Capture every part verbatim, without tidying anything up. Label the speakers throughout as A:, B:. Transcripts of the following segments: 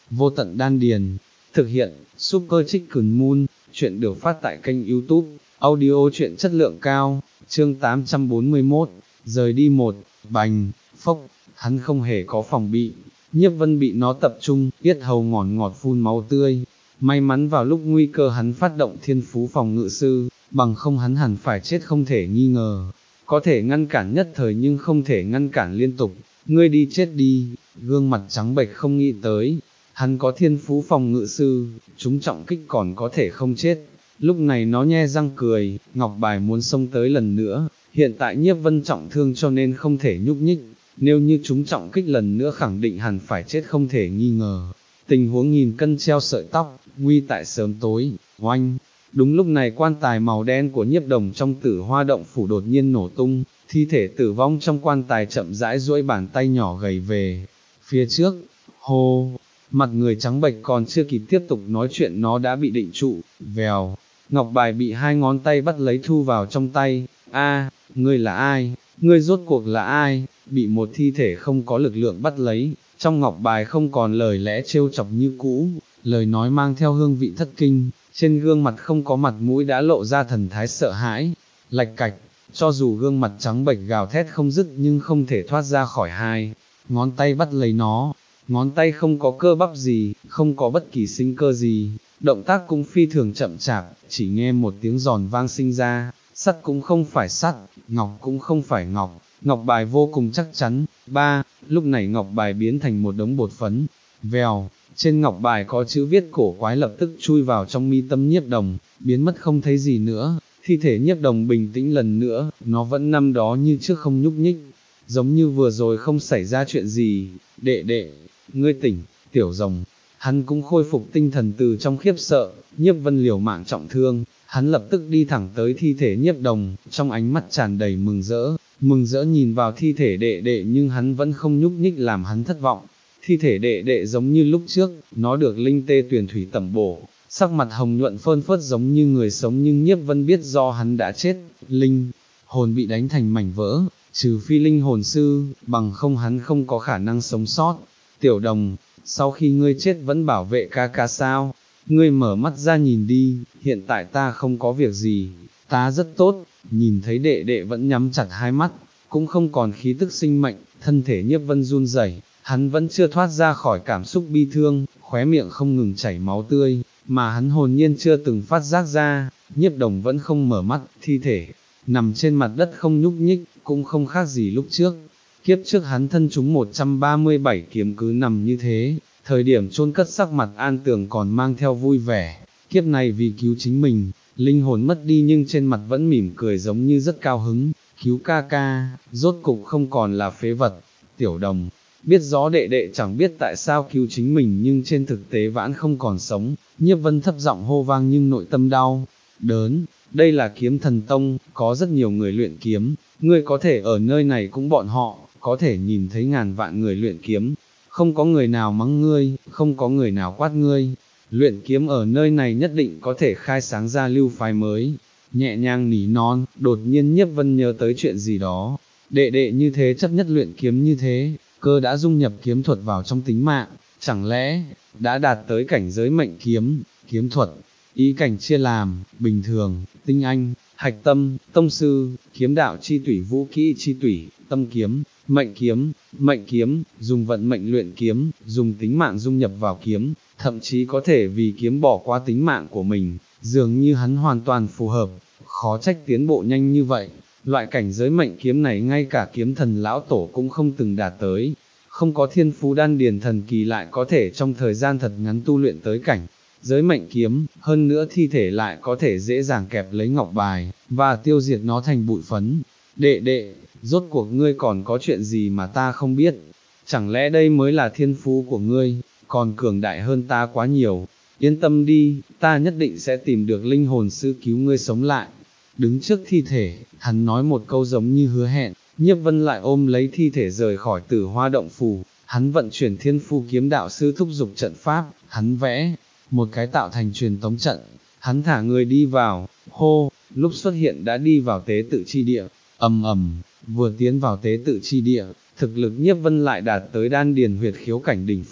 A: vô tận đan điền. Thực hiện, Super Chicken Moon, chuyện được phát tại kênh YouTube, audio truyện chất lượng cao, chương tám trăm bốn mươi mốt, rời đi một, bành, phốc, hắn không hề có phòng bị, Nhiếp Vân bị nó tập trung, yết hầu ngọt ngọt phun máu tươi. May mắn vào lúc nguy cơ hắn phát động thiên phú phòng ngự sư, bằng không hắn hẳn phải chết không thể nghi ngờ. Có thể ngăn cản nhất thời nhưng không thể ngăn cản liên tục, ngươi đi chết đi, gương mặt trắng bệch không nghĩ tới. Hắn có thiên phú phòng ngự sư, chúng trọng kích còn có thể không chết. Lúc này nó nhe răng cười, Ngọc Bài muốn xông tới lần nữa, hiện tại Nhiếp Vân trọng thương cho nên không thể nhúc nhích, nếu như chúng trọng kích lần nữa khẳng định hẳn phải chết không thể nghi ngờ. Tình huống nghìn cân treo sợi tóc, nguy tại sớm tối, oanh. Đúng lúc này quan tài màu đen của Nhiếp Đồng trong Tử Hoa động phủ đột nhiên nổ tung, thi thể tử vong trong quan tài chậm rãi duỗi bàn tay nhỏ gầy về phía trước, hô, mặt người trắng bệch còn chưa kịp tiếp tục nói chuyện nó đã bị định trụ, vèo, Ngọc Bài bị hai ngón tay bắt lấy thu vào trong tay. A, ngươi là ai, ngươi rốt cuộc là ai, bị một thi thể không có lực lượng bắt lấy, trong Ngọc Bài không còn lời lẽ trêu chọc như cũ, lời nói mang theo hương vị thất kinh, trên gương mặt không có mặt mũi đã lộ ra thần thái sợ hãi, lạch cạch, cho dù gương mặt trắng bệch gào thét không dứt nhưng không thể thoát ra khỏi hai ngón tay bắt lấy nó. Ngón tay không có cơ bắp gì, không có bất kỳ sinh cơ gì, động tác cũng phi thường chậm chạp, chỉ nghe một tiếng giòn vang sinh ra, sắt cũng không phải sắt, ngọc cũng không phải ngọc, Ngọc Bài vô cùng chắc chắn. Ba, lúc này Ngọc Bài biến thành một đống bột phấn, vèo, trên Ngọc Bài có chữ viết cổ quái lập tức chui vào trong mi tâm Nhiếp Đồng, biến mất không thấy gì nữa, thi thể Nhiếp Đồng bình tĩnh lần nữa, nó vẫn nằm đó như trước không nhúc nhích, giống như vừa rồi không xảy ra chuyện gì. Đệ đệ, ngươi tỉnh, tiểu rồng, hắn cũng khôi phục tinh thần từ trong khiếp sợ. Nhiếp Vân liều mạng trọng thương, hắn lập tức đi thẳng tới thi thể Nhiếp Đồng, trong ánh mắt tràn đầy mừng rỡ, mừng rỡ nhìn vào thi thể đệ đệ nhưng hắn vẫn không nhúc nhích làm hắn thất vọng. Thi thể đệ đệ giống như lúc trước, nó được linh tê tuyển thủy tẩm bổ, sắc mặt hồng nhuận phơn phớt giống như người sống nhưng Nhiếp Vân biết do hắn đã chết, linh hồn bị đánh thành mảnh vỡ, trừ phi linh hồn sư, bằng không hắn không có khả năng sống sót. Tiểu Đồng, sau khi ngươi chết vẫn bảo vệ ca ca sao, ngươi mở mắt ra nhìn đi, hiện tại ta không có việc gì, ta rất tốt. Nhìn thấy đệ đệ vẫn nhắm chặt hai mắt, cũng không còn khí tức sinh mệnh, thân thể Nhiếp Vân run rẩy, hắn vẫn chưa thoát ra khỏi cảm xúc bi thương, khóe miệng không ngừng chảy máu tươi, mà hắn hồn nhiên chưa từng phát giác ra. Nhiếp Đồng vẫn không mở mắt, thi thể nằm trên mặt đất không nhúc nhích, cũng không khác gì lúc trước. Kiếp trước hắn thân chúng một trăm ba mươi bảy kiếm cứ nằm như thế, thời điểm chôn cất sắc mặt an tường còn mang theo vui vẻ, kiếp này vì cứu chính mình, linh hồn mất đi nhưng trên mặt vẫn mỉm cười giống như rất cao hứng, cứu ca ca, rốt cục không còn là phế vật. Tiểu Đồng, biết rõ đệ đệ chẳng biết tại sao cứu chính mình nhưng trên thực tế vãn không còn sống, Nhiếp Vân thấp giọng hô vang nhưng nội tâm đau đớn. Đây là Kiếm Thần Tông, có rất nhiều người luyện kiếm, ngươi có thể ở nơi này cũng bọn họ, có thể nhìn thấy ngàn vạn người luyện kiếm, không có người nào mắng ngươi, không có người nào quát ngươi, luyện kiếm ở nơi này nhất định có thể khai sáng ra lưu phái mới. Nhẹ nhàng nỉ non, đột nhiên Nhiếp Vân nhớ tới chuyện gì đó, đệ đệ như thế chấp nhất luyện kiếm như thế, cơ đã dung nhập kiếm thuật vào trong tính mạng, chẳng lẽ đã đạt tới cảnh giới mệnh kiếm, kiếm thuật. Ý cảnh chia làm, bình thường, tinh anh, hạch tâm, tông sư, kiếm đạo chi tủy vũ kỹ chi tủy, tâm kiếm, mệnh kiếm. Mệnh kiếm, dùng vận mệnh luyện kiếm, dùng tính mạng dung nhập vào kiếm, thậm chí có thể vì kiếm bỏ qua tính mạng của mình, dường như hắn hoàn toàn phù hợp, khó trách tiến bộ nhanh như vậy. Loại cảnh giới mệnh kiếm này ngay cả kiếm thần lão tổ cũng không từng đạt tới, không có thiên phú đan điền thần kỳ lại có thể trong thời gian thật ngắn tu luyện tới cảnh giới mệnh kiếm, hơn nữa thi thể lại có thể dễ dàng kẹp lấy Ngọc Bài, và tiêu diệt nó thành bụi phấn. Đệ đệ, rốt cuộc ngươi còn có chuyện gì mà ta không biết, chẳng lẽ đây mới là thiên phú của ngươi, còn cường đại hơn ta quá nhiều. Yên tâm đi, ta nhất định sẽ tìm được linh hồn sư cứu ngươi sống lại. Đứng trước thi thể, hắn nói một câu giống như hứa hẹn, Nhiếp Vân lại ôm lấy thi thể rời khỏi Tử Hoa động phủ, hắn vận chuyển thiên phu kiếm đạo sư thúc dục trận pháp, hắn vẽ một cái tạo thành truyền tống trận, hắn thả người đi vào, hô, lúc xuất hiện đã đi vào tế tự chi địa, ầm ầm, vừa tiến vào tế tự chi địa, thực lực Nhiếp Vân lại đạt tới đan điền huyệt khiếu cảnh đỉnh phong,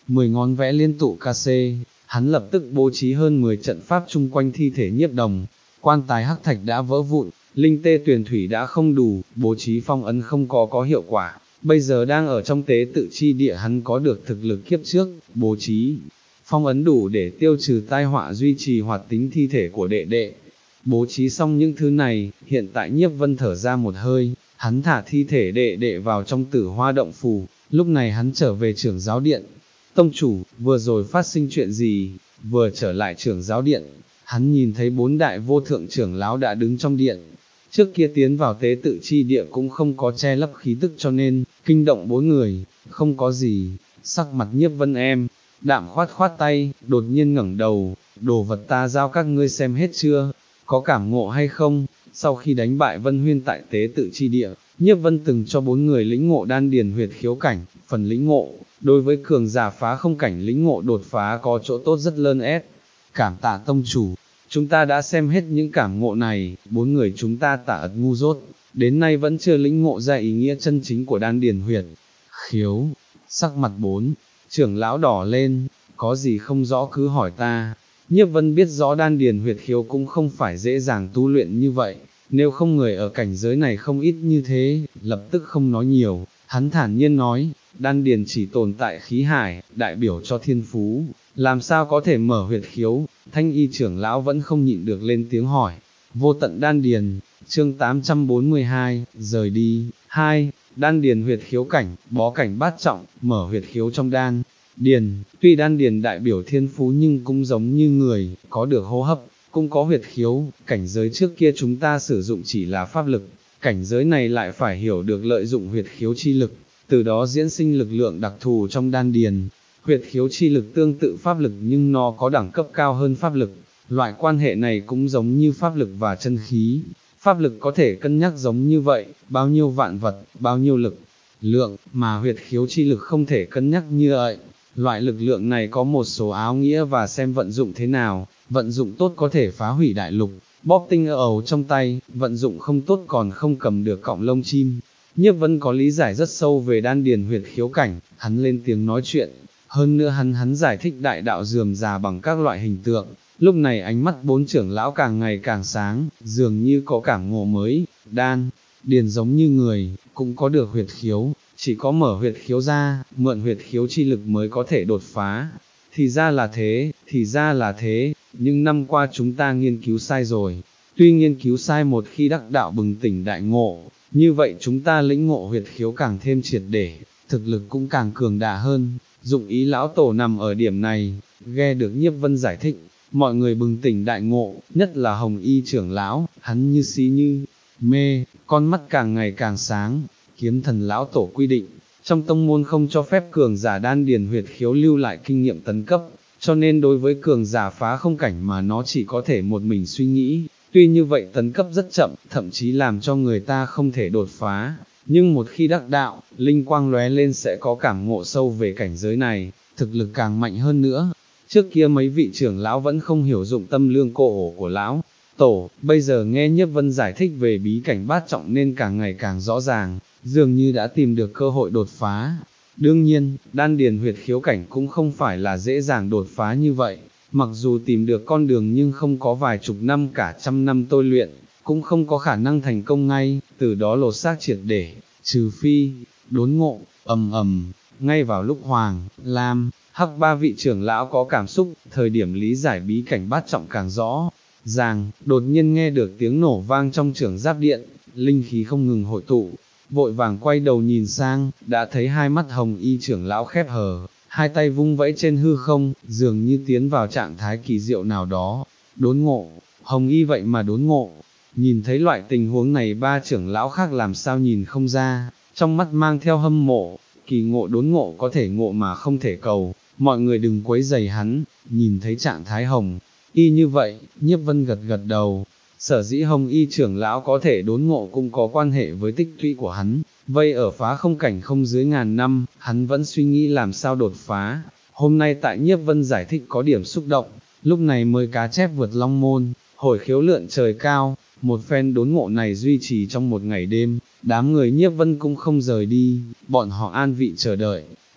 A: mười ngón vẽ liên tụ ca xê, hắn lập tức bố trí hơn mười trận pháp chung quanh thi thể nhiếp đồng, quan tài hắc thạch đã vỡ vụn, linh tê tuyền thủy đã không đủ, bố trí phong ấn không có có hiệu quả, bây giờ đang ở trong tế tự chi địa hắn có được thực lực kiếp trước, bố trí phong ấn đủ để tiêu trừ tai họa duy trì hoạt tính thi thể của đệ đệ. Bố trí xong những thứ này, hiện tại Nhiếp Vân thở ra một hơi, hắn thả thi thể đệ đệ vào trong Tử Hoa động phủ, lúc này hắn trở về trưởng giáo điện. Tông chủ, vừa rồi phát sinh chuyện gì? Vừa trở lại trưởng giáo điện, hắn nhìn thấy bốn đại vô thượng trưởng lão đã đứng trong điện. Trước kia tiến vào tế tự chi địa cũng không có che lấp khí tức cho nên, kinh động bốn người, không có gì. Sắc mặt Nhiếp Vân em, đạm khoát khoát tay, đột nhiên ngẩng đầu, đồ vật ta giao các ngươi xem hết chưa? Có cảm ngộ hay không? Sau khi đánh bại Vân Huyên tại tế tự chi địa, Nhiếp Vân từng cho bốn người lĩnh ngộ đan điền huyệt khiếu cảnh, phần lĩnh ngộ, đối với cường giả phá không cảnh lĩnh ngộ đột phá có chỗ tốt rất lớn ép. Cảm tạ tông chủ, chúng ta đã xem hết những cảm ngộ này, bốn người chúng ta tả ật ngu dốt, đến nay vẫn chưa lĩnh ngộ ra ý nghĩa chân chính của đan điền huyệt khiếu. Sắc mặt bốn trưởng lão đỏ lên, có gì không rõ cứ hỏi ta. Nhiếp Vân biết rõ đan điền huyệt khiếu cũng không phải dễ dàng tu luyện như vậy, nếu không người ở cảnh giới này không ít như thế, lập tức không nói nhiều, hắn thản nhiên nói, đan điền chỉ tồn tại khí hải, đại biểu cho thiên phú, làm sao có thể mở huyệt khiếu. Thanh y trưởng lão vẫn không nhịn được lên tiếng hỏi. Vô tận đan điền, chương tám trăm bốn mươi hai, rời đi. Hai, đan điền huyệt khiếu cảnh, bó cảnh bát trọng, mở huyệt khiếu trong đan điền. Tuy đan điền đại biểu thiên phú nhưng cũng giống như người, có được hô hấp, cũng có huyệt khiếu. Cảnh giới trước kia chúng ta sử dụng chỉ là pháp lực, cảnh giới này lại phải hiểu được lợi dụng huyệt khiếu chi lực, từ đó diễn sinh lực lượng đặc thù trong đan điền. Huyệt khiếu chi lực tương tự pháp lực nhưng nó có đẳng cấp cao hơn pháp lực, loại quan hệ này cũng giống như pháp lực và chân khí. Pháp lực có thể cân nhắc giống như vậy, bao nhiêu vạn vật, bao nhiêu lực lượng, mà huyệt khiếu chi lực không thể cân nhắc như vậy. Loại lực lượng này có một số áo nghĩa và xem vận dụng thế nào, vận dụng tốt có thể phá hủy đại lục, bóp tinh ầu trong tay, vận dụng không tốt còn không cầm được cọng lông chim. Nhiếp Vân có lý giải rất sâu về đan điền huyệt khiếu cảnh, hắn lên tiếng nói chuyện, hơn nữa hắn hắn giải thích đại đạo rườm rà bằng các loại hình tượng. Lúc này ánh mắt bốn trưởng lão càng ngày càng sáng, dường như có cảm ngộ mới. Đan điền giống như người, cũng có được huyệt khiếu, chỉ có mở huyệt khiếu ra, mượn huyệt khiếu chi lực mới có thể đột phá. Thì ra là thế, thì ra là thế, nhưng năm qua chúng ta nghiên cứu sai rồi. Tuy nghiên cứu sai một khi đắc đạo bừng tỉnh đại ngộ, như vậy chúng ta lĩnh ngộ huyệt khiếu càng thêm triệt để, thực lực cũng càng cường đại hơn. Dụng ý lão tổ nằm ở điểm này. Nghe được Nhiếp Vân giải thích, mọi người bừng tỉnh đại ngộ, nhất là Hồng Y trưởng lão, hắn như xí như mê, con mắt càng ngày càng sáng. Kiếm thần lão tổ quy định, trong tông môn không cho phép cường giả đan điền huyệt khiếu lưu lại kinh nghiệm tấn cấp, cho nên đối với cường giả phá không cảnh mà nó chỉ có thể một mình suy nghĩ. Tuy như vậy tấn cấp rất chậm, thậm chí làm cho người ta không thể đột phá, nhưng một khi đắc đạo, linh quang lóe lên sẽ có cảm ngộ sâu về cảnh giới này, thực lực càng mạnh hơn nữa. Trước kia mấy vị trưởng lão vẫn không hiểu dụng tâm lương cô ổ của lão tổ, bây giờ nghe Nhiếp Vân giải thích về bí cảnh bát trọng nên càng ngày càng rõ ràng, dường như đã tìm được cơ hội đột phá. Đương nhiên, đan điền huyệt khiếu cảnh cũng không phải là dễ dàng đột phá như vậy, mặc dù tìm được con đường nhưng không có vài chục năm cả trăm năm tôi luyện, cũng không có khả năng thành công ngay, từ đó lột xác triệt để, trừ phi, đốn ngộ, ầm ầm. Ngay vào lúc Hoàng, Lam, Hắc ba vị trưởng lão có cảm xúc, thời điểm lý giải bí cảnh bát trọng càng rõ ràng, đột nhiên nghe được tiếng nổ vang trong trưởng giáp điện, linh khí không ngừng hội tụ, vội vàng quay đầu nhìn sang, đã thấy hai mắt Hồng Y trưởng lão khép hờ, hai tay vung vẫy trên hư không, dường như tiến vào trạng thái kỳ diệu nào đó. Đốn ngộ, Hồng Y vậy mà đốn ngộ. Nhìn thấy loại tình huống này ba trưởng lão khác làm sao nhìn không ra, trong mắt mang theo hâm mộ. Kỳ ngộ đốn ngộ có thể ngộ mà không thể cầu, mọi người đừng quấy rầy hắn. Nhìn thấy trạng thái Hồng Y như vậy, Nhiếp Vân gật gật đầu. Sở dĩ Hồng Y trưởng lão có thể đốn ngộ cũng có quan hệ với tích lũy của hắn, vây ở phá không cảnh không dưới ngàn năm, hắn vẫn suy nghĩ làm sao đột phá. Hôm nay tại Nhiếp Vân giải thích có điểm xúc động, lúc này mới cá chép vượt long môn, hồi khiếu lượn trời cao. Một phen đốn ngộ này duy trì trong một ngày đêm, đám người Nhiếp Vân cũng không rời đi, bọn họ an vị chờ đợi.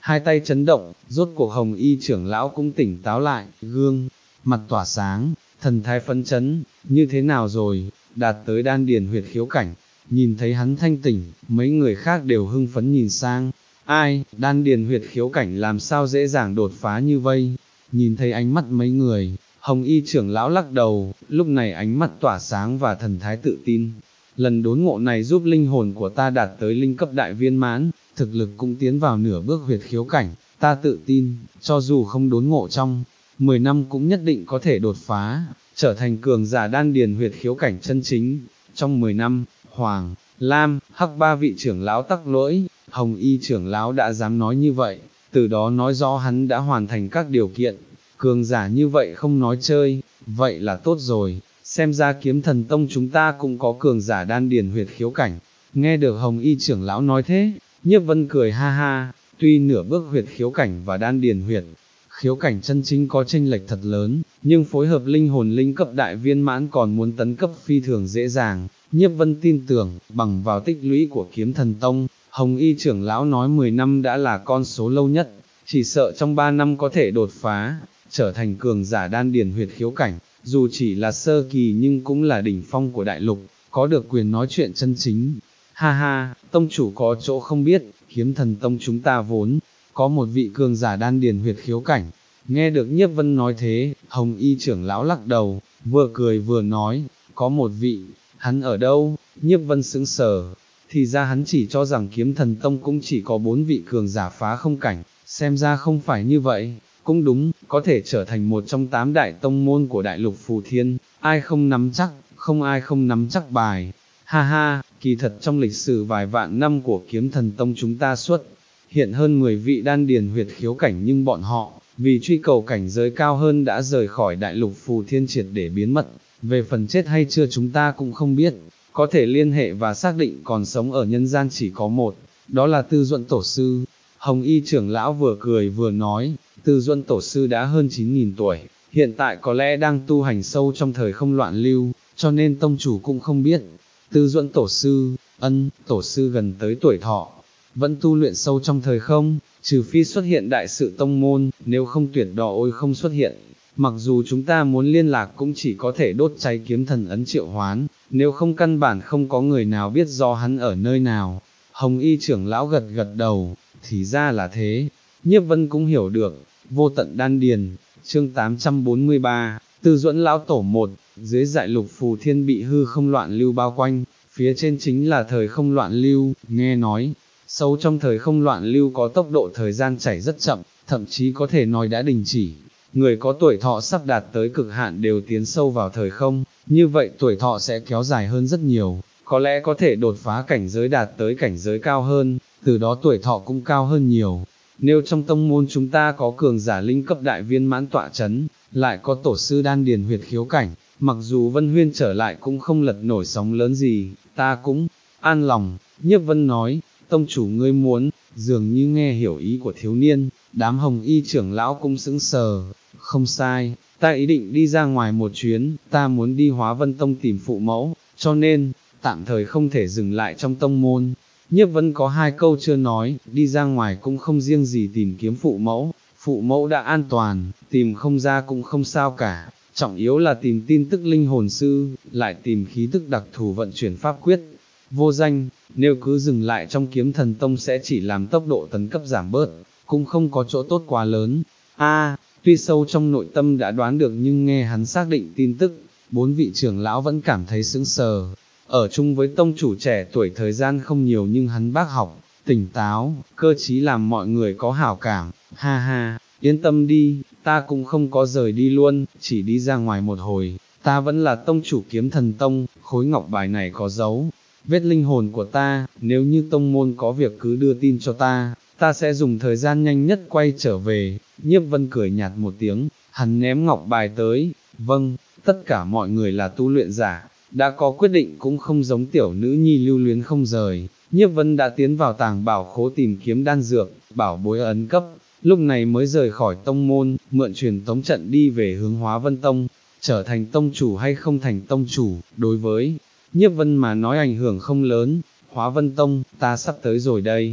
A: hai tay chấn động, rốt cuộc Hồng Y trưởng lão cũng tỉnh táo lại, gương, mặt tỏa sáng, thần thái phấn chấn, như thế nào rồi, đạt tới đan điền huyệt khiếu cảnh, nhìn thấy hắn thanh tỉnh, mấy người khác đều hưng phấn nhìn sang, ai, đan điền huyệt khiếu cảnh làm sao dễ dàng đột phá như vây, nhìn thấy ánh mắt mấy người, Hồng Y trưởng lão lắc đầu, lúc này ánh mắt tỏa sáng và thần thái tự tin. Lần đốn ngộ này giúp linh hồn của ta đạt tới linh cấp đại viên mãn, thực lực cũng tiến vào nửa bước huyệt khiếu cảnh, ta tự tin, cho dù không đốn ngộ trong mười năm cũng nhất định có thể đột phá, trở thành cường giả đan điền huyệt khiếu cảnh chân chính. Trong mười năm, Hoàng, Lam, Hắc ba vị trưởng lão tắc lỗi, Hồng Y trưởng lão đã dám nói như vậy, từ đó nói rõ hắn đã hoàn thành các điều kiện, cường giả như vậy không nói chơi, vậy là tốt rồi. Xem ra Kiếm Thần Tông chúng ta cũng có cường giả đan điền huyệt khiếu cảnh. Nghe được Hồng Y trưởng lão nói thế, Nhiếp Vân cười ha ha, tuy nửa bước huyệt khiếu cảnh và đan điền huyệt khiếu cảnh chân chính có chênh lệch thật lớn, nhưng phối hợp linh hồn linh cấp đại viên mãn còn muốn tấn cấp phi thường dễ dàng. Nhiếp Vân tin tưởng, bằng vào tích lũy của Kiếm Thần Tông, Hồng Y trưởng lão nói mười năm đã là con số lâu nhất, chỉ sợ trong ba năm có thể đột phá, trở thành cường giả đan điền huyệt khiếu cảnh. Dù chỉ là sơ kỳ nhưng cũng là đỉnh phong của đại lục, có được quyền nói chuyện chân chính. Ha ha, tông chủ có chỗ không biết, Kiếm Thần Tông chúng ta vốn có một vị cường giả đan điền huyệt khiếu cảnh. Nghe được Nhiếp Vân nói thế, Hồng Y trưởng lão lắc đầu, vừa cười vừa nói, có một vị, hắn ở đâu? Nhiếp Vân sững sờ, thì ra hắn chỉ cho rằng Kiếm Thần Tông cũng chỉ có bốn vị cường giả phá không cảnh, xem ra không phải như vậy. Cũng đúng, có thể trở thành một trong tám đại tông môn của đại lục Phù Thiên, ai không nắm chắc, không ai không nắm chắc bài. Ha ha, kỳ thật trong lịch sử vài vạn năm của Kiếm Thần Tông chúng ta xuất hiện hơn mười vị đan điền huyệt khiếu cảnh, nhưng bọn họ, vì truy cầu cảnh giới cao hơn đã rời khỏi đại lục Phù Thiên triệt để biến mất, về phần chết hay chưa chúng ta cũng không biết, có thể liên hệ và xác định còn sống ở nhân gian chỉ có một, đó là Tư Duẫn Tổ Sư. Hồng Y trưởng lão vừa cười vừa nói, Tư Duẫn Tổ Sư đã hơn chín nghìn tuổi, hiện tại có lẽ đang tu hành sâu trong thời không loạn lưu, cho nên tông chủ cũng không biết. Tư Duẫn Tổ Sư, ân, Tổ Sư gần tới tuổi thọ, vẫn tu luyện sâu trong thời không, trừ phi xuất hiện đại sự tông môn, nếu không tuyệt đỏ ôi không xuất hiện. Mặc dù chúng ta muốn liên lạc cũng chỉ có thể đốt cháy kiếm thần ấn triệu hoán, nếu không căn bản không có người nào biết do hắn ở nơi nào. Hồng Y trưởng lão gật gật đầu, thì ra là thế. Nhiếp Vân cũng hiểu được, vô tận đan điền, chương tám trăm bốn mươi ba, Tư Duẫn lão tổ một, dưới dại lục Phù Thiên bị hư không loạn lưu bao quanh, phía trên chính là thời không loạn lưu, nghe nói, sâu trong thời không loạn lưu có tốc độ thời gian chảy rất chậm, thậm chí có thể nói đã đình chỉ. Người có tuổi thọ sắp đạt tới cực hạn đều tiến sâu vào thời không, như vậy tuổi thọ sẽ kéo dài hơn rất nhiều, có lẽ có thể đột phá cảnh giới đạt tới cảnh giới cao hơn, từ đó tuổi thọ cũng cao hơn nhiều. Nếu trong tông môn chúng ta có cường giả linh cấp đại viên mãn tọa chấn, lại có tổ sư đan điền huyệt khiếu cảnh, mặc dù Vân Huyên trở lại cũng không lật nổi sóng lớn gì, ta cũng an lòng. Nhiếp Vân nói, tông chủ ngươi muốn, dường như nghe hiểu ý của thiếu niên, đám Hồng Y trưởng lão cũng sững sờ, không sai, ta ý định đi ra ngoài một chuyến, ta muốn đi Hóa Vân Tông tìm phụ mẫu, cho nên, tạm thời không thể dừng lại trong tông môn. Nhiếp Vân có hai câu chưa nói, đi ra ngoài cũng không riêng gì tìm kiếm phụ mẫu, phụ mẫu đã an toàn, tìm không ra cũng không sao cả, trọng yếu là tìm tin tức linh hồn sư, lại tìm khí tức đặc thù vận chuyển pháp quyết. Vô danh, nếu cứ dừng lại trong Kiếm Thần Tông sẽ chỉ làm tốc độ tấn cấp giảm bớt, cũng không có chỗ tốt quá lớn. A, tuy sâu trong nội tâm đã đoán được nhưng nghe hắn xác định tin tức, bốn vị trưởng lão vẫn cảm thấy sững sờ. Ở chung với tông chủ trẻ tuổi thời gian không nhiều nhưng hắn bác học, tỉnh táo, cơ trí làm mọi người có hảo cảm, ha ha, yên tâm đi, ta cũng không có rời đi luôn, chỉ đi ra ngoài một hồi, ta vẫn là tông chủ Kiếm Thần Tông, khối ngọc bài này có dấu vết linh hồn của ta, nếu như tông môn có việc cứ đưa tin cho ta, ta sẽ dùng thời gian nhanh nhất quay trở về. Nhiếp Vân cười nhạt một tiếng, hắn ném ngọc bài tới, vâng, tất cả mọi người là tu luyện giả, đã có quyết định cũng không giống tiểu nữ nhi lưu luyến không rời. Nhiếp Vân đã tiến vào tàng bảo khố tìm kiếm đan dược, bảo bối ấn cấp, lúc này mới rời khỏi tông môn, mượn truyền tống trận đi về hướng Hóa Vân Tông, trở thành tông chủ hay không thành tông chủ, đối với Nhiếp Vân mà nói ảnh hưởng không lớn. Hóa Vân Tông, ta sắp tới rồi đây.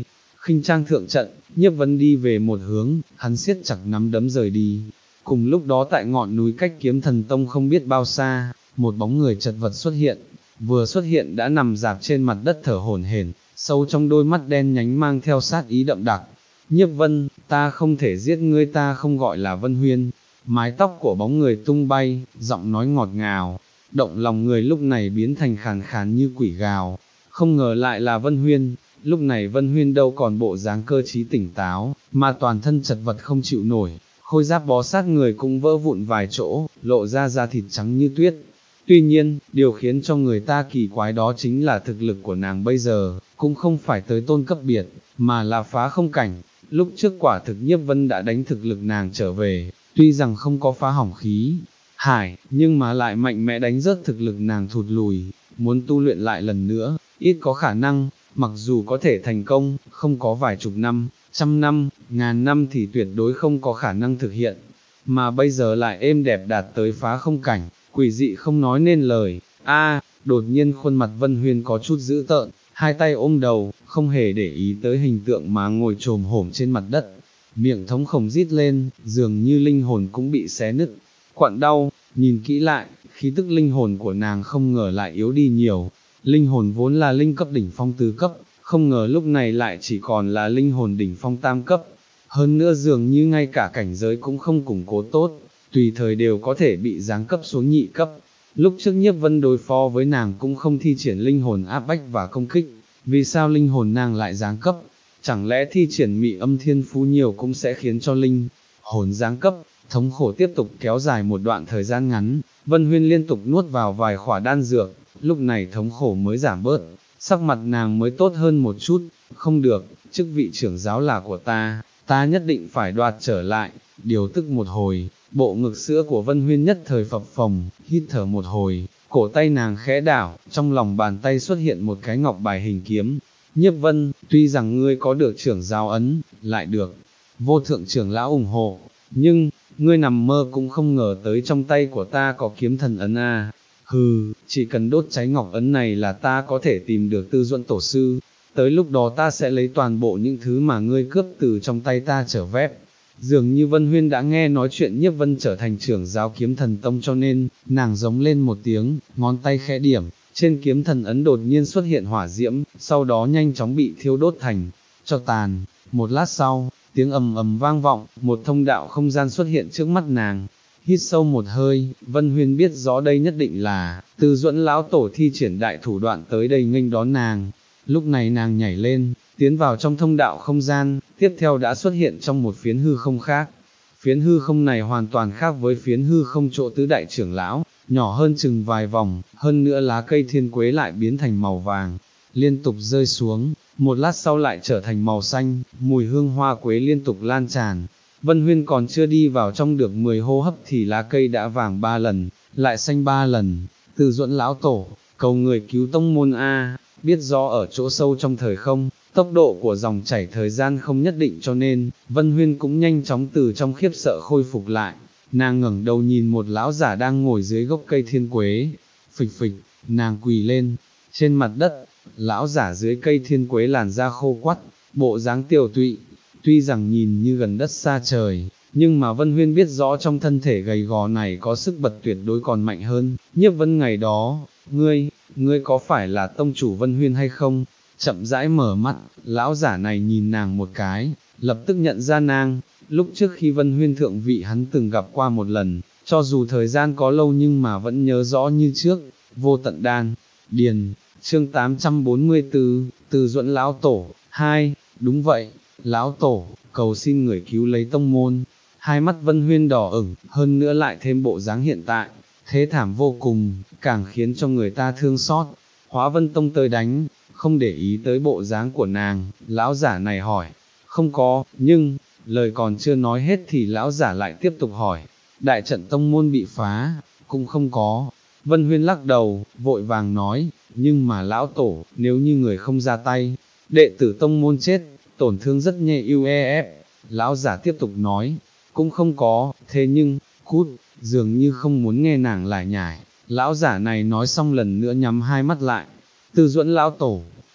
A: khinh trang thượng trận, Nhiếp Vân đi về một hướng, hắn siết chặt nắm đấm rời đi. Cùng lúc đó tại ngọn núi cách Kiếm Thần Tông không biết bao xa, một bóng người chật vật xuất hiện, vừa xuất hiện đã nằm dạp trên mặt đất thở hổn hển, sâu trong đôi mắt đen nhánh mang theo sát ý đậm đặc. Nhiếp Vân, ta không thể giết ngươi, ta không gọi là Vân Huyên. Mái tóc của bóng người tung bay, giọng nói ngọt ngào, động lòng người lúc này biến thành khàn khàn như quỷ gào. Không ngờ lại là Vân Huyên, lúc này Vân Huyên đâu còn bộ dáng cơ trí tỉnh táo, mà toàn thân chật vật không chịu nổi, khôi giáp bó sát người cũng vỡ vụn vài chỗ, lộ ra da thịt trắng như tuyết. Tuy nhiên, điều khiến cho người ta kỳ quái đó chính là thực lực của nàng bây giờ, cũng không phải tới tôn cấp biệt, mà là phá không cảnh. Lúc trước quả thực Nhiếp Vân đã đánh thực lực nàng trở về, tuy rằng không có phá hỏng khí hải, nhưng mà lại mạnh mẽ đánh rớt thực lực nàng thụt lùi, muốn tu luyện lại lần nữa, ít có khả năng, mặc dù có thể thành công, không có vài chục năm, trăm năm, ngàn năm thì tuyệt đối không có khả năng thực hiện, mà bây giờ lại êm đẹp đạt tới phá không cảnh, quỷ dị không nói nên lời. A, đột nhiên khuôn mặt Vân Huyên có chút dữ tợn, hai tay ôm đầu, không hề để ý tới hình tượng mà ngồi trồm hổm trên mặt đất, miệng thống khổng rít lên, dường như linh hồn cũng bị xé nứt, quặn đau. Nhìn kỹ lại, khí tức linh hồn của nàng không ngờ lại yếu đi nhiều, linh hồn vốn là linh cấp đỉnh phong tứ cấp, không ngờ lúc này lại chỉ còn là linh hồn đỉnh phong tam cấp, hơn nữa dường như ngay cả cảnh giới cũng không củng cố tốt, tùy thời đều có thể bị giáng cấp xuống nhị cấp. Lúc trước Nhiếp Vân đối phó với nàng cũng không thi triển linh hồn áp bách và công kích, vì sao linh hồn nàng lại giáng cấp? Chẳng lẽ thi triển mị âm thiên phú nhiều cũng sẽ khiến cho linh hồn giáng cấp? Thống khổ tiếp tục kéo dài một đoạn thời gian ngắn, Vân Huyên liên tục nuốt vào vài khỏa đan dược, lúc này thống khổ mới giảm bớt, sắc mặt nàng mới tốt hơn một chút. Không được, chức vị trưởng giáo là của ta, ta nhất định phải đoạt trở lại. Điều tức một hồi, bộ ngực sữa của Vân Huyên nhất thời phập phồng, hít thở một hồi, cổ tay nàng khẽ đảo, trong lòng bàn tay xuất hiện một cái ngọc bài hình kiếm. Nhiếp Vân, tuy rằng ngươi có được trưởng giáo ấn, lại được vô thượng trưởng lão ủng hộ, nhưng, ngươi nằm mơ cũng không ngờ tới trong tay của ta có kiếm thần ấn a. Hừ, chỉ cần đốt cháy ngọc ấn này là ta có thể tìm được Tư Duẫn tổ sư, tới lúc đó ta sẽ lấy toàn bộ những thứ mà ngươi cướp từ trong tay ta trở về. Dường như Vân Huyên đã nghe nói chuyện Nhiếp Vân trở thành trưởng giáo Kiếm Thần Tông cho nên, nàng giống lên một tiếng, ngón tay khẽ điểm, trên kiếm thần ấn đột nhiên xuất hiện hỏa diễm, sau đó nhanh chóng bị thiêu đốt thành tro tàn. Một lát sau, tiếng ầm ầm vang vọng, một thông đạo không gian xuất hiện trước mắt nàng. Hít sâu một hơi, Vân Huyên biết rõ đây nhất định là Tư Duẫn lão tổ thi triển đại thủ đoạn tới đây nghênh đón nàng. Lúc này nàng nhảy lên, tiến vào trong thông đạo không gian, tiếp theo đã xuất hiện trong một phiến hư không khác. Phiến hư không này hoàn toàn khác với phiến hư không chỗ tứ đại trưởng lão, nhỏ hơn chừng vài vòng, hơn nữa lá cây thiên quế lại biến thành màu vàng, liên tục rơi xuống, một lát sau lại trở thành màu xanh, mùi hương hoa quế liên tục lan tràn. Vân Huyên còn chưa đi vào trong được mười hô hấp thì lá cây đã vàng ba lần, lại xanh ba lần. Tư Duẫn lão tổ, cầu người cứu tông môn A. Biết rõ ở chỗ sâu trong thời không, tốc độ của dòng chảy thời gian không nhất định cho nên, Vân Huyên cũng nhanh chóng từ trong khiếp sợ khôi phục lại. Nàng ngẩng đầu nhìn một lão giả đang ngồi dưới gốc cây thiên quế, phịch phịch, nàng quỳ lên, trên mặt đất, lão giả dưới cây thiên quế làn da khô quắt, bộ dáng tiều tụy, tuy rằng nhìn như gần đất xa trời, nhưng mà Vân Huyên biết rõ trong thân thể gầy gò này có sức bật tuyệt đối còn mạnh hơn. Nhiếp Vân ngày đó, ngươi, ngươi có phải là tông chủ Vân Huyên hay không? Chậm rãi mở mắt, lão giả này nhìn nàng một cái, lập tức nhận ra nàng. Lúc trước khi Vân Huyên thượng vị hắn từng gặp qua một lần, cho dù thời gian có lâu nhưng mà vẫn nhớ rõ như trước. Vô tận đan điền, chương tám trăm bốn mươi tư, Tư Duẫn lão tổ. Hai, đúng vậy, lão tổ, cầu xin người cứu lấy tông môn. Hai mắt Vân Huyên đỏ ửng, hơn nữa lại thêm bộ dáng hiện tại, thế thảm vô cùng, càng khiến cho người ta thương xót. Hóa Vân Tông tới đánh, không để ý tới bộ dáng của nàng, lão giả này hỏi, không có, nhưng, lời còn chưa nói hết thì lão giả lại tiếp tục hỏi, đại trận tông môn bị phá, cũng không có. Vân Huyên lắc đầu, vội vàng nói, nhưng mà lão tổ, nếu như người không ra tay, đệ tử tông môn chết, tổn thương rất nhẹ u e ép. Lão giả tiếp tục nói, cũng không có, thế nhưng, cút, dường như không muốn nghe nàng lải nhải. Lão giả này nói xong lần nữa nhắm hai mắt lại. Tư Duẫn lão tổ,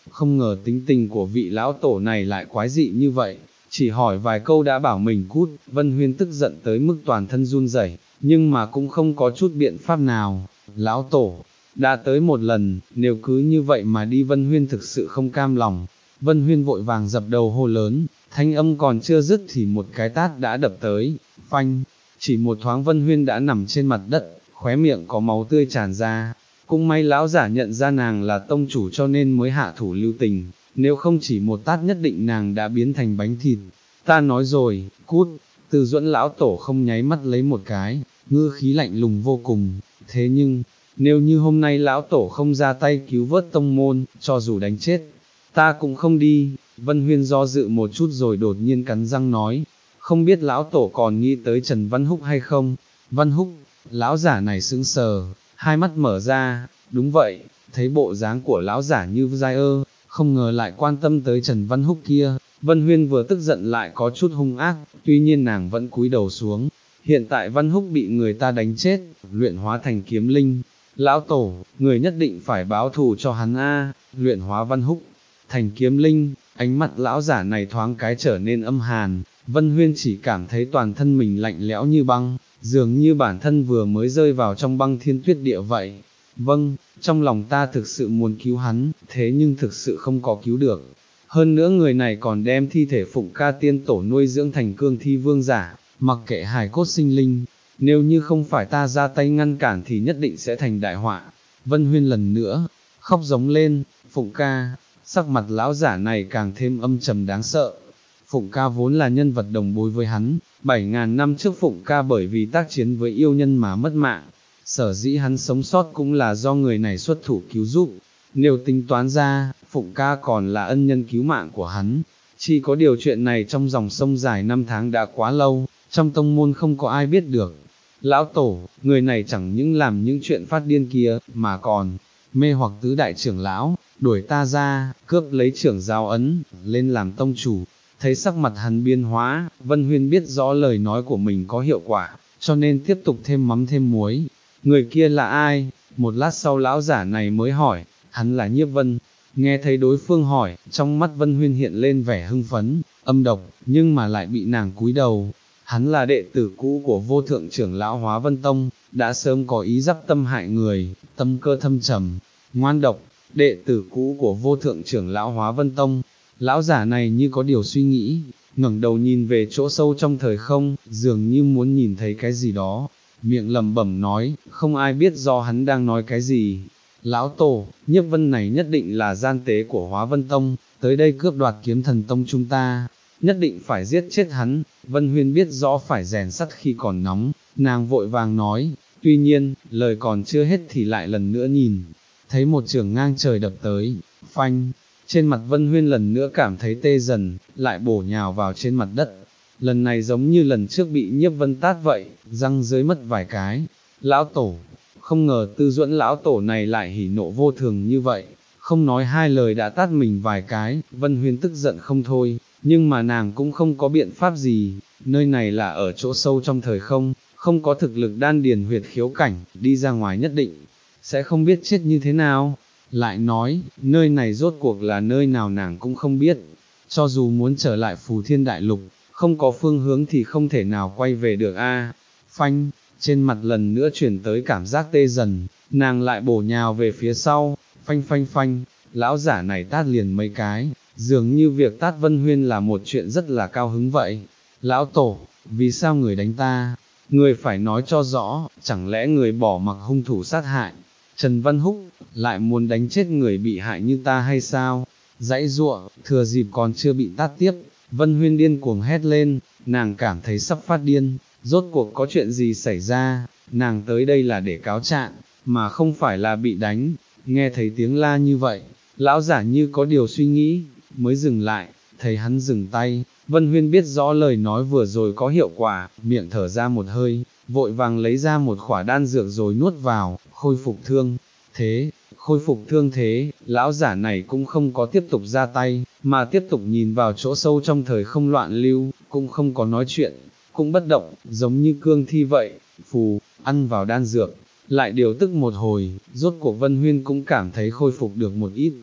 A: không ngờ tính tình của vị lão tổ này lại quái dị như vậy, chỉ hỏi vài câu đã bảo mình cút. Vân Huyên tức giận tới mức toàn thân run rẩy, nhưng mà cũng không có chút biện pháp nào. Lão tổ, đã tới một lần, nếu cứ như vậy mà đi, Vân Huyên thực sự không cam lòng. Vân Huyên vội vàng dập đầu hô lớn, thanh âm còn chưa dứt thì một cái tát đã đập tới, phanh, chỉ một thoáng Vân Huyên đã nằm trên mặt đất, khóe miệng có máu tươi tràn ra. Cũng may lão giả nhận ra nàng là tông chủ cho nên mới hạ thủ lưu tình, nếu không chỉ một tát nhất định nàng đã biến thành bánh thịt. Ta nói rồi, cút. Từ Duẫn lão tổ không nháy mắt lấy một cái, ngữ khí lạnh lùng vô cùng. Thế nhưng, nếu như hôm nay lão tổ không ra tay cứu vớt tông môn, cho dù đánh chết, ta cũng không đi. Vân Huyên do dự một chút rồi đột nhiên cắn răng nói, không biết lão tổ còn nghĩ tới Trần Văn Húc hay không? Văn Húc, lão giả này sững sờ, hai mắt mở ra, đúng vậy, thấy bộ dáng của lão giả như giai ơ, không ngờ lại quan tâm tới Trần Văn Húc kia. Vân Huyên vừa tức giận lại có chút hung ác, tuy nhiên nàng vẫn cúi đầu xuống. Hiện tại Văn Húc bị người ta đánh chết, luyện hóa thành kiếm linh. Lão tổ, người nhất định phải báo thù cho hắn a. Luyện hóa Văn Húc thành kiếm linh, ánh mắt lão giả này thoáng cái trở nên âm hàn. Vân Huyên chỉ cảm thấy toàn thân mình lạnh lẽo như băng, dường như bản thân vừa mới rơi vào trong băng thiên tuyết địa vậy. Vâng, trong lòng ta thực sự muốn cứu hắn, thế nhưng thực sự không có cứu được. Hơn nữa người này còn đem thi thể Phụng Ca tiên tổ nuôi dưỡng thành cương thi vương giả, mặc kệ hài cốt sinh linh, nếu như không phải ta ra tay ngăn cản thì nhất định sẽ thành đại họa. Vân Huyên lần nữa, khóc giống lên, Phụng Ca, sắc mặt lão giả này càng thêm âm trầm đáng sợ. Phụng Ca vốn là nhân vật đồng bối với hắn, bảy ngàn năm trước Phụng Ca bởi vì tác chiến với yêu nhân mà mất mạng, sở dĩ hắn sống sót cũng là do người này xuất thủ cứu giúp. Nếu tính toán ra, Phụng Ca còn là ân nhân cứu mạng của hắn, chỉ có điều chuyện này trong dòng sông dài năm tháng đã quá lâu, trong tông môn không có ai biết được. Lão tổ, người này chẳng những làm những chuyện phát điên kia, mà còn mê hoặc tứ đại trưởng lão, đuổi ta ra, cướp lấy trưởng giáo ấn, lên làm tông chủ. Thấy sắc mặt hắn biến hóa, Vân Huyên biết rõ lời nói của mình có hiệu quả, cho nên tiếp tục thêm mắm thêm muối. Người kia là ai? Một lát sau lão giả này mới hỏi, hắn là Nhiếp Vân. Nghe thấy đối phương hỏi, trong mắt Vân Huyên hiện lên vẻ hưng phấn, âm độc, nhưng mà lại bị nàng cúi đầu. Hắn là đệ tử cũ của vô thượng trưởng lão Hóa Vân Tông, đã sớm có ý giáp tâm hại người, tâm cơ thâm trầm, ngoan độc. Đệ tử cũ của vô thượng trưởng lão Hóa Vân Tông. Lão giả này như có điều suy nghĩ, ngẩng đầu nhìn về chỗ sâu trong thời không, dường như muốn nhìn thấy cái gì đó, miệng lẩm bẩm nói, không ai biết do hắn đang nói cái gì. Lão tổ, Nhiếp Vân này nhất định là gian tế của Hóa Vân Tông, tới đây cướp đoạt kiếm thần tông chúng ta, nhất định phải giết chết hắn. Vân Huyên biết rõ phải rèn sắt khi còn nóng, nàng vội vàng nói, tuy nhiên, lời còn chưa hết thì lại lần nữa nhìn, thấy một trường ngang trời đập tới, phanh. Trên mặt Vân Huyên lần nữa cảm thấy tê dần, lại bổ nhào vào trên mặt đất. Lần này giống như lần trước bị Nhiếp Vân tát vậy, răng dưới mất vài cái. Lão tổ, không ngờ Tư Duẫn lão tổ này lại hỉ nộ vô thường như vậy, không nói hai lời đã tát mình vài cái. Vân Huyên tức giận không thôi, nhưng mà nàng cũng không có biện pháp gì. Nơi này là ở chỗ sâu trong thời không, không có thực lực đan điền huyệt khiếu cảnh, đi ra ngoài nhất định sẽ không biết chết như thế nào. Lại nói, nơi này rốt cuộc là nơi nào nàng cũng không biết, cho dù muốn trở lại Phù Thiên Đại Lục, không có phương hướng thì không thể nào quay về được a. Phanh, trên mặt lần nữa chuyển tới cảm giác tê dần, nàng lại bổ nhào về phía sau, phanh phanh phanh, lão giả này tát liền mấy cái, dường như việc tát Vân Huyên là một chuyện rất là cao hứng vậy. Lão tổ, vì sao người đánh ta? Người phải nói cho rõ, chẳng lẽ người bỏ mặc hung thủ sát hại Trần Văn Húc, lại muốn đánh chết người bị hại như ta hay sao? Dãy giụa, thừa dịp còn chưa bị tát tiếp, Vân Huyên điên cuồng hét lên, nàng cảm thấy sắp phát điên, rốt cuộc có chuyện gì xảy ra, nàng tới đây là để cáo trạng, mà không phải là bị đánh. Nghe thấy tiếng la như vậy, lão giả như có điều suy nghĩ, mới dừng lại, thấy hắn dừng tay, Vân Huyên biết rõ lời nói vừa rồi có hiệu quả, miệng thở ra một hơi, vội vàng lấy ra một khỏa đan dược rồi nuốt vào, khôi phục thương thế, khôi phục thương thế. Lão giả này cũng không có tiếp tục ra tay, mà tiếp tục nhìn vào chỗ sâu trong thời không loạn lưu, cũng không có nói chuyện, cũng bất động, giống như cương thi vậy. Phù, ăn vào đan dược, lại điều tức một hồi, rốt cuộc Vân Huyên cũng cảm thấy khôi phục được một ít.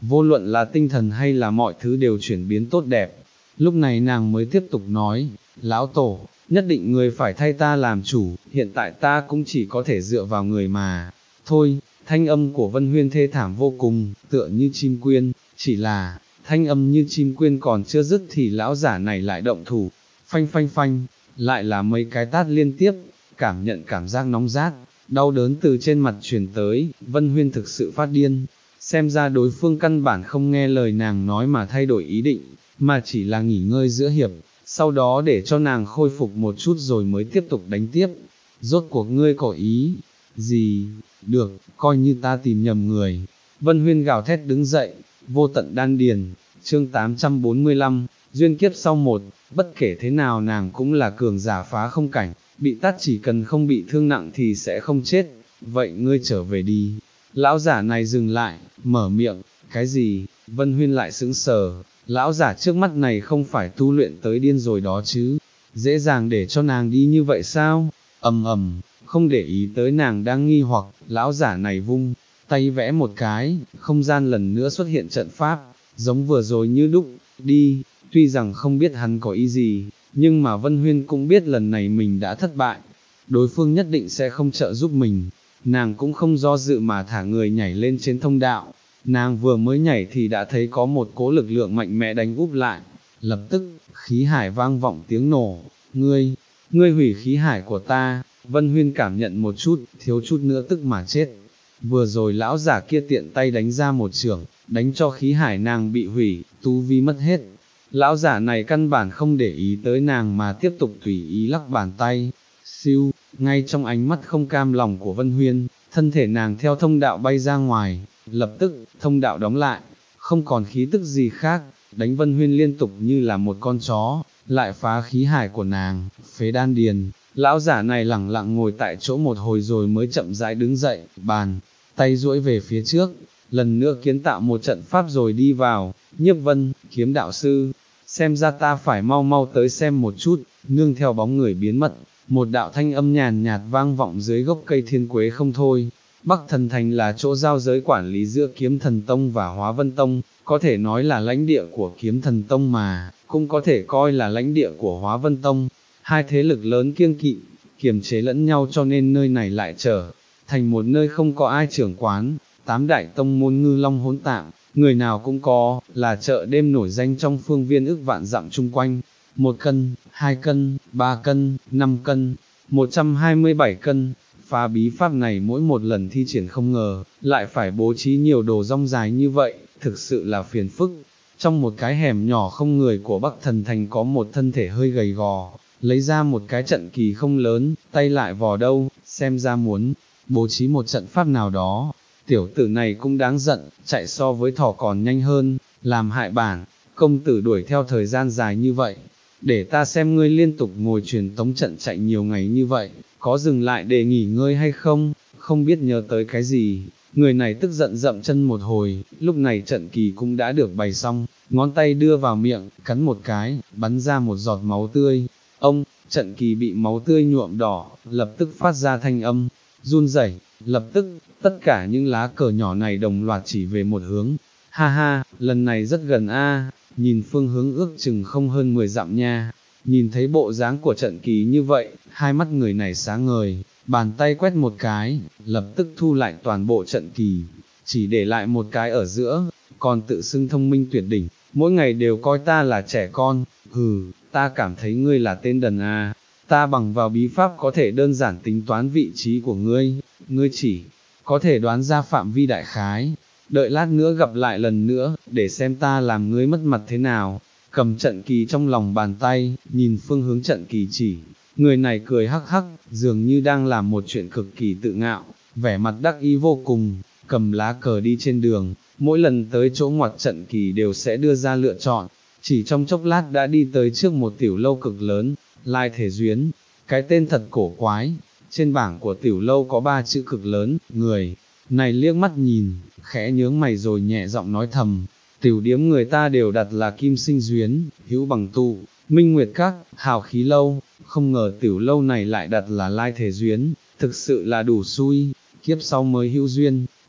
A: vô luận là tinh thần hay là mọi thứ đều chuyển biến tốt đẹp. Lúc này nàng mới tiếp tục nói, lão tổ, nhất định người phải thay ta làm chủ, hiện tại ta cũng chỉ có thể dựa vào người mà. Thôi, thanh âm của Vân Huyên thê thảm vô cùng, tựa như chim quyên, chỉ là, thanh âm như chim quyên còn chưa dứt thì lão giả này lại động thủ, phanh phanh phanh, lại là mấy cái tát liên tiếp, cảm nhận cảm giác nóng rát, đau đớn từ trên mặt truyền tới, Vân Huyên thực sự phát điên, xem ra đối phương căn bản không nghe lời nàng nói mà thay đổi ý định, mà chỉ là nghỉ ngơi giữa hiệp, sau đó để cho nàng khôi phục một chút rồi mới tiếp tục đánh tiếp. Rốt cuộc ngươi có ý gì? Được, coi như ta tìm nhầm người. Vân Huyên gào thét đứng dậy, vô tận đan điền, chương tám trăm bốn mươi lăm, duyên kiếp sau một, bất kể thế nào nàng cũng là cường giả phá không cảnh, bị tát chỉ cần không bị thương nặng thì sẽ không chết, vậy ngươi trở về đi. Lão giả này dừng lại, mở miệng, cái gì? Vân Huyên lại sững sờ, lão giả trước mắt này không phải tu luyện tới điên rồi đó chứ, dễ dàng để cho nàng đi như vậy sao? Ầm ầm, không để ý tới nàng đang nghi hoặc, lão giả này vung tay vẽ một cái, không gian lần nữa xuất hiện trận pháp, giống vừa rồi như đúc, đi, tuy rằng không biết hắn có ý gì, nhưng mà Vân Huyên cũng biết lần này mình đã thất bại, đối phương nhất định sẽ không trợ giúp mình, nàng cũng không do dự mà thả người nhảy lên trên thông đạo, nàng vừa mới nhảy thì đã thấy có một cỗ lực lượng mạnh mẽ đánh úp lại, lập tức, khí hải vang vọng tiếng nổ, ngươi, ngươi hủy khí hải của ta. Vân Huyên cảm nhận một chút, thiếu chút nữa tức mà chết. Vừa rồi lão giả kia tiện tay đánh ra một chưởng, đánh cho khí hải nàng bị hủy, tu vi mất hết. Lão giả này căn bản không để ý tới nàng mà tiếp tục tùy ý lắc bàn tay. Siêu, ngay trong ánh mắt không cam lòng của Vân Huyên, thân thể nàng theo thông đạo bay ra ngoài, lập tức, thông đạo đóng lại, không còn khí tức gì khác, đánh Vân Huyên liên tục như là một con chó, lại phá khí hải của nàng, phế đan điền. Lão giả này lẳng lặng ngồi tại chỗ một hồi rồi mới chậm rãi đứng dậy, bàn, tay duỗi về phía trước, lần nữa kiến tạo một trận pháp rồi đi vào, Nhiếp Vân, kiếm đạo sư, xem ra ta phải mau mau tới xem một chút, nương theo bóng người biến mất, một đạo thanh âm nhàn nhạt vang vọng dưới gốc cây thiên quế không thôi. Bắc Thần Thành là chỗ giao giới quản lý giữa Kiếm Thần Tông và Hóa Vân Tông, có thể nói là lãnh địa của Kiếm Thần Tông mà, cũng có thể coi là lãnh địa của Hóa Vân Tông. Hai thế lực lớn kiêng kỵ, kiềm chế lẫn nhau cho nên nơi này lại trở thành một nơi không có ai trưởng quán, tám đại tông môn ngư long hỗn tạp, người nào cũng có, là chợ đêm nổi danh trong phương viên ức vạn dặm chung quanh, một cân, hai cân, ba cân, năm cân, một trăm hai mươi bảy cân, phá bí pháp này mỗi một lần thi triển không ngờ, lại phải bố trí nhiều đồ rong dài như vậy, thực sự là phiền phức. Trong một cái hẻm nhỏ không người của Bắc Thần Thành có một thân thể hơi gầy gò, lấy ra một cái trận kỳ không lớn, tay lại vò đâu, xem ra muốn bố trí một trận pháp nào đó. Tiểu tử này cũng đáng giận, chạy so với thỏ còn nhanh hơn, làm hại bản, công tử đuổi theo thời gian dài như vậy, để ta xem ngươi liên tục ngồi truyền tống trận chạy nhiều ngày như vậy, có dừng lại để nghỉ ngơi hay không, không biết nhớ tới cái gì. Người này tức giận dậm chân một hồi, lúc này trận kỳ cũng đã được bày xong, ngón tay đưa vào miệng, cắn một cái, bắn ra một giọt máu tươi. Ông, trận kỳ bị máu tươi nhuộm đỏ, lập tức phát ra thanh âm, run rẩy, lập tức, tất cả những lá cờ nhỏ này đồng loạt chỉ về một hướng. Ha ha, lần này rất gần a, nhìn phương hướng ước chừng không hơn mười dặm nha. Nhìn thấy bộ dáng của trận kỳ như vậy, hai mắt người này sáng ngời, bàn tay quét một cái, lập tức thu lại toàn bộ trận kỳ, chỉ để lại một cái ở giữa, còn tự xưng thông minh tuyệt đỉnh, mỗi ngày đều coi ta là trẻ con, hừ, ta cảm thấy ngươi là tên đần à, ta bằng vào bí pháp có thể đơn giản tính toán vị trí của ngươi, ngươi chỉ có thể đoán ra phạm vi đại khái, đợi lát nữa gặp lại lần nữa, để xem ta làm ngươi mất mặt thế nào. Cầm trận kỳ trong lòng bàn tay, nhìn phương hướng trận kỳ chỉ, người này cười hắc hắc, dường như đang làm một chuyện cực kỳ tự ngạo, vẻ mặt đắc ý vô cùng, cầm lá cờ đi trên đường, mỗi lần tới chỗ ngoặt trận kỳ đều sẽ đưa ra lựa chọn, chỉ trong chốc lát đã đi tới trước một tiểu lâu cực lớn, Lai Thể Duyến, cái tên thật cổ quái, trên bảng của tiểu lâu có ba chữ cực lớn, người này liếc mắt nhìn, khẽ nhướng mày rồi nhẹ giọng nói thầm. Tiểu điếm người ta đều đặt là Kim Sinh Duyến, Hữu Bằng Tụ, Minh Nguyệt Các, Hào Khí Lâu, không ngờ tiểu lâu này lại đặt là Lai Thể Duyến, thực sự là đủ xui, kiếp sau mới hữu duyên,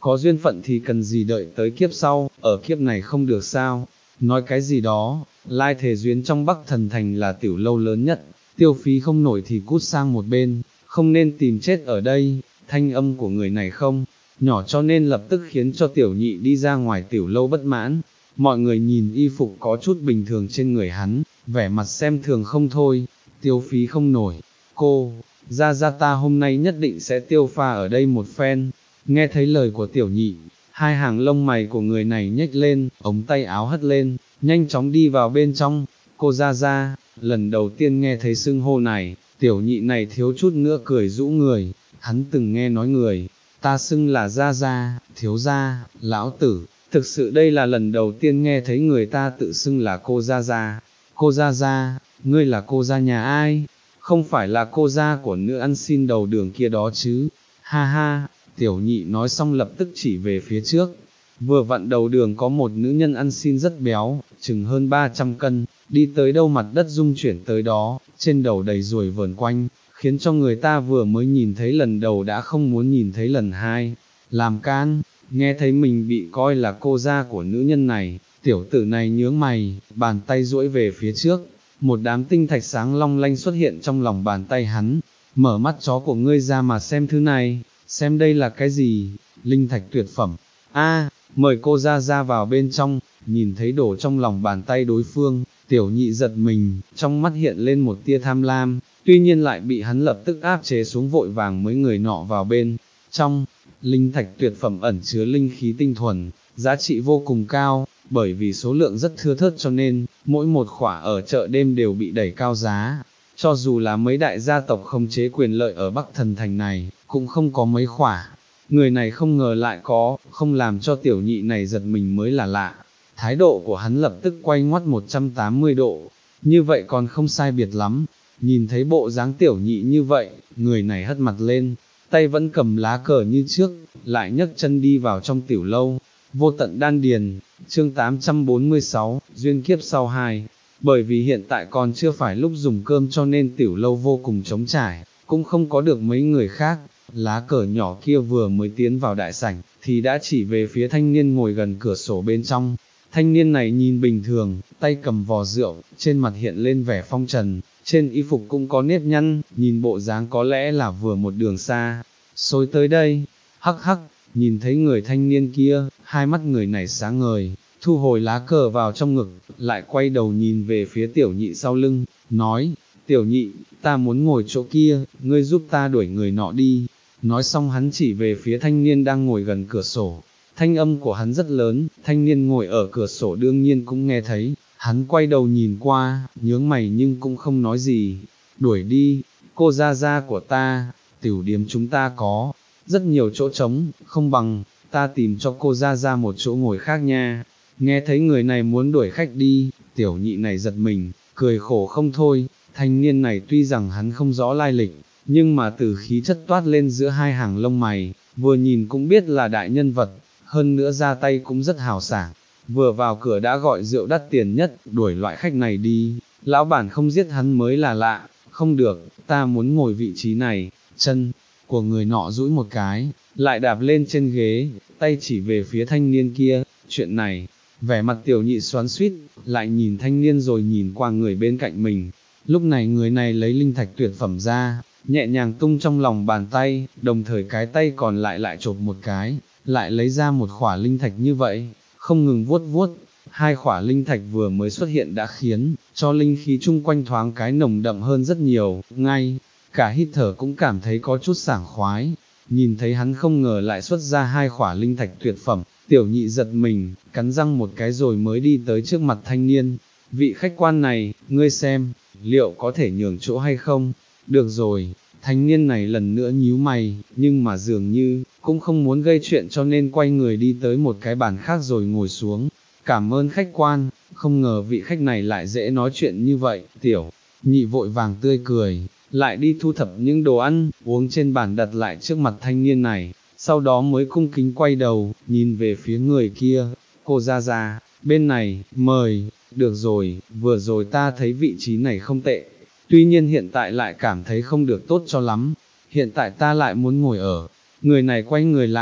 A: có duyên phận thì cần gì đợi tới kiếp sau, ở kiếp này không được sao, nói cái gì đó, lai thể duyên trong Bắc Thần Thành là tiểu lâu lớn nhất, tiêu phí không nổi thì cút sang một bên, không nên tìm chết ở đây, thanh âm của người này không nhỏ cho nên lập tức khiến cho tiểu nhị đi ra ngoài tiểu lâu bất mãn, mọi người nhìn y phục có chút bình thường trên người hắn, vẻ mặt xem thường không thôi, tiêu phí không nổi, cô, ra ra ta hôm nay nhất định sẽ tiêu pha ở đây một phen, nghe thấy lời của tiểu nhị, hai hàng lông mày của người này nhếch lên, ống tay áo hất lên, nhanh chóng đi vào bên trong, cô ra ra, lần đầu tiên nghe thấy xưng hô này, tiểu nhị này thiếu chút nữa cười rũ người, hắn từng nghe nói người, ta xưng là ra ra, thiếu gia, lão tử, thực sự đây là lần đầu tiên nghe thấy người ta tự xưng là cô ra ra, cô ra ra, ngươi là cô ra nhà ai, không phải là cô ra của nữ ăn xin đầu đường kia đó chứ, ha ha, tiểu nhị nói xong lập tức chỉ về phía trước, vừa vặn đầu đường có một nữ nhân ăn xin rất béo, chừng hơn ba trăm cân, đi tới đâu mặt đất rung chuyển tới đó, trên đầu đầy ruồi vờn quanh, khiến cho người ta vừa mới nhìn thấy lần đầu đã không muốn nhìn thấy lần hai, làm can, nghe thấy mình bị coi là cô gia của nữ nhân này, tiểu tử này nhướng mày, bàn tay duỗi về phía trước, một đám tinh thạch sáng long lanh xuất hiện trong lòng bàn tay hắn, mở mắt chó của ngươi ra mà xem thứ này, xem đây là cái gì, linh thạch tuyệt phẩm, a mời cô ra ra vào bên trong, nhìn thấy đổ trong lòng bàn tay đối phương, tiểu nhị giật mình, trong mắt hiện lên một tia tham lam, tuy nhiên lại bị hắn lập tức áp chế xuống vội vàng mấy người nọ vào bên trong, linh thạch tuyệt phẩm ẩn chứa linh khí tinh thuần, giá trị vô cùng cao, bởi vì số lượng rất thưa thớt cho nên, mỗi một khỏa ở chợ đêm đều bị đẩy cao giá, cho dù là mấy đại gia tộc không chế quyền lợi ở Bắc Thần Thành này, cũng không có mấy khỏa. Người này không ngờ lại có, không làm cho tiểu nhị này giật mình mới là lạ. Thái độ của hắn lập tức quay ngoắt một trăm tám mươi độ, như vậy còn không sai biệt lắm. Nhìn thấy bộ dáng tiểu nhị như vậy, người này hất mặt lên, tay vẫn cầm lá cờ như trước, lại nhấc chân đi vào trong tiểu lâu. Vô tận đan điền, chương tám trăm bốn mươi sáu, duyên kiếp sau hai. Bởi vì hiện tại còn chưa phải lúc dùng cơm cho nên tiểu lâu vô cùng trống trải, cũng không có được mấy người khác. Lá cờ nhỏ kia vừa mới tiến vào đại sảnh, thì đã chỉ về phía thanh niên ngồi gần cửa sổ bên trong. Thanh niên này nhìn bình thường, tay cầm vò rượu, trên mặt hiện lên vẻ phong trần, trên y phục cũng có nếp nhăn, nhìn bộ dáng có lẽ là vừa một đường xa, xôi tới đây, hắc hắc, nhìn thấy người thanh niên kia, hai mắt người này sáng ngời, thu hồi lá cờ vào trong ngực, lại quay đầu nhìn về phía tiểu nhị sau lưng, nói, tiểu nhị, ta muốn ngồi chỗ kia, ngươi giúp ta đuổi người nọ đi. Nói xong hắn chỉ về phía thanh niên đang ngồi gần cửa sổ, thanh âm của hắn rất lớn, thanh niên ngồi ở cửa sổ đương nhiên cũng nghe thấy, hắn quay đầu nhìn qua, nhướng mày nhưng cũng không nói gì, đuổi đi, cô gia gia của ta, tiểu điếm chúng ta có, rất nhiều chỗ trống, không bằng, ta tìm cho cô gia gia một chỗ ngồi khác nha. Nghe thấy người này muốn đuổi khách đi, tiểu nhị này giật mình, cười khổ không thôi, thanh niên này tuy rằng hắn không rõ lai lịch, nhưng mà từ khí chất toát lên giữa hai hàng lông mày, vừa nhìn cũng biết là đại nhân vật, hơn nữa ra tay cũng rất hào sảng, vừa vào cửa đã gọi rượu đắt tiền nhất, đuổi loại khách này đi, lão bản không giết hắn mới là lạ, không được, ta muốn ngồi vị trí này, chân của người nọ duỗi một cái, lại đạp lên trên ghế, tay chỉ về phía thanh niên kia, chuyện này, vẻ mặt tiểu nhị xoắn xuýt, lại nhìn thanh niên rồi nhìn qua người bên cạnh mình, lúc này người này lấy linh thạch tuyệt phẩm ra, nhẹ nhàng tung trong lòng bàn tay, đồng thời cái tay còn lại lại chộp một cái, lại lấy ra một khỏa linh thạch như vậy, không ngừng vuốt vuốt, hai khỏa linh thạch vừa mới xuất hiện đã khiến cho linh khí chung quanh thoáng cái nồng đậm hơn rất nhiều, ngay cả hít thở cũng cảm thấy có chút sảng khoái. Nhìn thấy hắn không ngờ lại xuất ra hai khỏa linh thạch tuyệt phẩm, tiểu nhị giật mình, cắn răng một cái rồi mới đi tới trước mặt thanh niên. Vị khách quan này, ngươi xem, liệu có thể nhường chỗ hay không? Được rồi, thanh niên này lần nữa nhíu mày, nhưng mà dường như, cũng không muốn gây chuyện cho nên quay người đi tới một cái bàn khác rồi ngồi xuống. Cảm ơn khách quan, không ngờ vị khách này lại dễ nói chuyện như vậy, tiểu nhị vội vàng tươi cười, lại đi thu thập những đồ ăn, uống trên bàn đặt lại trước mặt thanh niên này, sau đó mới cung kính quay đầu, nhìn về phía người kia, cô ra ra, bên này, mời, được rồi, vừa rồi ta thấy vị trí này không tệ, tuy nhiên hiện tại lại cảm thấy không được tốt cho lắm, hiện tại ta lại muốn ngồi ở, người này quay người lại,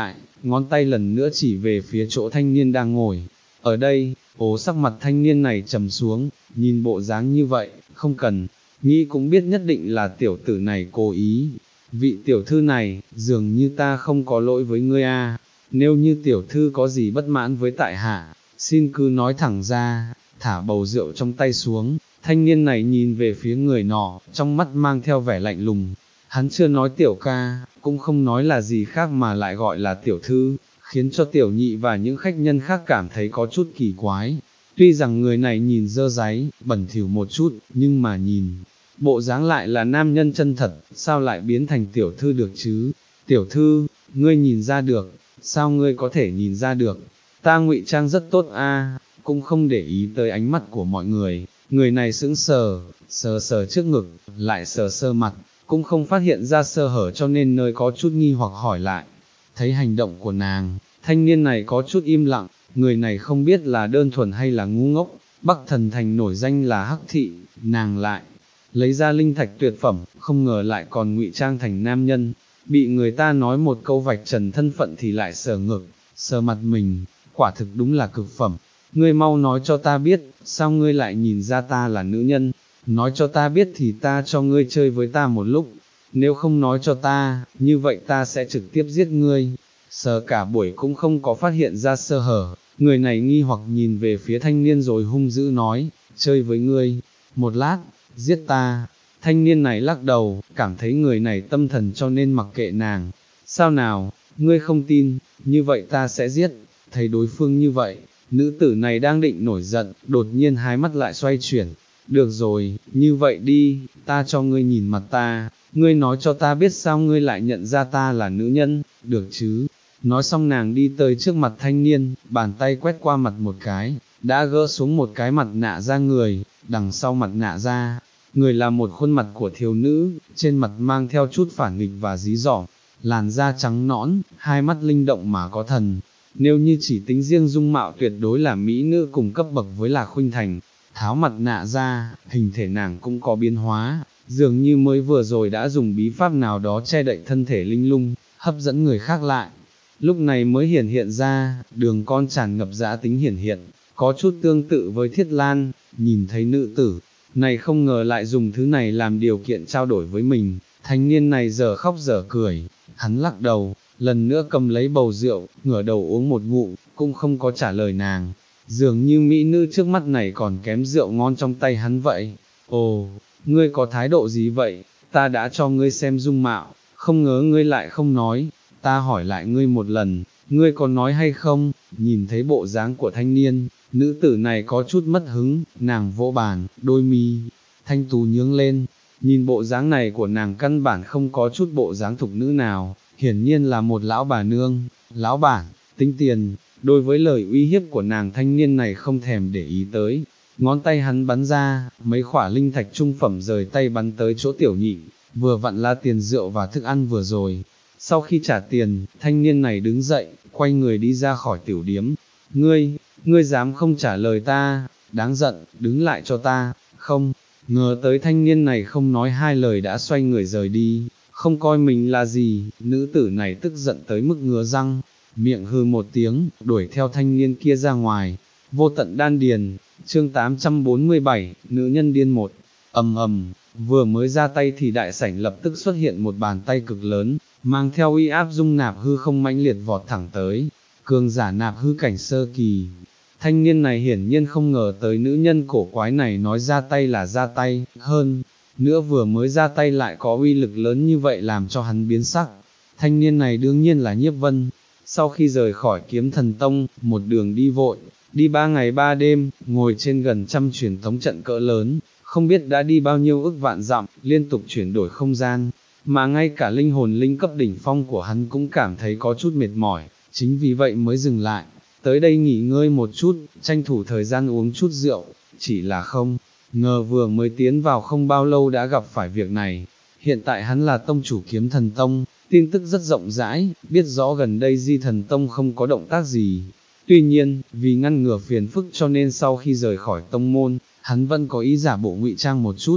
A: ngón tay lần nữa chỉ về phía chỗ thanh niên đang ngồi. Ở đây, ố sắc mặt thanh niên này trầm xuống, nhìn bộ dáng như vậy, không cần, nghĩ cũng biết nhất định là tiểu tử này cố ý. Vị tiểu thư này, dường như ta không có lỗi với ngươi a. Nếu như tiểu thư có gì bất mãn với tại hạ, xin cứ nói thẳng ra. Thả bầu rượu trong tay xuống, thanh niên này nhìn về phía người nọ, trong mắt mang theo vẻ lạnh lùng. Hắn chưa nói tiểu ca, cũng không nói là gì khác mà lại gọi là tiểu thư, khiến cho tiểu nhị và những khách nhân khác cảm thấy có chút kỳ quái. Tuy rằng người này nhìn dơ dáy, bẩn thỉu một chút, nhưng mà nhìn, bộ dáng lại là nam nhân chân thật, sao lại biến thành tiểu thư được chứ? Tiểu thư, ngươi nhìn ra được, sao ngươi có thể nhìn ra được? Ta ngụy trang rất tốt a, cũng không để ý tới ánh mắt của mọi người. Người này sững sờ, sờ sờ trước ngực, lại sờ sờ mặt, cũng không phát hiện ra sơ hở cho nên nơi có chút nghi hoặc hỏi lại. Thấy hành động của nàng, thanh niên này có chút im lặng, người này không biết là đơn thuần hay là ngu ngốc. Bắc Thần Thành nổi danh là hắc thị, nàng lại lấy ra linh thạch tuyệt phẩm, không ngờ lại còn ngụy trang thành nam nhân, bị người ta nói một câu vạch trần thân phận thì lại sờ ngực, sờ mặt mình, quả thực đúng là cực phẩm. Ngươi mau nói cho ta biết, sao ngươi lại nhìn ra ta là nữ nhân, nói cho ta biết thì ta cho ngươi chơi với ta một lúc, nếu không nói cho ta, như vậy ta sẽ trực tiếp giết ngươi. Sờ cả buổi cũng không có phát hiện ra sơ hở, người này nghi hoặc nhìn về phía thanh niên rồi hung dữ nói, chơi với ngươi, một lát, giết ta. Thanh niên này lắc đầu, cảm thấy người này tâm thần cho nên mặc kệ nàng. Sao nào, ngươi không tin, như vậy ta sẽ giết. Thấy đối phương như vậy, nữ tử này đang định nổi giận, đột nhiên hai mắt lại xoay chuyển. Được rồi, như vậy đi, ta cho ngươi nhìn mặt ta, ngươi nói cho ta biết sao ngươi lại nhận ra ta là nữ nhân, được chứ? Nói xong nàng đi tới trước mặt thanh niên, bàn tay quét qua mặt một cái, đã gỡ xuống một cái mặt nạ ra người, đằng sau mặt nạ ra, người là một khuôn mặt của thiếu nữ, trên mặt mang theo chút phản nghịch và dí dỏm, làn da trắng nõn, hai mắt linh động mà có thần. Nếu như chỉ tính riêng dung mạo tuyệt đối là mỹ nữ cùng cấp bậc với Lạc Khuynh Thành, tháo mặt nạ ra, hình thể nàng cũng có biến hóa, dường như mới vừa rồi đã dùng bí pháp nào đó che đậy thân thể linh lung, hấp dẫn người khác lại. Lúc này mới hiển hiện ra, đường con tràn ngập dã tính hiển hiện, có chút tương tự với Thiết Lan, nhìn thấy nữ tử, này không ngờ lại dùng thứ này làm điều kiện trao đổi với mình, thanh niên này giờ khóc giờ cười, hắn lắc đầu, lần nữa cầm lấy bầu rượu, ngửa đầu uống một ngụm, cũng không có trả lời nàng, dường như mỹ nữ trước mắt này còn kém rượu ngon trong tay hắn vậy. Ồ, ngươi có thái độ gì vậy, ta đã cho ngươi xem dung mạo, không ngờ ngươi lại không nói, ta hỏi lại ngươi một lần, ngươi có nói hay không? Nhìn thấy bộ dáng của thanh niên, nữ tử này có chút mất hứng, nàng vỗ bàn, đôi mi thanh tú nhướng lên, nhìn bộ dáng này của nàng căn bản không có chút bộ dáng thục nữ nào, hiển nhiên là một lão bà nương. Lão bản, tính tiền. Đối với lời uy hiếp của nàng, thanh niên này không thèm để ý tới, ngón tay hắn bắn ra, mấy khỏa linh thạch trung phẩm rời tay bắn tới chỗ tiểu nhị, vừa vặn là tiền rượu và thức ăn vừa rồi. Sau khi trả tiền, thanh niên này đứng dậy, quay người đi ra khỏi tiểu điếm. Ngươi, ngươi dám không trả lời ta, đáng giận, đứng lại cho ta. Không, ngờ tới thanh niên này không nói hai lời đã xoay người rời đi, không coi mình là gì. Nữ tử này tức giận tới mức ngứa răng, miệng hư một tiếng, đuổi theo thanh niên kia ra ngoài. Vô tận đan điền, chương tám trăm bốn mươi bảy, nữ nhân điên một. Ầm ầm, vừa mới ra tay thì đại sảnh lập tức xuất hiện một bàn tay cực lớn, mang theo uy áp dung nạp hư không mãnh liệt vọt thẳng tới, cường giả nạp hư cảnh sơ kỳ. Thanh niên này hiển nhiên không ngờ tới nữ nhân cổ quái này nói ra tay là ra tay, hơn nữa vừa mới ra tay lại có uy lực lớn như vậy làm cho hắn biến sắc. Thanh niên này đương nhiên là Nhiếp Vân. Sau khi rời khỏi Kiếm Thần Tông, một đường đi vội, đi ba ngày ba đêm, ngồi trên gần trăm truyền tống trận cỡ lớn, không biết đã đi bao nhiêu ức vạn dặm, liên tục chuyển đổi không gian, mà ngay cả linh hồn linh cấp đỉnh phong của hắn cũng cảm thấy có chút mệt mỏi, chính vì vậy mới dừng lại, tới đây nghỉ ngơi một chút, tranh thủ thời gian uống chút rượu, chỉ là không ngờ vừa mới tiến vào không bao lâu đã gặp phải việc này. Hiện tại hắn là tông chủ Kiếm Thần Tông, tin tức rất rộng rãi, biết rõ gần đây Di Thần Tông không có động tác gì. Tuy nhiên, vì ngăn ngừa phiền phức cho nên sau khi rời khỏi tông môn, hắn vẫn có ý giả bộ ngụy trang một chút.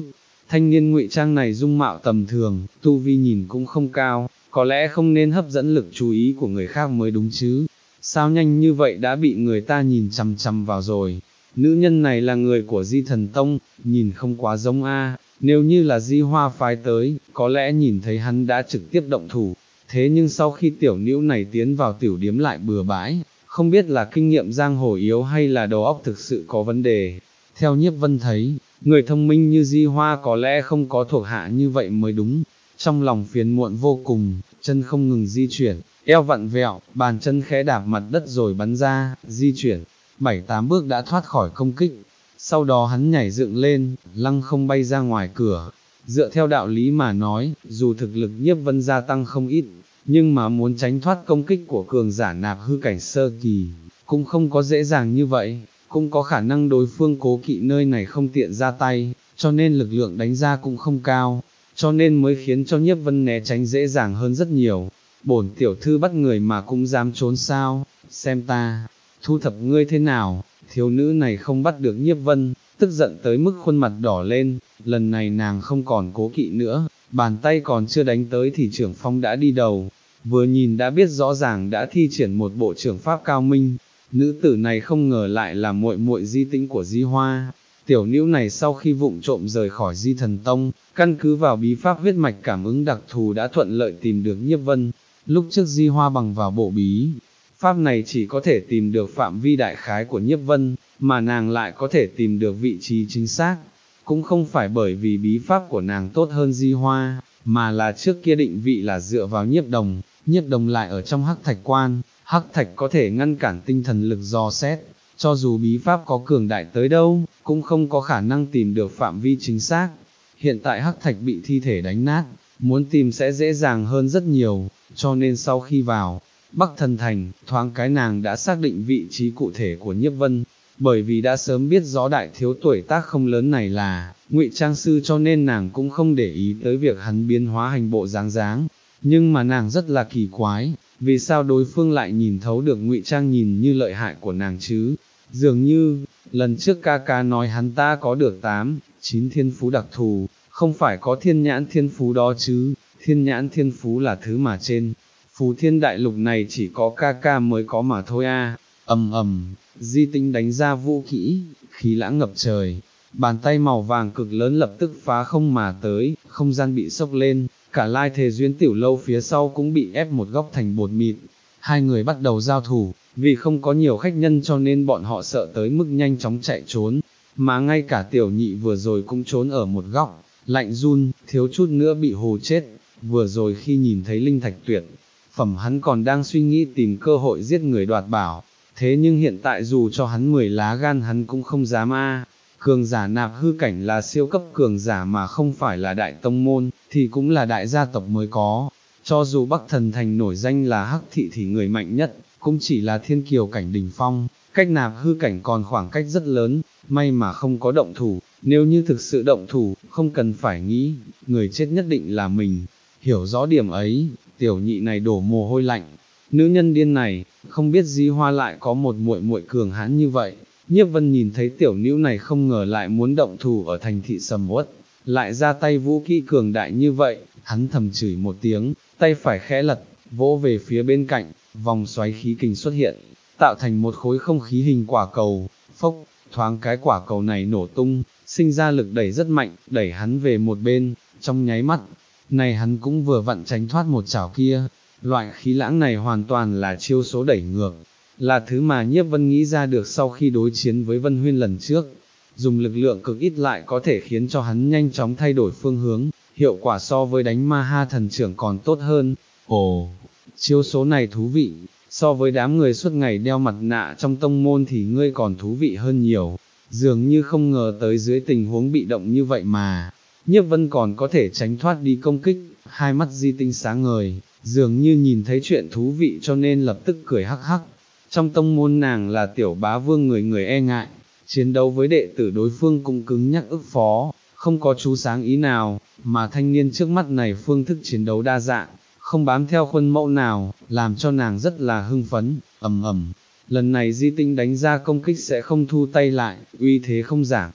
A: thanh niên ngụy trang này dung mạo tầm thường, tu vi nhìn cũng không cao, có lẽ không nên hấp dẫn lực chú ý của người khác mới đúng chứ, sao nhanh như vậy đã bị người ta nhìn chằm chằm vào rồi. Nữ nhân này là người của Di Thần Tông, nhìn không quá giống a. Nếu như là Di Hoa phái tới, có lẽ nhìn thấy hắn đã trực tiếp động thủ, thế nhưng sau khi tiểu nữ này tiến vào tiểu điếm lại bừa bãi, không biết là kinh nghiệm giang hồ yếu hay là đầu óc thực sự có vấn đề. Theo Nhiếp Vân thấy, người thông minh như Di Hoa có lẽ không có thuộc hạ như vậy mới đúng, trong lòng phiền muộn vô cùng, chân không ngừng di chuyển, eo vặn vẹo, bàn chân khẽ đạp mặt đất rồi bắn ra, di chuyển, bảy tám bước đã thoát khỏi công kích. Sau đó hắn nhảy dựng lên, lăng không bay ra ngoài cửa. Dựa theo đạo lý mà nói, dù thực lực Nhiếp Vân gia tăng không ít, nhưng mà muốn tránh thoát công kích của cường giả nạp hư cảnh sơ kỳ, cũng không có dễ dàng như vậy, cũng có khả năng đối phương cố kỵ nơi này không tiện ra tay, cho nên lực lượng đánh ra cũng không cao, cho nên mới khiến cho Nhiếp Vân né tránh dễ dàng hơn rất nhiều. Bổn tiểu thư bắt người mà cũng dám trốn sao, xem ta, thu thập ngươi thế nào. Thiếu nữ này không bắt được Nhiếp Vân, tức giận tới mức khuôn mặt đỏ lên, lần này nàng không còn cố kỵ nữa, bàn tay còn chưa đánh tới thì trưởng phong đã đi đầu, vừa nhìn đã biết rõ ràng đã thi triển một bộ trưởng pháp cao minh. Nữ tử này không ngờ lại là muội muội Di Tĩnh của Di Hoa. Tiểu nữ này sau khi vụng trộm rời khỏi Di Thần Tông, căn cứ vào bí pháp huyết mạch cảm ứng đặc thù đã thuận lợi tìm được Nhiếp Vân. Lúc trước Di Hoa bằng vào bộ bí pháp này chỉ có thể tìm được phạm vi đại khái của Nhiếp Vân, mà nàng lại có thể tìm được vị trí chính xác. Cũng không phải bởi vì bí pháp của nàng tốt hơn Di Hoa, mà là trước kia định vị là dựa vào Nhiếp Đồng, Nhiếp Đồng lại ở trong Hắc Thạch Quan, Hắc Thạch có thể ngăn cản tinh thần lực dò xét, cho dù bí pháp có cường đại tới đâu, cũng không có khả năng tìm được phạm vi chính xác. Hiện tại Hắc Thạch bị thi thể đánh nát, muốn tìm sẽ dễ dàng hơn rất nhiều, cho nên sau khi vào Bắc Thần Thành, thoáng cái nàng đã xác định vị trí cụ thể của Nhiếp Vân, bởi vì đã sớm biết rõ đại thiếu tuổi tác không lớn này là ngụy trang sư, cho nên nàng cũng không để ý tới việc hắn biến hóa hành bộ dáng dáng. Nhưng mà nàng rất là kỳ quái, vì sao đối phương lại nhìn thấu được ngụy trang nhìn như lợi hại của nàng chứ? Dường như, lần trước ca ca nói hắn ta có được tám, chín thiên phú đặc thù, không phải có thiên nhãn thiên phú đó chứ, thiên nhãn thiên phú là thứ mà trên Phù Thiên Đại Lục này chỉ có ca ca mới có mà thôi a. Ầm ầm, Di Tĩnh đánh ra vũ kỹ, khí lãng ngập trời, bàn tay màu vàng cực lớn lập tức phá không mà tới, không gian bị sốc lên, cả Lai Thế Duyên tiểu lâu phía sau cũng bị ép một góc thành bột mịn. Hai người bắt đầu giao thủ, vì không có nhiều khách nhân cho nên bọn họ sợ tới mức nhanh chóng chạy trốn, mà ngay cả tiểu nhị vừa rồi cũng trốn ở một góc, lạnh run, thiếu chút nữa bị hù chết. Vừa rồi khi nhìn thấy linh thạch tuyệt phẩm hắn còn đang suy nghĩ tìm cơ hội giết người đoạt bảo, thế nhưng hiện tại dù cho hắn mười lá gan hắn cũng không dám a. Cường giả nạp hư cảnh là siêu cấp cường giả mà không phải là đại tông môn, thì cũng là đại gia tộc mới có. Cho dù Bắc Thần Thành nổi danh là Hắc Thị thì người mạnh nhất, cũng chỉ là thiên kiều cảnh đỉnh phong, cách nạp hư cảnh còn khoảng cách rất lớn, may mà không có động thủ, nếu như thực sự động thủ, không cần phải nghĩ, người chết nhất định là mình. Hiểu rõ điểm ấy, tiểu nhị này đổ mồ hôi lạnh. Nữ nhân điên này, không biết Di Hoa lại có một muội muội cường hãn như vậy. Nhiếp Vân nhìn thấy tiểu nữ này không ngờ lại muốn động thủ ở thành thị sầm uất, lại ra tay vũ kỹ cường đại như vậy, hắn thầm chửi một tiếng, tay phải khẽ lật, vỗ về phía bên cạnh, vòng xoáy khí kình xuất hiện, tạo thành một khối không khí hình quả cầu, phốc, thoáng cái quả cầu này nổ tung, sinh ra lực đẩy rất mạnh, đẩy hắn về một bên, trong nháy mắt này hắn cũng vừa vặn tránh thoát một chảo kia. Loại khí lãng này hoàn toàn là chiêu số đẩy ngược, là thứ mà Nhiếp Vân nghĩ ra được sau khi đối chiến với Vân Huyên lần trước. Dùng lực lượng cực ít lại có thể khiến cho hắn nhanh chóng thay đổi phương hướng, hiệu quả so với đánh ma ha thần trưởng còn tốt hơn. Ồ, chiêu số này thú vị, so với đám người suốt ngày đeo mặt nạ trong tông môn thì ngươi còn thú vị hơn nhiều. Dường như không ngờ tới dưới tình huống bị động như vậy mà Nhiếp Vân còn có thể tránh thoát đi công kích. Hai mắt Di Tinh sáng ngời, dường như nhìn thấy chuyện thú vị cho nên lập tức cười hắc hắc. Trong tông môn nàng là tiểu bá vương người người e ngại, chiến đấu với đệ tử đối phương cũng cứng nhắc ức phó, không có chú sáng ý nào, mà thanh niên trước mắt này phương thức chiến đấu đa dạng, không bám theo khuôn mẫu nào, làm cho nàng rất là hưng phấn. Ầm ầm, lần này Di Tinh đánh ra công kích sẽ không thu tay lại, uy thế không giảm,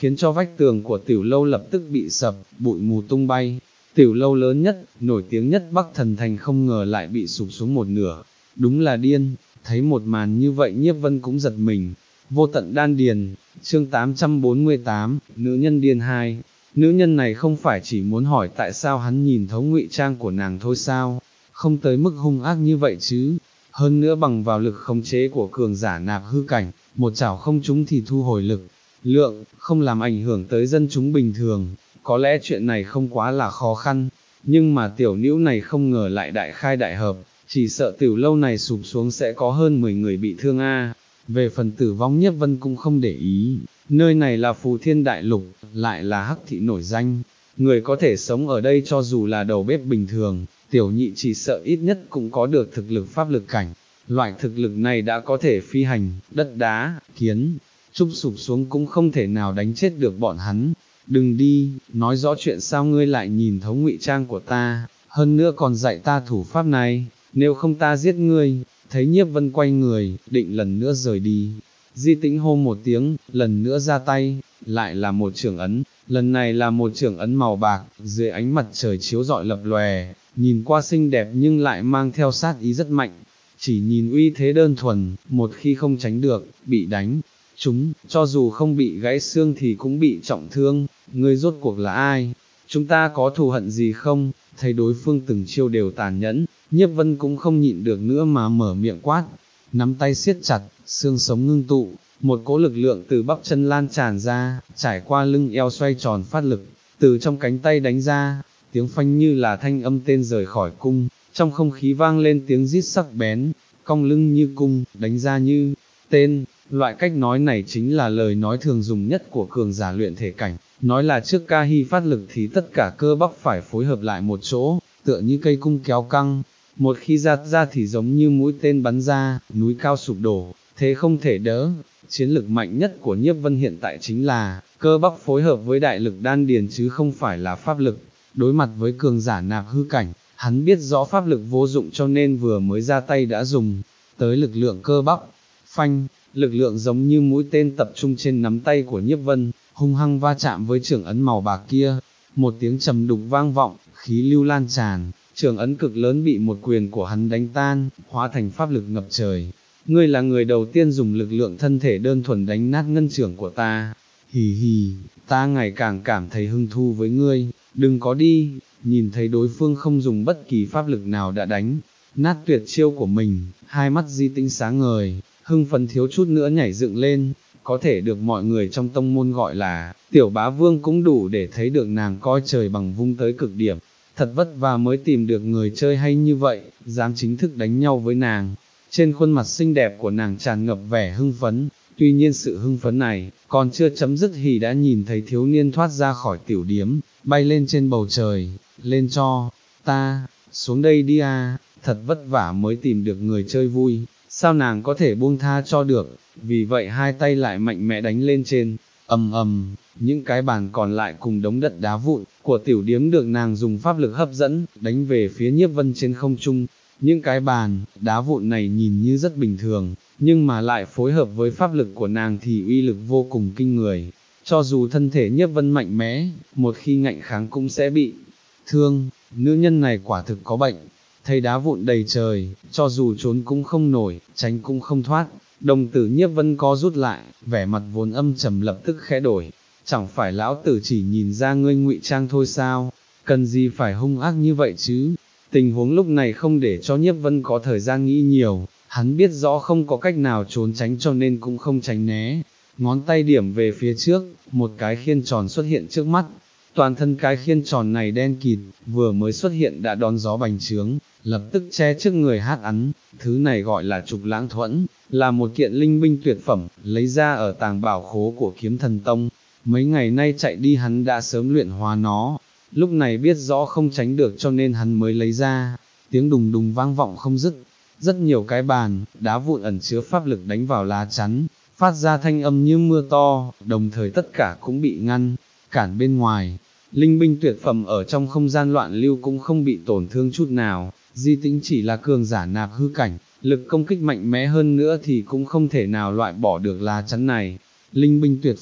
A: khiến cho vách tường của tiểu lâu lập tức bị sập, bụi mù tung bay. Tiểu lâu lớn nhất, nổi tiếng nhất Bắc Thần Thành không ngờ lại bị sụp xuống một nửa, đúng là điên. Thấy một màn như vậy Nhiếp Vân cũng giật mình. Vô tận đan điền, chương tám trăm bốn mươi tám, nữ nhân điên hai. Nữ nhân này không phải chỉ muốn hỏi tại sao hắn nhìn thấu ngụy trang của nàng thôi sao, không tới mức hung ác như vậy chứ. Hơn nữa bằng vào lực khống chế của cường giả nạp hư cảnh, một chảo không trúng thì thu hồi lực lượng, không làm ảnh hưởng tới dân chúng bình thường. Có lẽ chuyện này không quá là khó khăn, nhưng mà tiểu nữ này không ngờ lại đại khai đại hợp, chỉ sợ tiểu lâu này sụp xuống sẽ có hơn mười người bị thương a. Về phần tử vong Nhiếp Vân cũng không để ý, nơi này là Phù Thiên Đại Lục, lại là hắc thị nổi danh, người có thể sống ở đây cho dù là đầu bếp bình thường, tiểu nhị chỉ sợ ít nhất cũng có được thực lực pháp lực cảnh. Loại thực lực này đã có thể phi hành, đất đá, kiến, trúc sụp xuống cũng không thể nào đánh chết được bọn hắn. Đừng đi, nói rõ chuyện sao ngươi lại nhìn thấu ngụy trang của ta, hơn nữa còn dạy ta thủ pháp này, nếu không ta giết ngươi. Thấy Nhiếp Vân quay người, định lần nữa rời đi, Di Tĩnh hô một tiếng, lần nữa ra tay, lại là một chưởng ấn, lần này là một chưởng ấn màu bạc, dưới ánh mặt trời chiếu rọi lập lòe, nhìn qua xinh đẹp nhưng lại mang theo sát ý rất mạnh. Chỉ nhìn uy thế đơn thuần, một khi không tránh được, bị đánh chúng, cho dù không bị gãy xương thì cũng bị trọng thương. Ngươi rốt cuộc là ai? Chúng ta có thù hận gì không? Thấy đối phương từng chiêu đều tàn nhẫn, Nhiếp Vân cũng không nhịn được nữa mà mở miệng quát, nắm tay siết chặt, xương sống ngưng tụ, một cỗ lực lượng từ bắp chân lan tràn ra, trải qua lưng eo xoay tròn phát lực, từ trong cánh tay đánh ra, tiếng phanh như là thanh âm tên rời khỏi cung, trong không khí vang lên tiếng rít sắc bén, cong lưng như cung, đánh ra như tên. Loại cách nói này chính là lời nói thường dùng nhất của cường giả luyện thể cảnh, nói là trước ca hy phát lực thì tất cả cơ bắp phải phối hợp lại một chỗ, tựa như cây cung kéo căng, một khi giạt ra thì giống như mũi tên bắn ra, núi cao sụp đổ, thế không thể đỡ. Chiến lực mạnh nhất của Nhiếp Vân hiện tại chính là cơ bắp phối hợp với đại lực đan điền chứ không phải là pháp lực. Đối mặt với cường giả nạp hư cảnh, hắn biết rõ pháp lực vô dụng cho nên vừa mới ra tay đã dùng tới lực lượng cơ bắp. Phanh, lực lượng giống như mũi tên tập trung trên nắm tay của Nhiếp Vân, hung hăng va chạm với chưởng ấn màu bạc kia. Một tiếng trầm đục vang vọng, khí lưu lan tràn, chưởng ấn cực lớn bị một quyền của hắn đánh tan, hóa thành pháp lực ngập trời. Ngươi là người đầu tiên dùng lực lượng thân thể đơn thuần đánh nát ngân chưởng của ta. Hì hì, ta ngày càng cảm thấy hứng thú với ngươi, đừng có đi. Nhìn thấy đối phương không dùng bất kỳ pháp lực nào đã đánh nát tuyệt chiêu của mình, hai mắt Di Tĩnh sáng ngời, hưng phấn thiếu chút nữa nhảy dựng lên. Có thể được mọi người trong tông môn gọi là tiểu bá vương cũng đủ để thấy được nàng coi trời bằng vung tới cực điểm. Thật vất vả mới tìm được người chơi hay như vậy, dám chính thức đánh nhau với nàng. Trên khuôn mặt xinh đẹp của nàng tràn ngập vẻ hưng phấn, tuy nhiên sự hưng phấn này còn chưa chấm dứt thì đã nhìn thấy thiếu niên thoát ra khỏi tiểu điếm, bay lên trên bầu trời, lên cho ta, xuống đây đi a, thật vất vả mới tìm được người chơi vui, sao nàng có thể buông tha cho được. Vì vậy hai tay lại mạnh mẽ đánh lên trên, ầm ầm, những cái bàn còn lại cùng đống đất đá vụn của tiểu điếm được nàng dùng pháp lực hấp dẫn, đánh về phía Nhiếp Vân trên không trung. Những cái bàn, đá vụn này nhìn như rất bình thường, nhưng mà lại phối hợp với pháp lực của nàng thì uy lực vô cùng kinh người. Cho dù thân thể Nhiếp Vân mạnh mẽ, một khi ngạnh kháng cũng sẽ bị thương. Nữ nhân này quả thực có bệnh. Thấy đá vụn đầy trời, cho dù trốn cũng không nổi, tránh cũng không thoát. Đồng tử Nhiếp Vân có rút lại, vẻ mặt vốn âm trầm lập tức khẽ đổi. Chẳng phải lão tử chỉ nhìn ra ngươi ngụy trang thôi sao, cần gì phải hung ác như vậy chứ. Tình huống lúc này không để cho Nhiếp Vân có thời gian nghĩ nhiều, hắn biết rõ không có cách nào trốn tránh cho nên cũng không tránh né. Ngón tay điểm về phía trước, một cái khiên tròn xuất hiện trước mắt. Toàn thân cái khiên tròn này đen kịt, vừa mới xuất hiện đã đón gió bành trướng, lập tức che trước người hắc ấn. Thứ này gọi là trục lãng thuẫn, là một kiện linh binh tuyệt phẩm, lấy ra ở tàng bảo khố của Kiếm Thần Tông. Mấy ngày nay chạy đi hắn đã sớm luyện hóa nó, lúc này biết rõ không tránh được cho nên hắn mới lấy ra. Tiếng đùng đùng vang vọng không dứt, rất nhiều cái bàn, đá vụn ẩn chứa pháp lực đánh vào lá chắn, phát ra thanh âm như mưa to, đồng thời tất cả cũng bị ngăn cản bên ngoài. Linh binh tuyệt phẩm ở trong không gian loạn lưu cũng không bị tổn thương chút nào. Di Tĩnh chỉ là cường giả nạp hư cảnh, lực công kích mạnh mẽ hơn nữa thì cũng không thể nào loại bỏ được lá chắn này. Linh binh tuyệt phẩm,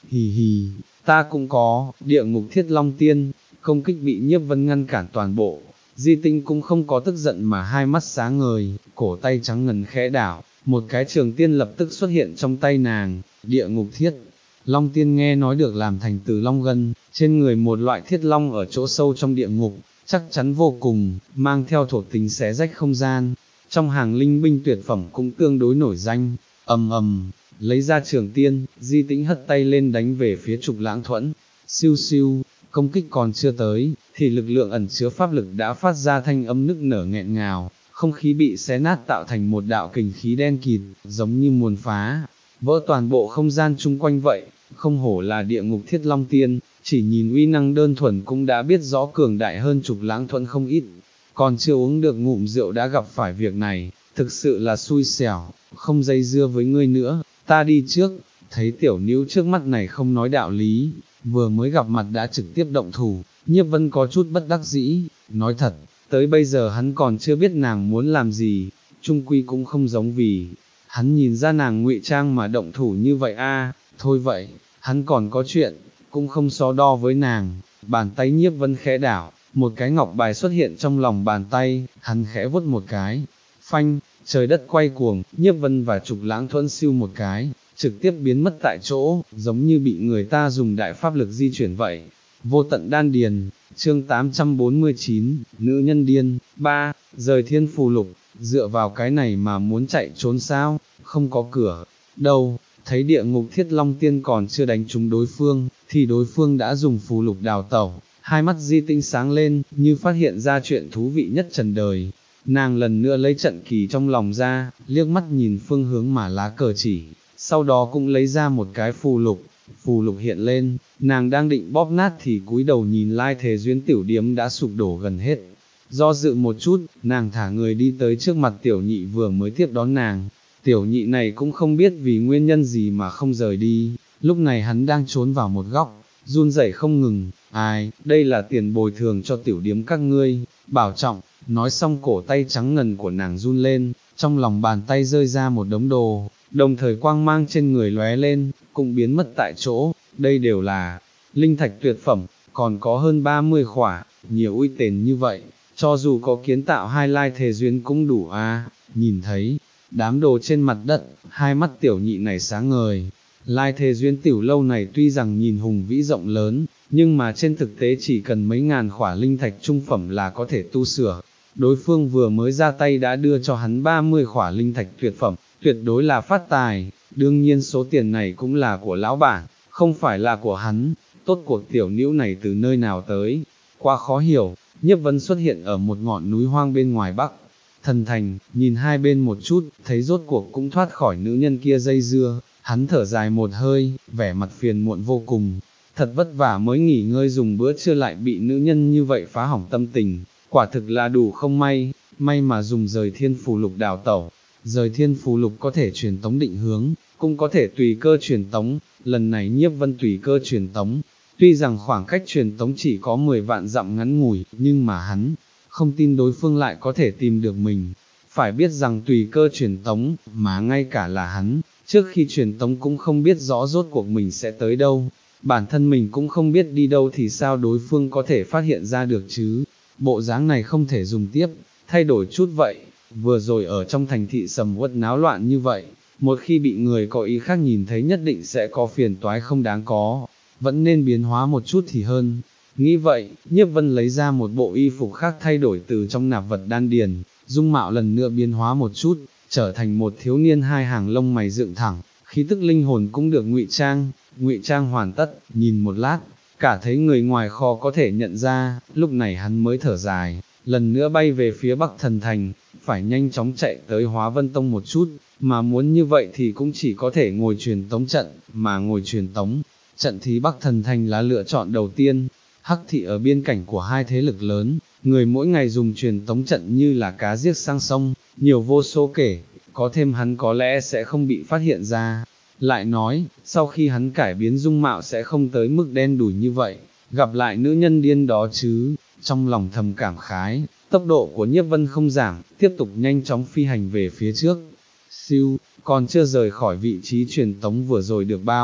A: hì hì, ta cũng có, địa ngục thiết long tiên, công kích bị Nhiếp Vân ngăn cản toàn bộ, Di Tinh cũng không có tức giận mà hai mắt sáng ngời, cổ tay trắng ngần khẽ đảo, một cái trường tiên lập tức xuất hiện trong tay nàng, địa ngục thiết. Long tiên nghe nói được làm thành từ long gân, trên người một loại thiết long ở chỗ sâu trong địa ngục, chắc chắn vô cùng, mang theo thổ tính xé rách không gian, trong hàng linh binh tuyệt phẩm cũng tương đối nổi danh, ầm ầm, lấy ra trường tiên, Di Tĩnh hất tay lên đánh về phía Trục Lãng Thuẫn, siêu siêu, công kích còn chưa tới, thì lực lượng ẩn chứa pháp lực đã phát ra thanh âm nức nở nghẹn ngào, không khí bị xé nát tạo thành một đạo kình khí đen kịt, giống như muôn phá, vỡ toàn bộ không gian chung quanh vậy, không hổ là địa ngục thiết long tiên, chỉ nhìn uy năng đơn thuần cũng đã biết rõ cường đại hơn Trục Lãng Thuẫn không ít, còn chưa uống được ngụm rượu đã gặp phải việc này, thực sự là xui xẻo, không dây dưa với ngươi nữa, ta đi trước, thấy tiểu nữ trước mắt này không nói đạo lý, vừa mới gặp mặt đã trực tiếp động thủ, Nhiếp Vân có chút bất đắc dĩ, nói thật, tới bây giờ hắn còn chưa biết nàng muốn làm gì, chung quy cũng không giống vì, hắn nhìn ra nàng ngụy trang mà động thủ như vậy a, thôi vậy, hắn còn có chuyện, cũng không so đo với nàng, bàn tay Nhiếp Vân khẽ đảo, một cái ngọc bài xuất hiện trong lòng bàn tay, hắn khẽ vuốt một cái, phanh, trời đất quay cuồng, Nhiếp Vân và Trục Lãng Thuẫn siêu một cái, trực tiếp biến mất tại chỗ, giống như bị người ta dùng đại pháp lực di chuyển vậy. Vô tận đan điền, chương tám trăm bốn mươi chín, nữ nhân điên, ba, rời thiên phù lục, dựa vào cái này mà muốn chạy trốn sao, không có cửa, đâu, thấy địa ngục thiết long tiên còn chưa đánh trúng đối phương, thì đối phương đã dùng phù lục đào tẩu, hai mắt Di Tinh sáng lên, như phát hiện ra chuyện thú vị nhất trần đời. Nàng lần nữa lấy trận kỳ trong lòng ra, liếc mắt nhìn phương hướng mà lá cờ chỉ, sau đó cũng lấy ra một cái phù lục, phù lục hiện lên, nàng đang định bóp nát thì cúi đầu nhìn Lai Thế Duyên tiểu điếm đã sụp đổ gần hết. Do dự một chút, nàng thả người đi tới trước mặt tiểu nhị vừa mới tiếp đón nàng, tiểu nhị này cũng không biết vì nguyên nhân gì mà không rời đi, lúc này hắn đang trốn vào một góc, run rẩy không ngừng, ai, đây là tiền bồi thường cho tiểu điếm các ngươi, bảo trọng. Nói xong cổ tay trắng ngần của nàng run lên, trong lòng bàn tay rơi ra một đống đồ, đồng thời quang mang trên người lóe lên, cũng biến mất tại chỗ, đây đều là linh thạch tuyệt phẩm, còn có hơn ba mươi khỏa, nhiều uy tiền như vậy, cho dù có kiến tạo hai Lai Thế Duyên cũng đủ a. À. Nhìn thấy đám đồ trên mặt đất, hai mắt tiểu nhị này sáng ngời. Lai Thế Duyên tiểu lâu này tuy rằng nhìn hùng vĩ rộng lớn, nhưng mà trên thực tế chỉ cần mấy ngàn khỏa linh thạch trung phẩm là có thể tu sửa. Đối phương vừa mới ra tay đã đưa cho hắn ba mươi khỏa linh thạch tuyệt phẩm, tuyệt đối là phát tài, đương nhiên số tiền này cũng là của lão bản, không phải là của hắn, tốt cuộc tiểu nữ này từ nơi nào tới, quá khó hiểu. Nhiếp Vân xuất hiện ở một ngọn núi hoang bên ngoài Bắc Thần Thành, nhìn hai bên một chút, thấy rốt cuộc cũng thoát khỏi nữ nhân kia dây dưa, hắn thở dài một hơi, vẻ mặt phiền muộn vô cùng, thật vất vả mới nghỉ ngơi dùng bữa trưa lại bị nữ nhân như vậy phá hỏng tâm tình. Quả thực là đủ không may, may mà dùng rời thiên phù lục đào tẩu, rời thiên phù lục có thể truyền tống định hướng, cũng có thể tùy cơ truyền tống, lần này Nhiếp Vân tùy cơ truyền tống, tuy rằng khoảng cách truyền tống chỉ có mười vạn dặm ngắn ngủi, nhưng mà hắn không tin đối phương lại có thể tìm được mình, phải biết rằng tùy cơ truyền tống, mà ngay cả là hắn, trước khi truyền tống cũng không biết rõ rốt cuộc mình sẽ tới đâu, bản thân mình cũng không biết đi đâu thì sao đối phương có thể phát hiện ra được chứ. Bộ dáng này không thể dùng tiếp, thay đổi chút vậy, vừa rồi ở trong thành thị sầm uất náo loạn như vậy, một khi bị người có ý khác nhìn thấy nhất định sẽ có phiền toái không đáng có, vẫn nên biến hóa một chút thì hơn. Nghĩ vậy, Nhiếp Vân lấy ra một bộ y phục khác thay đổi từ trong nạp vật đan điền, dung mạo lần nữa biến hóa một chút, trở thành một thiếu niên hai hàng lông mày dựng thẳng, khí tức linh hồn cũng được ngụy trang, ngụy trang hoàn tất, nhìn một lát, cả thấy người ngoài khó có thể nhận ra, lúc này hắn mới thở dài, lần nữa bay về phía Bắc Thần Thành, phải nhanh chóng chạy tới Hóa Vân Tông một chút, mà muốn như vậy thì cũng chỉ có thể ngồi truyền tống trận, mà ngồi truyền tống trận thì Bắc Thần Thành là lựa chọn đầu tiên. Hắc thị ở biên cảnh của hai thế lực lớn, người mỗi ngày dùng truyền tống trận như là cá giết sang sông, nhiều vô số kể, có thêm hắn có lẽ sẽ không bị phát hiện ra. Lại nói, sau khi hắn cải biến dung mạo sẽ không tới mức đen đủi như vậy, gặp lại nữ nhân điên đó chứ, trong lòng thầm cảm khái, tốc độ của Nhiếp Vân không giảm, tiếp tục nhanh chóng phi hành về phía trước. Siêu, còn chưa rời khỏi vị trí truyền tống vừa rồi được bao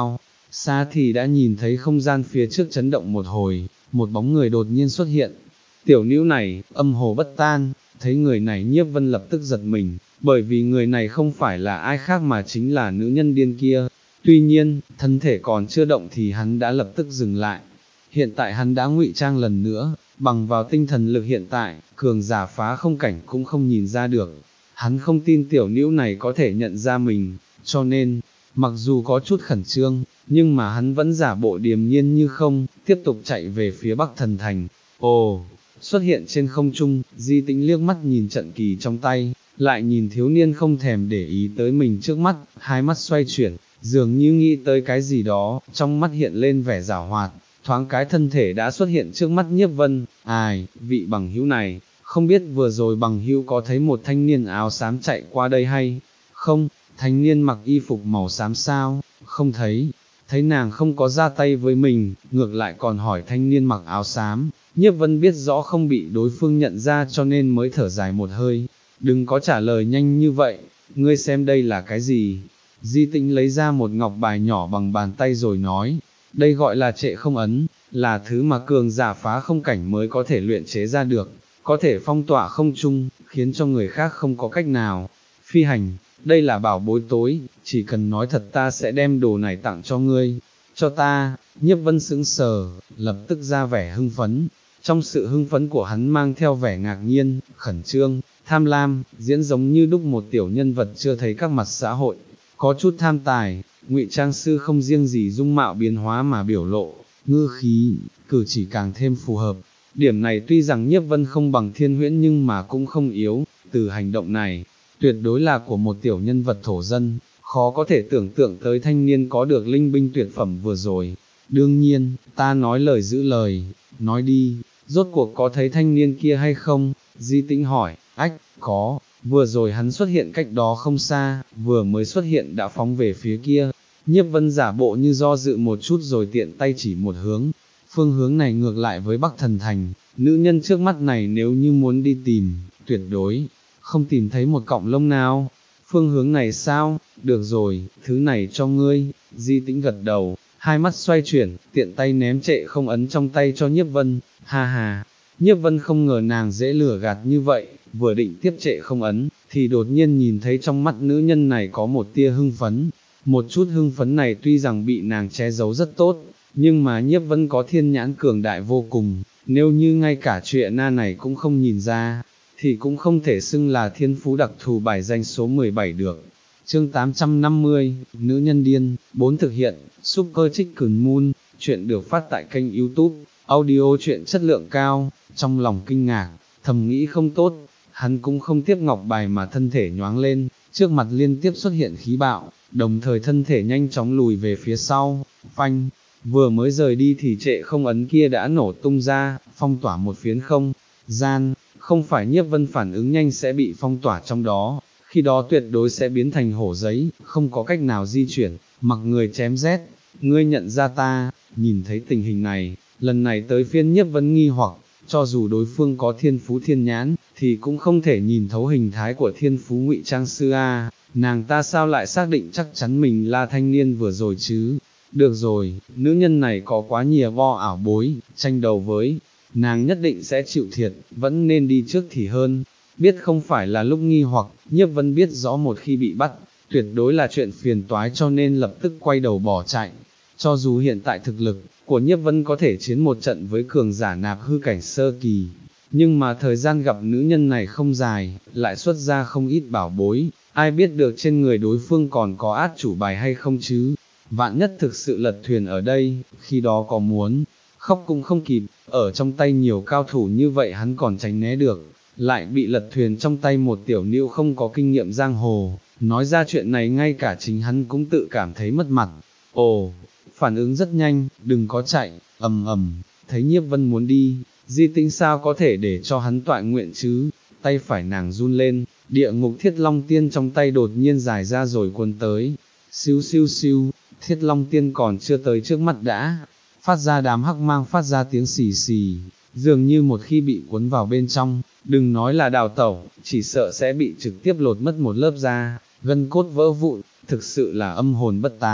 A: xa thì đã nhìn thấy không gian phía trước chấn động một hồi, một bóng người đột nhiên xuất hiện. Tiểu nữ này, âm hồ bất tan, thấy người này Nhiếp Vân lập tức giật mình, bởi vì người này không phải là ai khác mà chính là nữ nhân điên kia. Tuy nhiên, thân thể còn chưa động thì hắn đã lập tức dừng lại. Hiện tại hắn đã ngụy trang lần nữa, bằng vào tinh thần lực hiện tại, cường giả phá không cảnh cũng không nhìn ra được. Hắn không tin tiểu nữ này có thể nhận ra mình, cho nên, mặc dù có chút khẩn trương, nhưng mà hắn vẫn giả bộ điềm nhiên như không, tiếp tục chạy về phía Bắc Thần Thành. Ồ, xuất hiện trên không trung, Di Tĩnh liếc mắt nhìn trận kỳ trong tay, lại nhìn thiếu niên không thèm để ý tới mình trước mắt, hai mắt xoay chuyển, dường như nghĩ tới cái gì đó, trong mắt hiện lên vẻ giảo hoạt, thoáng cái thân thể đã xuất hiện trước mắt Nhiếp Vân. Ai, vị bằng hữu này, không biết vừa rồi bằng hữu có thấy một thanh niên áo xám chạy qua đây hay không? Thanh niên mặc y phục màu xám sao? Không thấy. Thấy nàng không có ra tay với mình, ngược lại còn hỏi thanh niên mặc áo xám. Nhiếp Vân biết rõ không bị đối phương nhận ra cho nên mới thở dài một hơi. Đừng có trả lời nhanh như vậy, ngươi xem đây là cái gì? Di Tĩnh lấy ra một ngọc bài nhỏ bằng bàn tay rồi nói, đây gọi là trệ không ấn, là thứ mà cường giả phá không cảnh mới có thể luyện chế ra được, có thể phong tỏa không trung, khiến cho người khác không có cách nào phi hành. Đây là bảo bối tối, chỉ cần nói thật ta sẽ đem đồ này tặng cho ngươi, cho ta. Nhiếp Vân sững sờ, lập tức ra vẻ hưng phấn, trong sự hưng phấn của hắn mang theo vẻ ngạc nhiên, khẩn trương, tham lam, diễn giống như đúc một tiểu nhân vật chưa thấy các mặt xã hội, có chút tham tài. Ngụy trang sư không riêng gì dung mạo biến hóa mà biểu lộ, ngư khí, cử chỉ càng thêm phù hợp. Điểm này tuy rằng Nhiếp Vân không bằng Thiên Huyễn nhưng mà cũng không yếu, từ hành động này, tuyệt đối là của một tiểu nhân vật thổ dân, khó có thể tưởng tượng tới thanh niên có được linh binh tuyệt phẩm vừa rồi. Đương nhiên, ta nói lời giữ lời, nói đi, rốt cuộc có thấy thanh niên kia hay không? Di Tĩnh hỏi. Ách, có, vừa rồi hắn xuất hiện cách đó không xa, vừa mới xuất hiện đã phóng về phía kia. Nhiếp Vân giả bộ như do dự một chút rồi tiện tay chỉ một hướng, phương hướng này ngược lại với Bắc Thần Thành. Nữ nhân trước mắt này nếu như muốn đi tìm, tuyệt đối không tìm thấy một cọng lông nào. Phương hướng này sao? Được rồi, thứ này cho ngươi. Di Tĩnh gật đầu, hai mắt xoay chuyển, tiện tay ném trệ không ấn trong tay cho Nhiếp Vân. Ha ha, Nhiếp Vân không ngờ nàng dễ lừa gạt như vậy, vừa định tiếp trệ không ấn, thì đột nhiên nhìn thấy trong mắt nữ nhân này có một tia hưng phấn. Một chút hưng phấn này tuy rằng bị nàng che giấu rất tốt, nhưng mà Nhiếp Vân có thiên nhãn cường đại vô cùng, nếu như ngay cả chuyện na này cũng không nhìn ra, thì cũng không thể xưng là thiên phú đặc thù bài danh số mười bảy được. Chương tám trăm năm mươi, Nữ nhân điên, bốn thực hiện, Super Chicken Moon, chuyện được phát tại kênh YouTube, audio chuyện chất lượng cao. Trong lòng kinh ngạc, thầm nghĩ không tốt, hắn cũng không tiếp ngọc bài mà thân thể nhoáng lên, trước mặt liên tiếp xuất hiện khí bạo, đồng thời thân thể nhanh chóng lùi về phía sau. Phanh, vừa mới rời đi thì trệ không ấn kia đã nổ tung ra, phong tỏa một phiến không gian. Không phải Nhiếp Vân phản ứng nhanh sẽ bị phong tỏa trong đó, khi đó tuyệt đối sẽ biến thành hổ giấy, không có cách nào di chuyển, mặc người chém rét. Ngươi nhận ra ta? Nhìn thấy tình hình này, lần này tới phiên Nhiếp Vân nghi hoặc, cho dù đối phương có thiên phú thiên nhãn, thì cũng không thể nhìn thấu hình thái của thiên phú ngụy trang sư a. Nàng ta sao lại xác định chắc chắn mình là thanh niên vừa rồi chứ? Được rồi, nữ nhân này có quá nhiều vo ảo bối, tranh đầu với nàng nhất định sẽ chịu thiệt, vẫn nên đi trước thì hơn. Biết không phải là lúc nghi hoặc, Nhiếp Vân biết rõ một khi bị bắt, tuyệt đối là chuyện phiền toái cho nên lập tức quay đầu bỏ chạy. Cho dù hiện tại thực lực của Nhiếp Vân có thể chiến một trận với cường giả nạp hư cảnh sơ kỳ, nhưng mà thời gian gặp nữ nhân này không dài, lại xuất ra không ít bảo bối, ai biết được trên người đối phương còn có át chủ bài hay không chứ. Vạn nhất thực sự lật thuyền ở đây, khi đó có muốn khóc cũng không kịp, ở trong tay nhiều cao thủ như vậy hắn còn tránh né được, lại bị lật thuyền trong tay một tiểu nữ không có kinh nghiệm giang hồ, nói ra chuyện này ngay cả chính hắn cũng tự cảm thấy mất mặt. Ồ, phản ứng rất nhanh, đừng có chạy, ầm ầm, thấy Nhiếp Vân muốn đi, Di Tĩnh sao có thể để cho hắn tọa nguyện chứ, tay phải nàng run lên, địa ngục thiết long tiên trong tay đột nhiên dài ra rồi cuốn tới, siêu siêu siêu, thiết long tiên còn chưa tới trước mặt đã phát ra đám hắc mang phát ra tiếng xì xì, dường như một khi bị cuốn vào bên trong, đừng nói là đào tẩu, chỉ sợ sẽ bị trực tiếp lột mất một lớp da, gân cốt vỡ vụn, thực sự là âm hồn bất tán.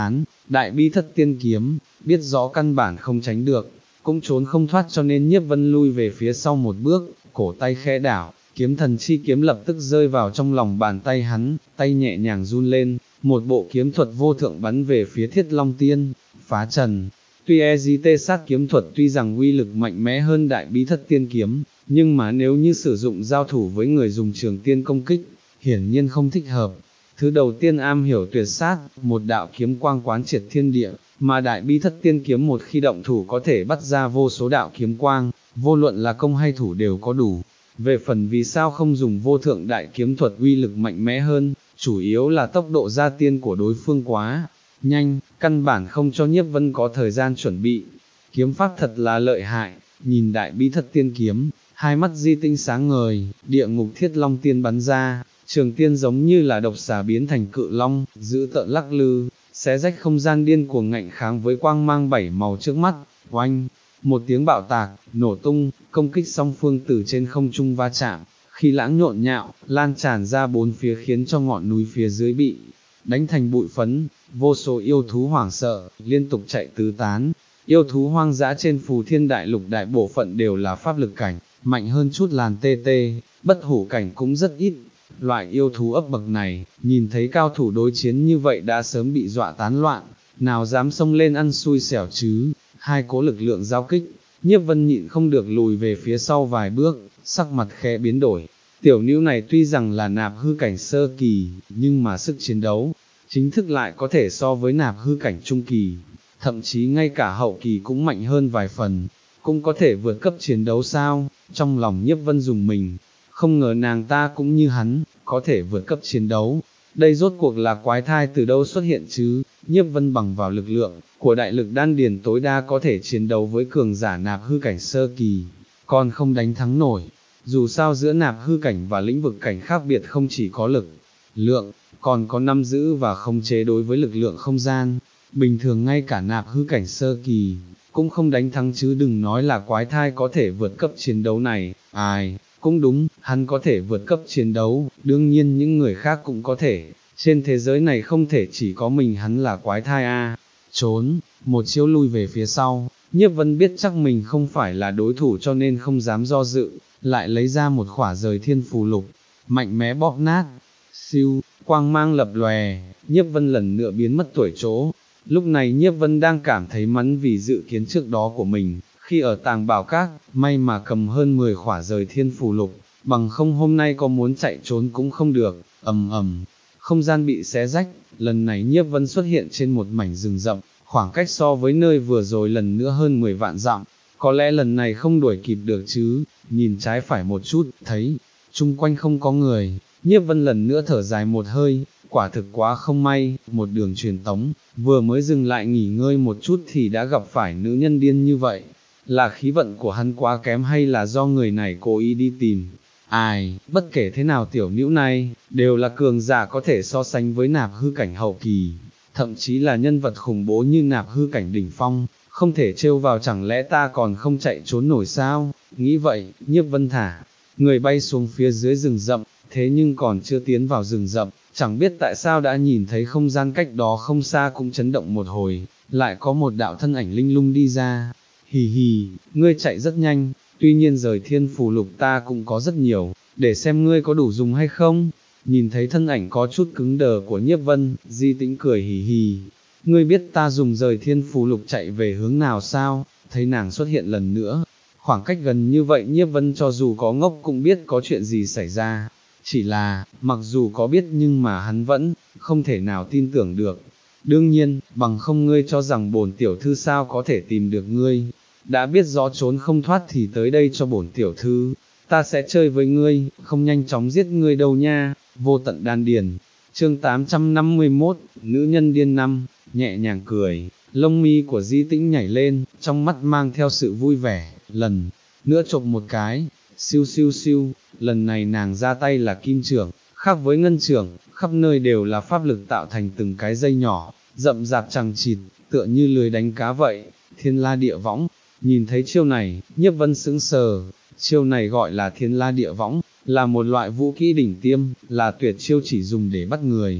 A: đại bi thất tiên kiếm, biết rõ căn bản không tránh được, cũng trốn không thoát cho nên Nhiếp Vân lui về phía sau một bước, cổ tay khẽ đảo, kiếm thần chi kiếm lập tức rơi vào trong lòng bàn tay hắn, tay nhẹ nhàng run lên, một bộ kiếm thuật vô thượng bắn về phía Thiết Long Tiên, phá trần. Tuy e gi tê sát kiếm thuật tuy rằng uy lực mạnh mẽ hơn đại bí thất tiên kiếm, nhưng mà nếu như sử dụng giao thủ với người dùng trường tiên công kích, hiển nhiên không thích hợp. Thứ đầu tiên am hiểu tuyệt sát, một đạo kiếm quang quán triệt thiên địa, mà đại bi thất tiên kiếm một khi động thủ có thể bắt ra vô số đạo kiếm quang, vô luận là công hay thủ đều có đủ. Về phần vì sao không dùng vô thượng đại kiếm thuật uy lực mạnh mẽ hơn, chủ yếu là tốc độ gia tiên của đối phương quá nhanh, căn bản không cho Nhiếp Vân có thời gian chuẩn bị. Kiếm pháp thật là lợi hại, nhìn đại bi thất tiên kiếm, hai mắt Di Tinh sáng ngời, địa ngục thiết long tiên bắn ra, trường tiên giống như là độc xà biến thành cự long, giữ tợn lắc lư, xé rách không gian điên cuồng ngạnh kháng với quang mang bảy màu trước mắt, oanh, một tiếng bạo tạc, nổ tung, công kích song phương từ trên không trung va chạm, khi lãng nhộn nhạo, lan tràn ra bốn phía khiến cho ngọn núi phía dưới bị đánh thành bụi phấn, vô số yêu thú hoảng sợ, liên tục chạy tứ tán. Yêu thú hoang dã trên phù thiên đại lục đại bộ phận đều là pháp lực cảnh, mạnh hơn chút làn tê tê, bất hủ cảnh cũng rất ít. Loại yêu thú ấp bậc này, nhìn thấy cao thủ đối chiến như vậy đã sớm bị dọa tán loạn, nào dám xông lên ăn xui xẻo chứ. Hai cố lực lượng giao kích, Nhiếp Vân nhịn không được lùi về phía sau vài bước, sắc mặt khẽ biến đổi. Tiểu nữ này tuy rằng là nạp hư cảnh sơ kỳ, nhưng mà sức chiến đấu, chính thức lại có thể so với nạp hư cảnh trung kỳ, thậm chí ngay cả hậu kỳ cũng mạnh hơn vài phần, cũng có thể vượt cấp chiến đấu sao. Trong lòng Nhiếp Vân dùng mình, không ngờ nàng ta cũng như hắn, có thể vượt cấp chiến đấu. Đây rốt cuộc là quái thai từ đâu xuất hiện chứ? Nhiếp Vân bằng vào lực lượng của đại lực đan điền tối đa có thể chiến đấu với cường giả nạp hư cảnh sơ kỳ, còn không đánh thắng nổi. Dù sao giữa nạp hư cảnh và lĩnh vực cảnh khác biệt không chỉ có lực lượng, còn có nắm giữ và khống chế đối với lực lượng không gian. Bình thường ngay cả nạp hư cảnh sơ kỳ cũng không đánh thắng chứ đừng nói là quái thai có thể vượt cấp chiến đấu này. Ai, cũng đúng, hắn có thể vượt cấp chiến đấu, đương nhiên những người khác cũng có thể, trên thế giới này không thể chỉ có mình hắn là quái thai a. Trốn, một chiêu lui về phía sau, Nhiếp Vân biết chắc mình không phải là đối thủ cho nên không dám do dự, lại lấy ra một khỏa rời thiên phù lục, mạnh mẽ bóp nát, siêu, quang mang lập lòe, Nhiếp Vân lần nữa biến mất tuổi chỗ. Lúc này Nhiếp Vân đang cảm thấy mắn vì dự kiến trước đó của mình, khi ở tàng bảo các, may mà cầm hơn mười khỏa rời thiên phù lục, bằng không hôm nay có muốn chạy trốn cũng không được. Ầm ầm, không gian bị xé rách, lần này Nhiếp Vân xuất hiện trên một mảnh rừng rậm, khoảng cách so với nơi vừa rồi lần nữa hơn mười vạn dặm, có lẽ lần này không đuổi kịp được chứ. Nhìn trái phải một chút, thấy chung quanh không có người, Nhiếp Vân lần nữa thở dài một hơi, quả thực quá không may, một đường truyền tống, vừa mới dừng lại nghỉ ngơi một chút thì đã gặp phải nữ nhân điên như vậy. Là khí vận của hắn quá kém hay là do người này cố ý đi tìm? Ai, bất kể thế nào tiểu nữ này, đều là cường giả có thể so sánh với nạp hư cảnh hậu kỳ, thậm chí là nhân vật khủng bố như nạp hư cảnh đỉnh phong, không thể trêu vào chẳng lẽ ta còn không chạy trốn nổi sao? Nghĩ vậy, Nhiếp Vân thả người bay xuống phía dưới rừng rậm, thế nhưng còn chưa tiến vào rừng rậm, chẳng biết tại sao đã nhìn thấy không gian cách đó không xa cũng chấn động một hồi, lại có một đạo thân ảnh linh lung đi ra. Hì hì, ngươi chạy rất nhanh, tuy nhiên rời thiên phù lục ta cũng có rất nhiều, để xem ngươi có đủ dùng hay không. Nhìn thấy thân ảnh có chút cứng đờ của Nhiếp Vân, Di Tĩnh cười hì hì, ngươi biết ta dùng rời thiên phù lục chạy về hướng nào sao? Thấy nàng xuất hiện lần nữa, khoảng cách gần như vậy Nhiếp Vân cho dù có ngốc cũng biết có chuyện gì xảy ra, chỉ là, mặc dù có biết nhưng mà hắn vẫn không thể nào tin tưởng được. Đương nhiên, bằng không ngươi cho rằng bổn tiểu thư sao có thể tìm được ngươi, đã biết rõ trốn không thoát thì tới đây cho bổn tiểu thư, ta sẽ chơi với ngươi, không nhanh chóng giết ngươi đâu nha. Vô tận đan điền, chương tám trăm năm mươi mốt, nữ nhân điên năm, nhẹ nhàng cười, lông mi của Di Tĩnh nhảy lên, trong mắt mang theo sự vui vẻ, lần nữa chộp một cái, siêu siêu siêu, lần này nàng ra tay là kim chưởng, khác với ngân chưởng, khắp nơi đều là pháp lực tạo thành từng cái dây nhỏ, rậm rạp chằng chịt, tựa như lưới đánh cá vậy. Thiên la địa võng, nhìn thấy chiêu này, Nhiếp Vân sững sờ, chiêu này gọi là thiên la địa võng, là một loại vũ kỹ đỉnh tiêm, là tuyệt chiêu chỉ dùng để bắt người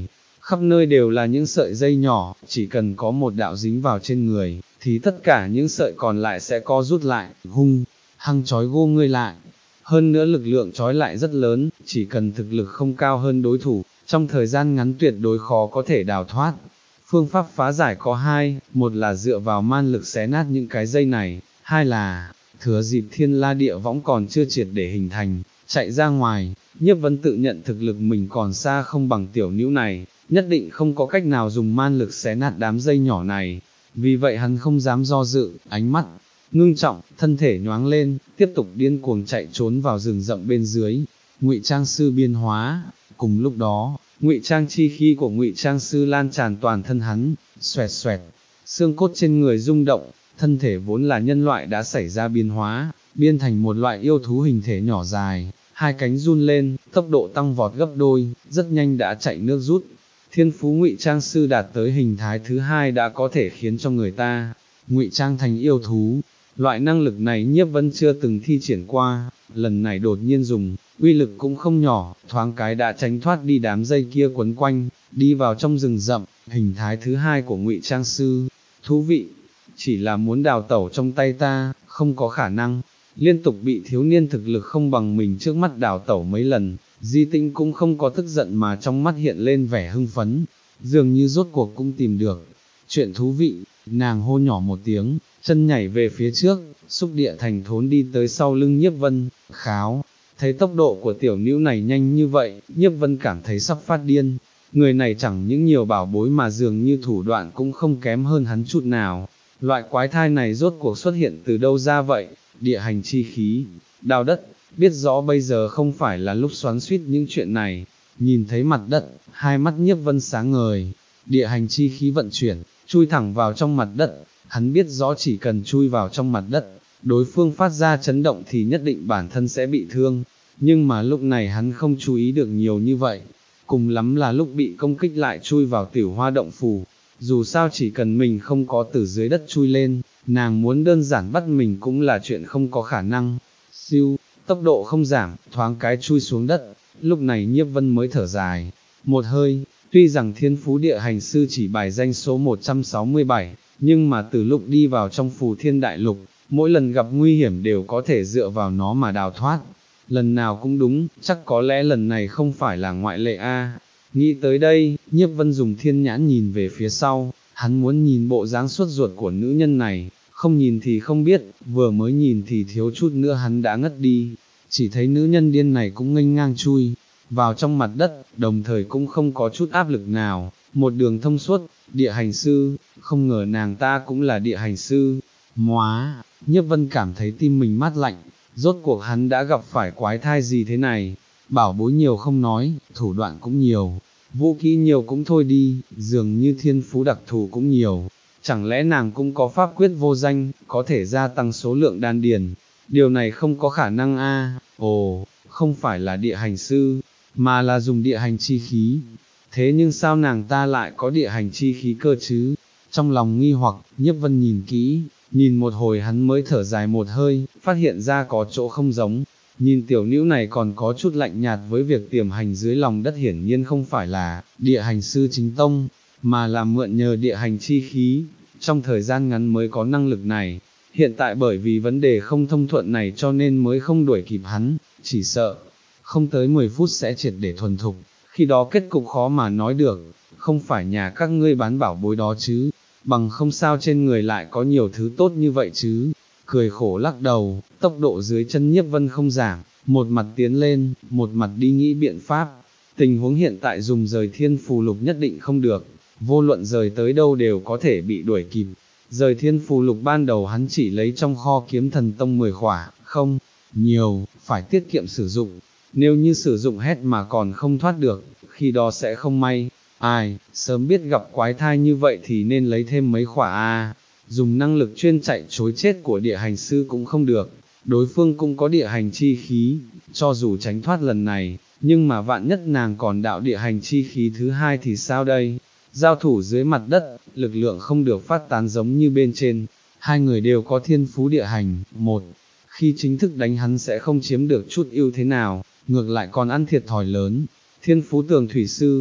A: khắp nơi đều là những sợi dây nhỏ, chỉ cần có một đạo dính vào trên người, thì tất cả những sợi còn lại sẽ co rút lại, hung, hăng trói gô ngươi lại. Hơn nữa lực lượng trói lại rất lớn, chỉ cần thực lực không cao hơn đối thủ, trong thời gian ngắn tuyệt đối khó có thể đào thoát. Phương pháp phá giải có hai, một là dựa vào man lực xé nát những cái dây này, hai là, thừa dịp thiên la địa võng còn chưa triệt để hình thành, chạy ra ngoài. Nhiếp Vân tự nhận thực lực mình còn xa không bằng tiểu nữ này, nhất định không có cách nào dùng man lực xé nát đám dây nhỏ này, vì vậy hắn không dám do dự, ánh mắt ngưng trọng, thân thể nhoáng lên, tiếp tục điên cuồng chạy trốn vào rừng rậm bên dưới. Ngụy Trang Sư biên hóa, cùng lúc đó, ngụy trang chi khí của Ngụy Trang Sư lan tràn toàn thân hắn, xoẹt xoẹt, xương cốt trên người rung động, thân thể vốn là nhân loại đã xảy ra biến hóa, biến thành một loại yêu thú hình thể nhỏ dài, hai cánh run lên, tốc độ tăng vọt gấp đôi, rất nhanh đã chạy nước rút. Thiên phú Ngụy Trang Sư đạt tới hình thái thứ hai đã có thể khiến cho người ta ngụy trang thành yêu thú. Loại năng lực này Nhiếp Vân chưa từng thi triển qua, lần này đột nhiên dùng, uy lực cũng không nhỏ, thoáng cái đã tránh thoát đi đám dây kia quấn quanh, đi vào trong rừng rậm. Hình thái thứ hai của Ngụy Trang Sư, thú vị, chỉ là muốn đào tẩu trong tay ta, không có khả năng. Liên tục bị thiếu niên thực lực không bằng mình trước mắt đào tẩu mấy lần, Di Tĩnh cũng không có tức giận mà trong mắt hiện lên vẻ hưng phấn, dường như rốt cuộc cũng tìm được chuyện thú vị. Nàng hô nhỏ một tiếng, chân nhảy về phía trước, xúc địa thành thốn đi tới sau lưng Nhiếp Vân. Kháo, thấy tốc độ của tiểu nữ này nhanh như vậy, Nhiếp Vân cảm thấy sắp phát điên. Người này chẳng những nhiều bảo bối mà dường như thủ đoạn cũng không kém hơn hắn chút nào. Loại quái thai này rốt cuộc xuất hiện từ đâu ra vậy? Địa hành chi khí, đào đất, biết rõ bây giờ không phải là lúc xoắn xuýt những chuyện này. Nhìn thấy mặt đất, hai mắt Nhiếp Vân sáng ngời, địa hành chi khí vận chuyển, chui thẳng vào trong mặt đất. Hắn biết rõ chỉ cần chui vào trong mặt đất, đối phương phát ra chấn động thì nhất định bản thân sẽ bị thương, nhưng mà lúc này hắn không chú ý được nhiều như vậy, cùng lắm là lúc bị công kích lại chui vào tiểu hoa động phủ. Dù sao chỉ cần mình không có từ dưới đất chui lên, nàng muốn đơn giản bắt mình cũng là chuyện không có khả năng. Siêu, tốc độ không giảm, thoáng cái chui xuống đất. Lúc này Nhiếp Vân mới thở dài một hơi. Tuy rằng thiên phú địa hành sư chỉ bài danh số một trăm sáu mươi bảy, nhưng mà từ lúc đi vào trong Phù Thiên Đại Lục, mỗi lần gặp nguy hiểm đều có thể dựa vào nó mà đào thoát. Lần nào cũng đúng, chắc có lẽ lần này không phải là ngoại lệ a. Nghĩ tới đây, Nhiếp Vân dùng thiên nhãn nhìn về phía sau, hắn muốn nhìn bộ dáng suốt ruột của nữ nhân này, không nhìn thì không biết, vừa mới nhìn thì thiếu chút nữa hắn đã ngất đi. Chỉ thấy nữ nhân điên này cũng nghênh ngang chui vào trong mặt đất, đồng thời cũng không có chút áp lực nào, một đường thông suốt. Địa hành sư, không ngờ nàng ta cũng là địa hành sư. Móa, Nhiếp Vân cảm thấy tim mình mát lạnh, rốt cuộc hắn đã gặp phải quái thai gì thế này. Bảo bối nhiều không nói, thủ đoạn cũng nhiều, vũ kỹ nhiều cũng thôi đi, dường như thiên phú đặc thù cũng nhiều. Chẳng lẽ nàng cũng có pháp quyết vô danh, có thể gia tăng số lượng đan điền? Điều này không có khả năng a. Ồ, không phải là địa hành sư, mà là dùng địa hành chi khí. Thế nhưng sao nàng ta lại có địa hành chi khí cơ chứ? Trong lòng nghi hoặc, Nhiếp Vân nhìn kỹ, nhìn một hồi hắn mới thở dài một hơi, phát hiện ra có chỗ không giống. Nhìn tiểu nữ này còn có chút lạnh nhạt với việc tiềm hành dưới lòng đất, hiển nhiên không phải là địa hành sư chính tông, mà là mượn nhờ địa hành chi khí, trong thời gian ngắn mới có năng lực này. Hiện tại bởi vì vấn đề không thông thuận này cho nên mới không đuổi kịp hắn, chỉ sợ không tới mười phút sẽ triệt để thuần thục, khi đó kết cục khó mà nói được. Không phải nhà các ngươi bán bảo bối đó chứ, bằng không sao trên người lại có nhiều thứ tốt như vậy chứ. Cười khổ lắc đầu, tốc độ dưới chân Nhiếp Vân không giảm, một mặt tiến lên, một mặt đi nghĩ biện pháp. Tình huống hiện tại dùng rời thiên phù lục nhất định không được, vô luận rời tới đâu đều có thể bị đuổi kịp. Rời thiên phù lục ban đầu hắn chỉ lấy trong kho kiếm thần tông mười khỏa, không nhiều, phải tiết kiệm sử dụng. Nếu như sử dụng hết mà còn không thoát được, khi đó sẽ không may. Ai, sớm biết gặp quái thai như vậy thì nên lấy thêm mấy khỏa a. Dùng năng lực chuyên chạy chối chết của địa hành sư cũng không được, đối phương cũng có địa hành chi khí, cho dù tránh thoát lần này, nhưng mà vạn nhất nàng còn đạo địa hành chi khí thứ hai thì sao đây? Giao thủ dưới mặt đất, lực lượng không được phát tán giống như bên trên. Hai người đều có thiên phú địa hành, một khi chính thức đánh hắn sẽ không chiếm được chút ưu thế nào, ngược lại còn ăn thiệt thòi lớn. Thiên phú tường thủy sư,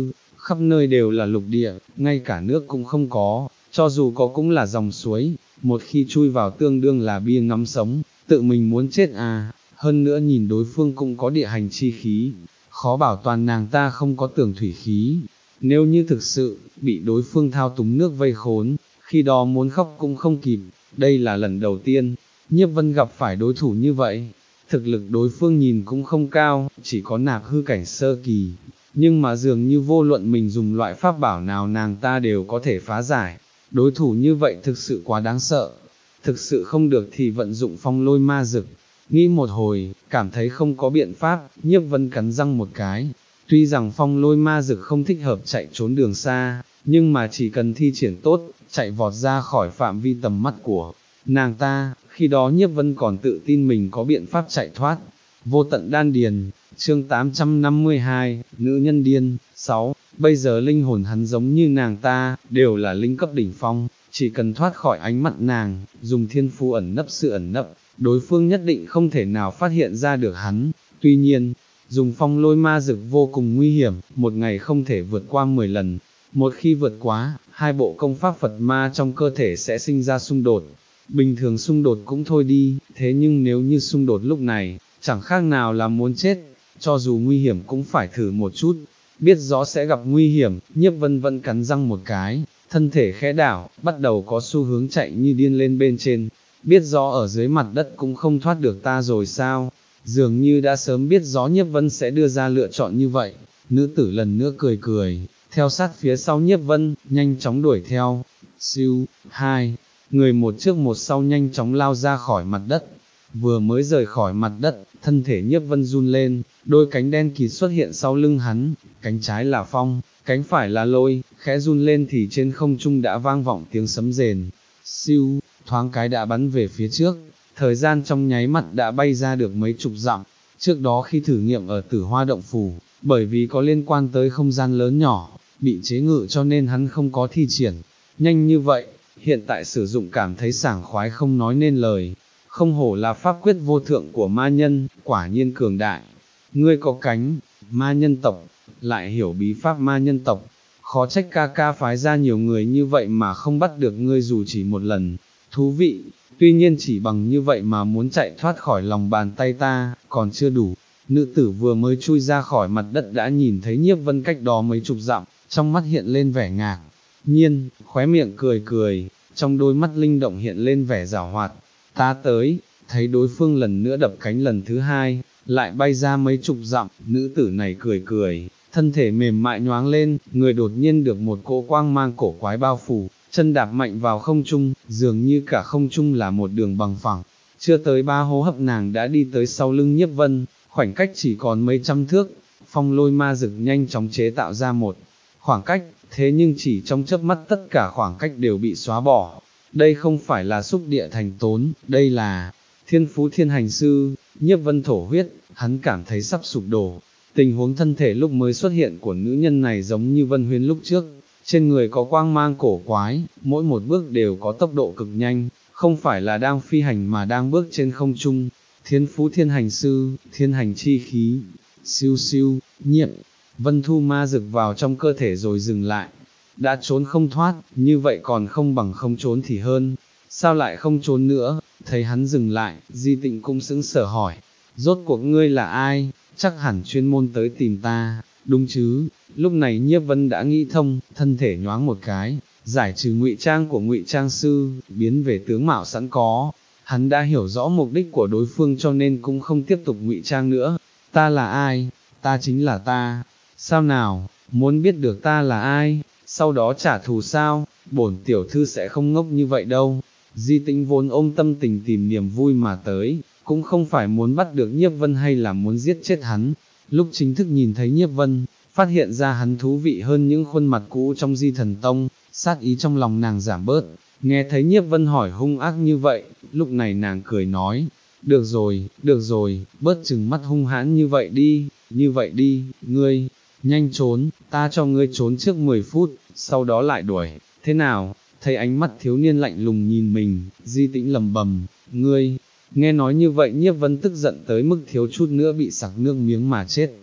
A: khắp nơi đều là lục địa, ngay cả nước cũng không có, cho dù có cũng là dòng suối, một khi chui vào tương đương là bia ngắm sống, tự mình muốn chết à, hơn nữa nhìn đối phương cũng có địa hành chi khí, khó bảo toàn nàng ta không có tưởng thủy khí, nếu như thực sự, bị đối phương thao túng nước vây khốn, khi đó muốn khóc cũng không kịp, đây là lần đầu tiên, Nhiếp Vân gặp phải đối thủ như vậy, thực lực đối phương nhìn cũng không cao, chỉ có nạp hư cảnh sơ kỳ, nhưng mà dường như vô luận mình dùng loại pháp bảo nào nàng ta đều có thể phá giải, đối thủ như vậy thực sự quá đáng sợ, thực sự không được thì vận dụng phong lôi ma dực, nghĩ một hồi, cảm thấy không có biện pháp, Nhiếp Vân cắn răng một cái, tuy rằng phong lôi ma dực không thích hợp chạy trốn đường xa, nhưng mà chỉ cần thi triển tốt, chạy vọt ra khỏi phạm vi tầm mắt của nàng ta, khi đó Nhiếp Vân còn tự tin mình có biện pháp chạy thoát. Vô tận đan điền, chương tám trăm năm mươi hai, nữ nhân điên, sáu, bây giờ linh hồn hắn giống như nàng ta, đều là linh cấp đỉnh phong, chỉ cần thoát khỏi ánh mắt nàng, dùng thiên phú ẩn nấp sự ẩn nấp, đối phương nhất định không thể nào phát hiện ra được hắn, tuy nhiên, dùng phong lôi ma dực vô cùng nguy hiểm, một ngày không thể vượt qua mười lần, một khi vượt quá, hai bộ công pháp Phật ma trong cơ thể sẽ sinh ra xung đột. Bình thường xung đột cũng thôi đi, thế nhưng nếu như xung đột lúc này, chẳng khác nào là muốn chết, cho dù nguy hiểm cũng phải thử một chút, biết rõ sẽ gặp nguy hiểm, Nhiếp Vân vẫn cắn răng một cái, thân thể khẽ đảo, bắt đầu có xu hướng chạy như điên lên bên trên, biết rõ ở dưới mặt đất cũng không thoát được ta rồi sao, dường như đã sớm biết rõ Nhiếp Vân sẽ đưa ra lựa chọn như vậy, nữ tử lần nữa cười cười, theo sát phía sau Nhiếp Vân, nhanh chóng đuổi theo, siêu, hai, người một trước một sau nhanh chóng lao ra khỏi mặt đất, vừa mới rời khỏi mặt đất, thân thể Nhiếp Vân run lên, đôi cánh đen kịt xuất hiện sau lưng hắn, cánh trái là phong, cánh phải là lôi, khẽ run lên thì trên không trung đã vang vọng tiếng sấm rền, siêu, thoáng cái đã bắn về phía trước, thời gian trong nháy mắt đã bay ra được mấy chục dặm, trước đó khi thử nghiệm ở Tử Hoa Động Phủ, bởi vì có liên quan tới không gian lớn nhỏ, bị chế ngự cho nên hắn không có thi triển, nhanh như vậy, hiện tại sử dụng cảm thấy sảng khoái không nói nên lời, không hổ là pháp quyết vô thượng của ma nhân, quả nhiên cường đại, ngươi có cánh, ma nhân tộc, lại hiểu bí pháp ma nhân tộc, khó trách ca ca phái ra nhiều người như vậy mà không bắt được ngươi dù chỉ một lần, thú vị, tuy nhiên chỉ bằng như vậy mà muốn chạy thoát khỏi lòng bàn tay ta, còn chưa đủ, nữ tử vừa mới chui ra khỏi mặt đất đã nhìn thấy Nhiếp Vân cách đó mấy chục dặm, trong mắt hiện lên vẻ ngạc nhiên, khóe miệng cười cười, trong đôi mắt linh động hiện lên vẻ giảo hoạt, ta tới, thấy đối phương lần nữa đập cánh lần thứ hai, lại bay ra mấy chục dặm, nữ tử này cười cười, thân thể mềm mại nhoáng lên, người đột nhiên được một cỗ quang mang cổ quái bao phủ, chân đạp mạnh vào không trung, dường như cả không trung là một đường bằng phẳng, chưa tới ba hô hấp nàng đã đi tới sau lưng Nhiếp Vân, khoảnh cách chỉ còn mấy trăm thước, phong lôi ma dực nhanh chóng chế tạo ra một khoảng cách, thế nhưng chỉ trong chớp mắt tất cả khoảng cách đều bị xóa bỏ, đây không phải là xúc địa thành tốn, đây là thiên phú thiên hành sư, Nhiếp Vân thổ huyết, hắn cảm thấy sắp sụp đổ, tình huống thân thể lúc mới xuất hiện của nữ nhân này giống như Vân Huyên lúc trước, trên người có quang mang cổ quái, mỗi một bước đều có tốc độ cực nhanh, không phải là đang phi hành mà đang bước trên không trung, thiên phú thiên hành sư, thiên hành chi khí, siêu siêu, nhiệm, Vân thu ma dực vào trong cơ thể rồi dừng lại, đã trốn không thoát, như vậy còn không bằng không trốn thì hơn, sao lại không trốn nữa, thấy hắn dừng lại, Di Tịnh cũng sững sờ hỏi, rốt cuộc ngươi là ai, chắc hẳn chuyên môn tới tìm ta, đúng chứ, lúc này Nhiếp Vân đã nghĩ thông, thân thể nhoáng một cái, giải trừ ngụy trang của ngụy trang sư, biến về tướng mạo sẵn có, hắn đã hiểu rõ mục đích của đối phương cho nên cũng không tiếp tục ngụy trang nữa, ta là ai, ta chính là ta, sao nào, muốn biết được ta là ai, sau đó trả thù sao, bổn tiểu thư sẽ không ngốc như vậy đâu. Di Tĩnh vốn ôm tâm tình tìm niềm vui mà tới, cũng không phải muốn bắt được Nhiếp Vân hay là muốn giết chết hắn, lúc chính thức nhìn thấy Nhiếp Vân, phát hiện ra hắn thú vị hơn những khuôn mặt cũ trong Di Thần Tông, sát ý trong lòng nàng giảm bớt, nghe thấy Nhiếp Vân hỏi hung ác như vậy, lúc này nàng cười nói, được rồi, được rồi, bớt chừng mắt hung hãn như vậy đi, như vậy đi, ngươi, nhanh trốn, ta cho ngươi trốn trước mười phút, sau đó lại đuổi, thế nào? Thấy ánh mắt thiếu niên lạnh lùng nhìn mình, Di Tĩnh lầm bầm, ngươi, nghe nói như vậy Nhiếp Vân tức giận tới mức thiếu chút nữa bị sặc nước miếng mà chết,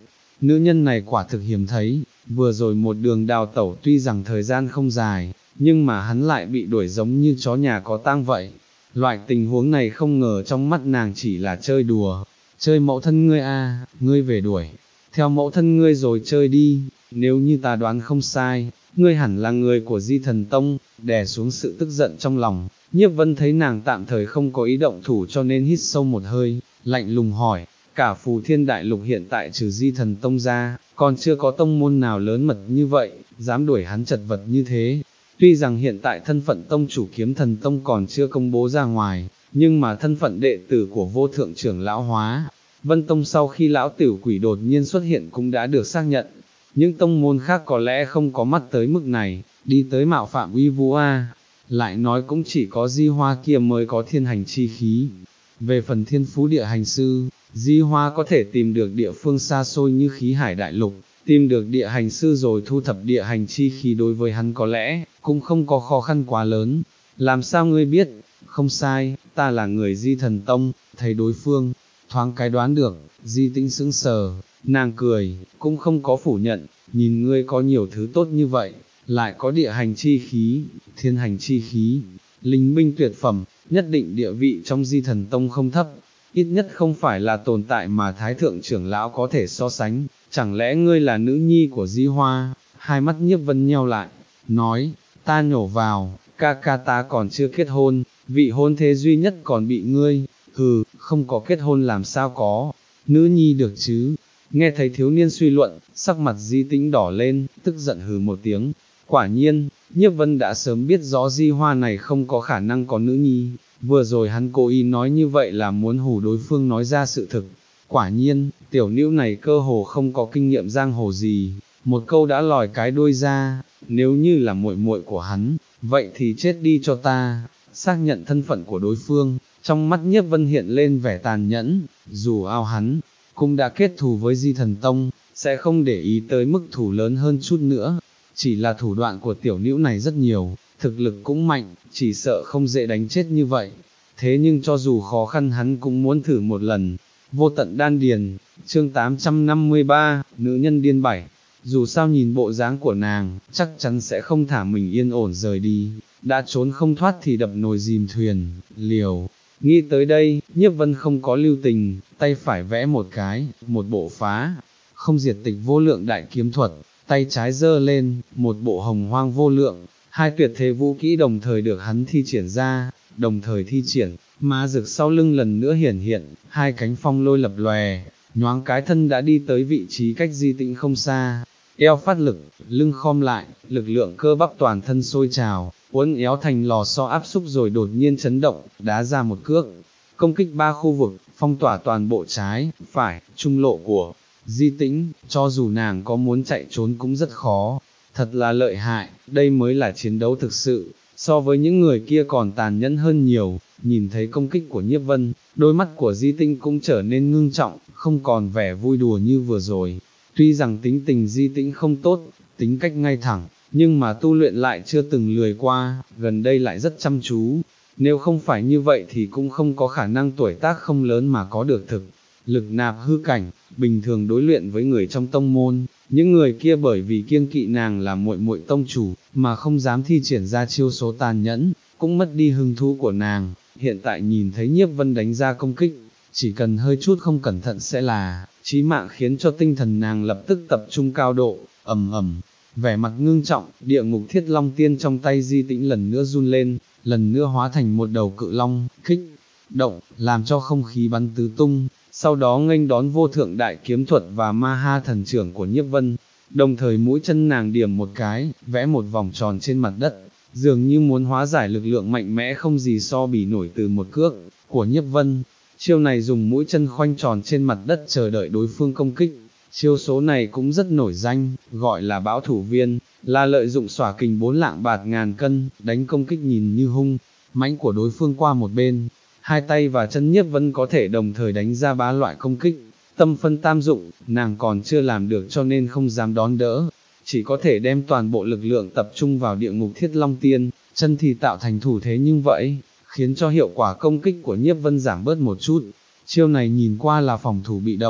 A: nữ nhân này quả thực hiếm thấy, vừa rồi một đường đào tẩu tuy rằng thời gian không dài, nhưng mà hắn lại bị đuổi giống như chó nhà có tang vậy. Loại tình huống này không ngờ trong mắt nàng chỉ là chơi đùa, chơi mẫu thân ngươi a, ngươi về đuổi, theo mẫu thân ngươi rồi chơi đi, nếu như ta đoán không sai, ngươi hẳn là người của Di Thần Tông. Đè xuống sự tức giận trong lòng, Nhiếp Vân thấy nàng tạm thời không có ý động thủ cho nên hít sâu một hơi, lạnh lùng hỏi, cả Phù Thiên Đại Lục hiện tại trừ Di Thần Tông ra, còn chưa có tông môn nào lớn mật như vậy, dám đuổi hắn chật vật như thế. Tuy rằng hiện tại thân phận tông chủ Kiếm Thần Tông còn chưa công bố ra ngoài, nhưng mà thân phận đệ tử của vô thượng trưởng lão Hóa Vân Tông sau khi lão tử quỷ đột nhiên xuất hiện cũng đã được xác nhận. Những tông môn khác có lẽ không có mắt tới mức này, đi tới mạo phạm uy vũ a. Lại nói cũng chỉ có Di Hoa kia mới có thiên hành chi khí. Về phần thiên phú địa hành sư, Di Hoa có thể tìm được địa phương xa xôi như khí hải đại lục, tìm được địa hành sư rồi thu thập địa hành chi khí đối với hắn có lẽ, cũng không có khó khăn quá lớn. Làm sao ngươi biết? Không sai, ta là người Di Thần Tông. Thấy đối phương, thoáng cái đoán được, Di Tĩnh sững sờ, nàng cười, cũng không có phủ nhận, nhìn ngươi có nhiều thứ tốt như vậy, lại có địa hành chi khí, thiên hành chi khí, linh binh tuyệt phẩm, nhất định địa vị trong Di Thần Tông không thấp, ít nhất không phải là tồn tại mà Thái Thượng trưởng lão có thể so sánh. Chẳng lẽ ngươi là nữ nhi của Di Hoa? Hai mắt Nhiếp Vân nheo lại, nói, ta nhổ vào, ca ca ta còn chưa kết hôn, vị hôn thế duy nhất còn bị ngươi, hừ, không có kết hôn làm sao có, nữ nhi được chứ. Nghe thấy thiếu niên suy luận, sắc mặt Di Tĩnh đỏ lên, tức giận hừ một tiếng. Quả nhiên, Nhiếp Vân đã sớm biết rõ Di Hoa này không có khả năng có nữ nhi, vừa rồi hắn cố ý nói như vậy là muốn hù đối phương nói ra sự thực. Quả nhiên, tiểu nữ này cơ hồ không có kinh nghiệm giang hồ gì, một câu đã lòi cái đuôi ra, nếu như là muội muội của hắn, vậy thì chết đi cho ta. Xác nhận thân phận của đối phương, trong mắt Nhiếp Vân hiện lên vẻ tàn nhẫn, dù ao hắn cũng đã kết thù với Di Thần Tông, sẽ không để ý tới mức thù lớn hơn chút nữa, chỉ là thủ đoạn của tiểu nữ này rất nhiều, thực lực cũng mạnh, chỉ sợ không dễ đánh chết như vậy. Thế nhưng cho dù khó khăn hắn cũng muốn thử một lần. Vô tận đan điền, chương tám trăm năm mươi ba, nữ nhân điên bảy. Dù sao nhìn bộ dáng của nàng, chắc chắn sẽ không thả mình yên ổn rời đi, đã trốn không thoát thì đập nồi dìm thuyền, liều. Nghĩ tới đây, Nhiếp Vân không có lưu tình, tay phải vẽ một cái, một bộ phá, không diệt tịch vô lượng đại kiếm thuật, tay trái giơ lên, một bộ hồng hoang vô lượng, hai tuyệt thế vũ kỹ đồng thời được hắn thi triển ra, đồng thời thi triển, ma dược sau lưng lần nữa hiển hiện, hai cánh phong lôi lập lòe, nhoáng cái thân đã đi tới vị trí cách Di Tĩnh không xa, eo phát lực, lưng khom lại, lực lượng cơ bắp toàn thân sôi trào, uốn éo thành lò xo áp xúc rồi đột nhiên chấn động, đá ra một cước, công kích ba khu vực, phong tỏa toàn bộ trái, phải, trung lộ của Di Tĩnh, cho dù nàng có muốn chạy trốn cũng rất khó, thật là lợi hại, đây mới là chiến đấu thực sự, so với những người kia còn tàn nhẫn hơn nhiều. Nhìn thấy công kích của Nhiếp Vân, đôi mắt của Di Tĩnh cũng trở nên ngưng trọng, không còn vẻ vui đùa như vừa rồi. Tuy rằng tính tình Di Tĩnh không tốt, tính cách ngay thẳng, nhưng mà tu luyện lại chưa từng lười qua, gần đây lại rất chăm chú. Nếu không phải như vậy thì cũng không có khả năng tuổi tác không lớn mà có được thực lực nạp hư cảnh, bình thường đối luyện với người trong tông môn. Những người kia bởi vì kiêng kỵ nàng là muội muội tông chủ, mà không dám thi triển ra chiêu số tàn nhẫn, cũng mất đi hứng thú của nàng. Hiện tại nhìn thấy Nhiếp Vân đánh ra công kích, chỉ cần hơi chút không cẩn thận sẽ là chí mạng, khiến cho tinh thần nàng lập tức tập trung cao độ, ầm ầm, vẻ mặt ngưng trọng, địa ngục thiết long tiên trong tay Di Tĩnh lần nữa run lên, lần nữa hóa thành một đầu cự long, kích động, làm cho không khí bắn tứ tung, sau đó nghênh đón vô thượng đại kiếm thuật và ma ha thần trưởng của Nhiếp Vân, đồng thời mũi chân nàng điểm một cái, vẽ một vòng tròn trên mặt đất, dường như muốn hóa giải lực lượng mạnh mẽ không gì so bì nổi từ một cước của Nhiếp Vân. Chiêu này dùng mũi chân khoanh tròn trên mặt đất chờ đợi đối phương công kích. Chiêu số này cũng rất nổi danh, gọi là bão thủ viên, là lợi dụng xỏa kình bốn lạng bạt ngàn cân, đánh công kích nhìn như hung mãnh của đối phương qua một bên. Hai tay và chân Nhiếp Vân có thể đồng thời đánh ra ba loại công kích, tâm phân tam dụng, nàng còn chưa làm được cho nên không dám đón đỡ, chỉ có thể đem toàn bộ lực lượng tập trung vào địa ngục thiết long tiên, chân thì tạo thành thủ thế nhưng vậy, khiến cho hiệu quả công kích của Nhiếp Vân giảm bớt một chút. Chiêu này nhìn qua là phòng thủ bị động,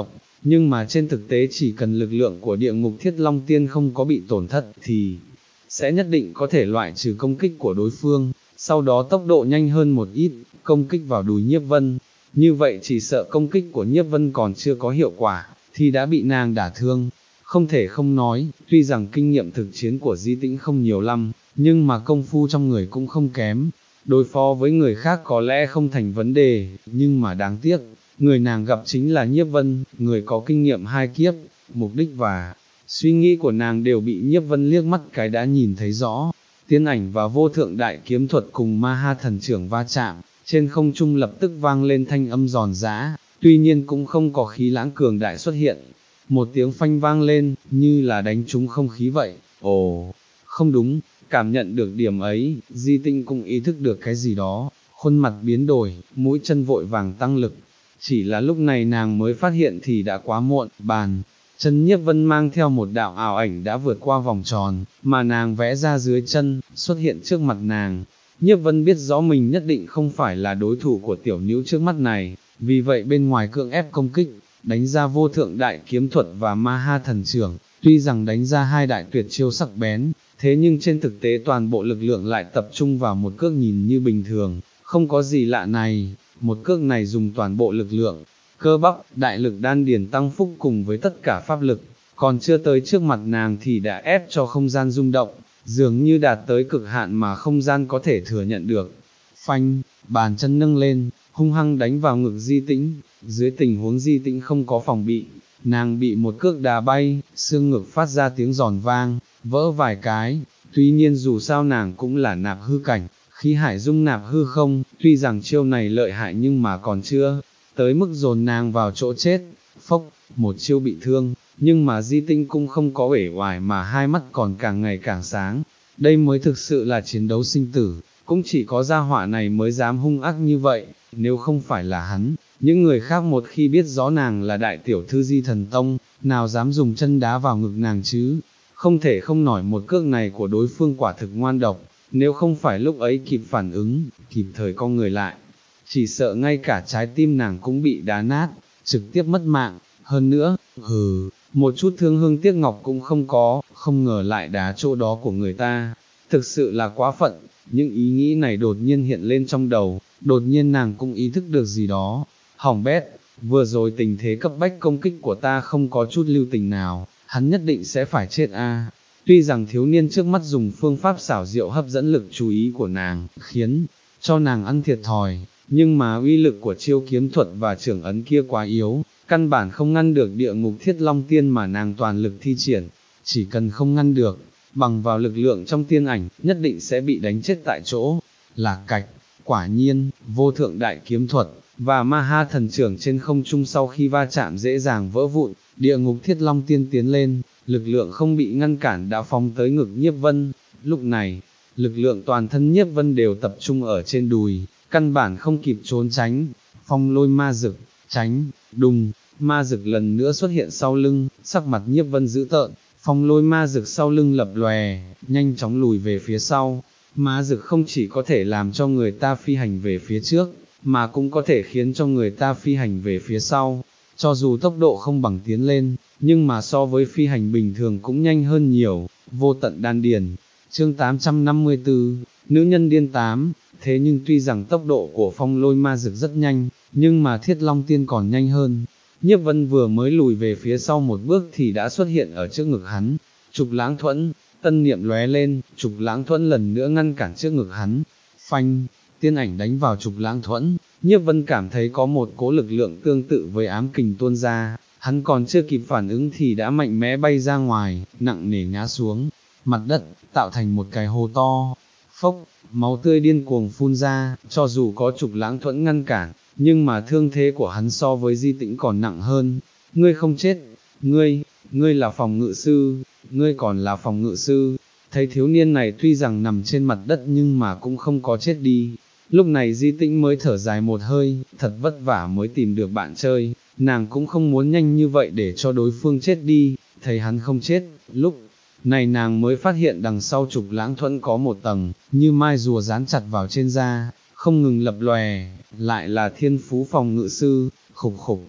A: nhưng mà trên thực tế chỉ cần lực lượng của địa ngục thiết long tiên không có bị tổn thất thì sẽ nhất định có thể loại trừ công kích của đối phương, sau đó tốc độ nhanh hơn một ít, công kích vào đùi Nhiếp Vân. Như vậy chỉ sợ công kích của Nhiếp Vân còn chưa có hiệu quả, thì đã bị nàng đả thương. Không thể không nói, tuy rằng kinh nghiệm thực chiến của Di Tĩnh không nhiều lắm, nhưng mà công phu trong người cũng không kém. Đối phó với người khác có lẽ không thành vấn đề, nhưng mà đáng tiếc, người nàng gặp chính là Nhiếp Vân, người có kinh nghiệm hai kiếp, mục đích và suy nghĩ của nàng đều bị Nhiếp Vân liếc mắt cái đã nhìn thấy rõ. Tiên ảnh và vô thượng đại kiếm thuật cùng ma ha thần trưởng va chạm, trên không trung lập tức vang lên thanh âm giòn giã, tuy nhiên cũng không có khí lãng cường đại xuất hiện. Một tiếng phanh vang lên, như là đánh trúng không khí vậy. Ồ, không đúng, cảm nhận được điểm ấy, Di Tinh cũng ý thức được cái gì đó, khuôn mặt biến đổi, mũi chân vội vàng tăng lực. Chỉ là lúc này nàng mới phát hiện thì đã quá muộn, bàn chân Nhiếp Vân mang theo một đạo ảo ảnh đã vượt qua vòng tròn, mà nàng vẽ ra dưới chân, xuất hiện trước mặt nàng. Nhiếp Vân biết rõ mình nhất định không phải là đối thủ của tiểu nữ trước mắt này, vì vậy bên ngoài cưỡng ép công kích, đánh ra vô thượng đại kiếm thuật và ma ha thần trưởng, tuy rằng đánh ra hai đại tuyệt chiêu sắc bén, thế nhưng trên thực tế toàn bộ lực lượng lại tập trung vào một cước nhìn như bình thường, không có gì lạ này, một cước này dùng toàn bộ lực lượng, cơ bắp, đại lực đan điền tăng phúc cùng với tất cả pháp lực, còn chưa tới trước mặt nàng thì đã ép cho không gian rung động, dường như đạt tới cực hạn mà không gian có thể thừa nhận được. Phanh, bàn chân nâng lên, hung hăng đánh vào ngực Di Tĩnh, dưới tình huống Di Tĩnh không có phòng bị, nàng bị một cước đá bay, xương ngực phát ra tiếng giòn vang, vỡ vài cái, tuy nhiên dù sao nàng cũng là nạp hư cảnh, khí hải dung nạp hư không, tuy rằng chiêu này lợi hại nhưng mà còn chưa tới mức dồn nàng vào chỗ chết. Phốc, một chiêu bị thương, nhưng mà Di Tinh cũng không có uể oải mà hai mắt còn càng ngày càng sáng, đây mới thực sự là chiến đấu sinh tử, cũng chỉ có gia họa này mới dám hung ác như vậy, nếu không phải là hắn, những người khác một khi biết rõ nàng là đại tiểu thư Di Thần Tông, nào dám dùng chân đá vào ngực nàng chứ. Không thể không nói một cước này của đối phương quả thực ngoan độc, nếu không phải lúc ấy kịp phản ứng, kịp thời con người lại, chỉ sợ ngay cả trái tim nàng cũng bị đá nát, trực tiếp mất mạng. Hơn nữa, hừ, một chút thương hương tiếc ngọc cũng không có, không ngờ lại đá chỗ đó của người ta, thực sự là quá phận. Những ý nghĩ này đột nhiên hiện lên trong đầu, đột nhiên nàng cũng ý thức được gì đó. Hỏng bét, vừa rồi tình thế cấp bách công kích của ta không có chút lưu tình nào, hắn nhất định sẽ phải chết a. Tuy rằng thiếu niên trước mắt dùng phương pháp xảo diệu hấp dẫn lực chú ý của nàng, khiến cho nàng ăn thiệt thòi, nhưng mà uy lực của chiêu kiếm thuật và trưởng ấn kia quá yếu, căn bản không ngăn được địa ngục thiết long tiên mà nàng toàn lực thi triển, chỉ cần không ngăn được, bằng vào lực lượng trong tiên ảnh, nhất định sẽ bị đánh chết tại chỗ. Là cạch, quả nhiên, vô thượng đại kiếm thuật, và ma ha thần trưởng trên không trung sau khi va chạm dễ dàng vỡ vụn, địa ngục thiết long tiên tiến lên, lực lượng không bị ngăn cản đã phóng tới ngực Nhiếp Vân. Lúc này, lực lượng toàn thân Nhiếp Vân đều tập trung ở trên đùi, căn bản không kịp trốn tránh. Phong lôi ma dực, tránh, đùng, ma dực lần nữa xuất hiện sau lưng, sắc mặt Nhiếp Vân dữ tợn, phong lôi ma dực sau lưng lập lòe, nhanh chóng lùi về phía sau. Ma dực không chỉ có thể làm cho người ta phi hành về phía trước, mà cũng có thể khiến cho người ta phi hành về phía sau. Cho dù tốc độ không bằng tiến lên, nhưng mà so với phi hành bình thường cũng nhanh hơn nhiều. Vô tận đan điền. Chương tám trăm năm mươi tư, nữ nhân điên tám. Thế nhưng tuy rằng tốc độ của phong lôi ma dực rất nhanh, nhưng mà thiết long tiên còn nhanh hơn. Nhiếp Vân vừa mới lùi về phía sau một bước thì đã xuất hiện ở trước ngực hắn. Trục lãng thuẫn, tân niệm lóe lên, trục lãng thuẫn lần nữa ngăn cản trước ngực hắn. Phanh, tiên ảnh đánh vào trục lãng thuẫn, Nhiếp Vân cảm thấy có một cỗ lực lượng tương tự với ám kình tuôn ra, hắn còn chưa kịp phản ứng thì đã mạnh mẽ bay ra ngoài, nặng nề ngã xuống mặt đất, tạo thành một cái hố to. Phốc, máu tươi điên cuồng phun ra, cho dù có trục lãng thuẫn ngăn cản, nhưng mà thương thế của hắn so với Di Tĩnh còn nặng hơn. Ngươi không chết, ngươi, ngươi là phòng ngự sư, ngươi còn là phòng ngự sư. Thấy thiếu niên này tuy rằng nằm trên mặt đất nhưng mà cũng không có chết đi. Lúc này Di Tĩnh mới thở dài một hơi, thật vất vả mới tìm được bạn chơi, nàng cũng không muốn nhanh như vậy để cho đối phương chết đi. Thấy hắn không chết, lúc này nàng mới phát hiện đằng sau trục lãng thuẫn có một tầng, như mai rùa dán chặt vào trên da, không ngừng lập lòe, lại là thiên phú phòng ngự sư. Khục khục,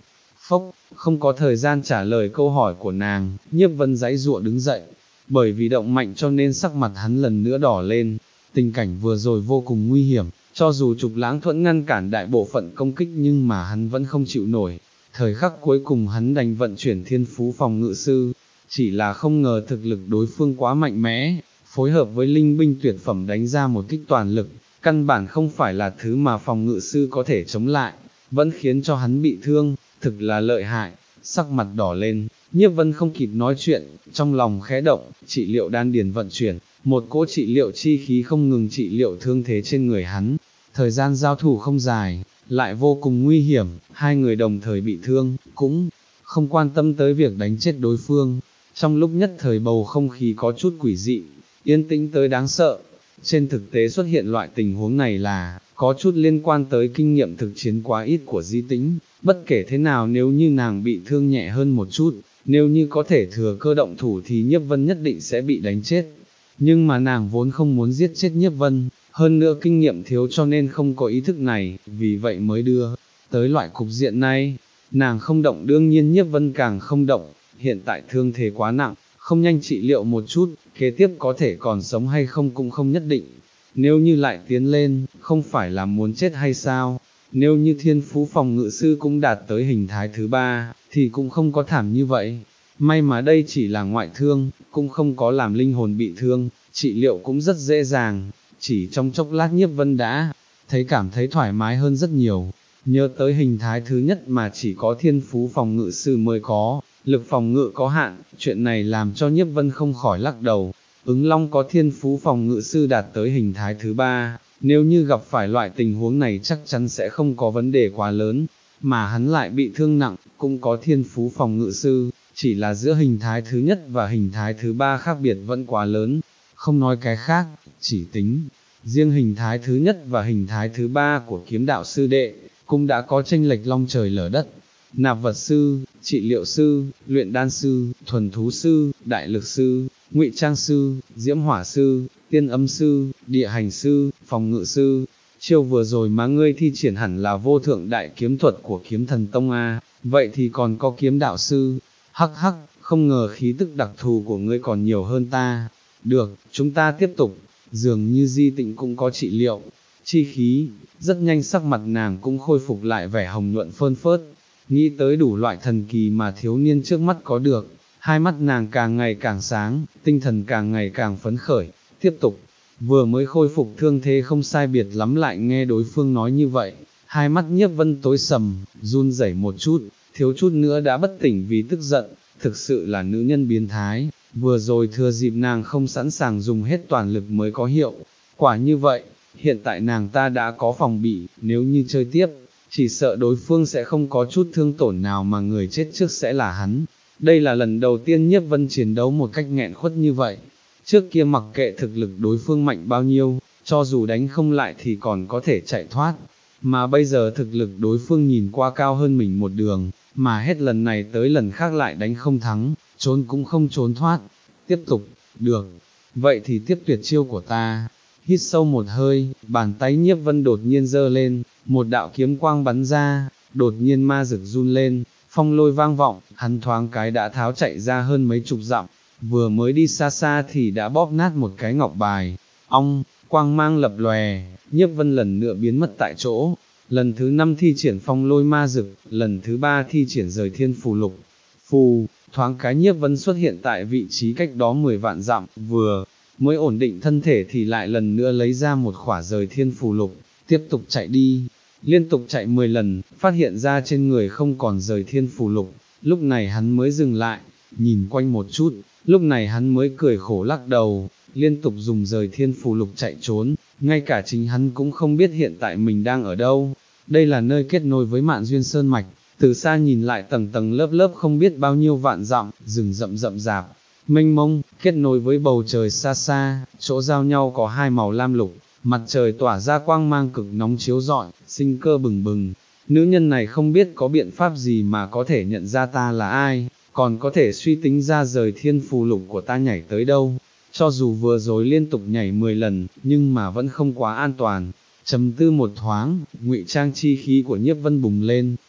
A: Phốc, không có thời gian trả lời câu hỏi của nàng, Nhiếp Vân giãy giụa đứng dậy, bởi vì động mạnh cho nên sắc mặt hắn lần nữa đỏ lên, tình cảnh vừa rồi vô cùng nguy hiểm, cho dù Trục Lãng Thuẫn ngăn cản đại bộ phận công kích nhưng mà hắn vẫn không chịu nổi, thời khắc cuối cùng hắn đành vận chuyển thiên phú phòng ngự sư, chỉ là không ngờ thực lực đối phương quá mạnh mẽ, phối hợp với linh binh tuyệt phẩm đánh ra một kích toàn lực, căn bản không phải là thứ mà phòng ngự sư có thể chống lại, vẫn khiến cho hắn bị thương, thực là lợi hại, sắc mặt đỏ lên, Nhiếp Vân không kịp nói chuyện, trong lòng khẽ động, trị liệu đan điền vận chuyển, một cỗ trị liệu chi khí không ngừng trị liệu thương thế trên người hắn, thời gian giao thủ không dài, lại vô cùng nguy hiểm, hai người đồng thời bị thương, cũng không quan tâm tới việc đánh chết đối phương, trong lúc nhất thời bầu không khí có chút quỷ dị, yên tĩnh tới đáng sợ. Trên thực tế xuất hiện loại tình huống này là, có chút liên quan tới kinh nghiệm thực chiến quá ít của Di Tĩnh, bất kể thế nào nếu như nàng bị thương nhẹ hơn một chút, nếu như có thể thừa cơ động thủ thì Nhiếp Vân nhất định sẽ bị đánh chết. Nhưng mà nàng vốn không muốn giết chết Nhiếp Vân, hơn nữa kinh nghiệm thiếu cho nên không có ý thức này, vì vậy mới đưa tới loại cục diện này. Nàng không động đương nhiên Nhiếp Vân càng không động, hiện tại thương thế quá nặng, không nhanh trị liệu một chút, kế tiếp có thể còn sống hay không cũng không nhất định. Nếu như lại tiến lên, không phải là muốn chết hay sao? Nếu như thiên phú phòng ngự sư cũng đạt tới hình thái thứ ba, thì cũng không có thảm như vậy. May mà đây chỉ là ngoại thương, cũng không có làm linh hồn bị thương, trị liệu cũng rất dễ dàng, chỉ trong chốc lát Nhiếp Vân đã thấy cảm thấy thoải mái hơn rất nhiều. Nhớ tới hình thái thứ nhất mà chỉ có thiên phú phòng ngự sư mới có, lực phòng ngự có hạn, chuyện này làm cho Nhiếp Vân không khỏi lắc đầu. Ứng Long có thiên phú phòng ngự sư đạt tới hình thái thứ ba, nếu như gặp phải loại tình huống này chắc chắn sẽ không có vấn đề quá lớn, mà hắn lại bị thương nặng, cũng có thiên phú phòng ngự sư, chỉ là giữa hình thái thứ nhất và hình thái thứ ba khác biệt vẫn quá lớn, không nói cái khác, chỉ tính, riêng hình thái thứ nhất và hình thái thứ ba của kiếm đạo sư đệ, cũng đã có chênh lệch long trời lở đất. Nạp vật sư, trị liệu sư, luyện đan sư, thuần thú sư, đại lực sư, ngụy trang sư, diễm hỏa sư, tiên âm sư, địa hành sư, phòng ngự sư. Chiêu vừa rồi mà ngươi thi triển hẳn là vô thượng đại kiếm thuật của kiếm thần tông A, vậy thì còn có kiếm đạo sư. Hắc hắc, không ngờ khí tức đặc thù của ngươi còn nhiều hơn ta. Được, chúng ta tiếp tục, dường như Di Tịnh cũng có trị liệu, chi khí, rất nhanh sắc mặt nàng cũng khôi phục lại vẻ hồng nhuận phơn phớt. Nghĩ tới đủ loại thần kỳ mà thiếu niên trước mắt có được, hai mắt nàng càng ngày càng sáng, tinh thần càng ngày càng phấn khởi, tiếp tục, vừa mới khôi phục thương thế không sai biệt lắm lại nghe đối phương nói như vậy, hai mắt Nhiếp Vân tối sầm, run rẩy một chút, thiếu chút nữa đã bất tỉnh vì tức giận, thực sự là nữ nhân biến thái, vừa rồi thừa dịp nàng không sẵn sàng dùng hết toàn lực mới có hiệu, quả như vậy, hiện tại nàng ta đã có phòng bị, nếu như chơi tiếp, chỉ sợ đối phương sẽ không có chút thương tổn nào mà người chết trước sẽ là hắn. Đây là lần đầu tiên Nhiếp Vân chiến đấu một cách nghẹn khuất như vậy. Trước kia mặc kệ thực lực đối phương mạnh bao nhiêu, cho dù đánh không lại thì còn có thể chạy thoát. Mà bây giờ thực lực đối phương nhìn qua cao hơn mình một đường, mà hết lần này tới lần khác lại đánh không thắng, trốn cũng không trốn thoát. Tiếp tục, được, vậy thì tiếp tuyệt chiêu của ta. Hít sâu một hơi, bàn tay Nhiếp Vân đột nhiên giơ lên, một đạo kiếm quang bắn ra, đột nhiên ma rực run lên, phong lôi vang vọng, hắn thoáng cái đã tháo chạy ra hơn mấy chục dặm, vừa mới đi xa xa thì đã bóp nát một cái ngọc bài, ong, quang mang lập lòe, Nhiếp Vân lần nữa biến mất tại chỗ, lần thứ năm thi triển phong lôi ma rực, lần thứ ba thi triển rời thiên phù lục, phù, thoáng cái Nhiếp Vân xuất hiện tại vị trí cách đó mười vạn dặm, vừa mới ổn định thân thể thì lại lần nữa lấy ra một khỏa rời thiên phù lục, tiếp tục chạy đi, liên tục chạy mười lần, phát hiện ra trên người không còn rời thiên phù lục, lúc này hắn mới dừng lại, nhìn quanh một chút, lúc này hắn mới cười khổ lắc đầu, liên tục dùng rời thiên phù lục chạy trốn, ngay cả chính hắn cũng không biết hiện tại mình đang ở đâu, đây là nơi kết nối với Mạn Duyên Sơn Mạch, từ xa nhìn lại tầng tầng lớp lớp không biết bao nhiêu vạn dặm, rừng rậm rậm rạp, mênh mông, kết nối với bầu trời xa xa, chỗ giao nhau có hai màu lam lục, mặt trời tỏa ra quang mang cực nóng chiếu rọi, sinh cơ bừng bừng. Nữ nhân này không biết có biện pháp gì mà có thể nhận ra ta là ai, còn có thể suy tính ra rời thiên phù lục của ta nhảy tới đâu. Cho dù vừa rồi liên tục nhảy mười lần, nhưng mà vẫn không quá an toàn. Trầm tư một thoáng, ngụy trang chi khí của Nhiếp Vân bùng lên,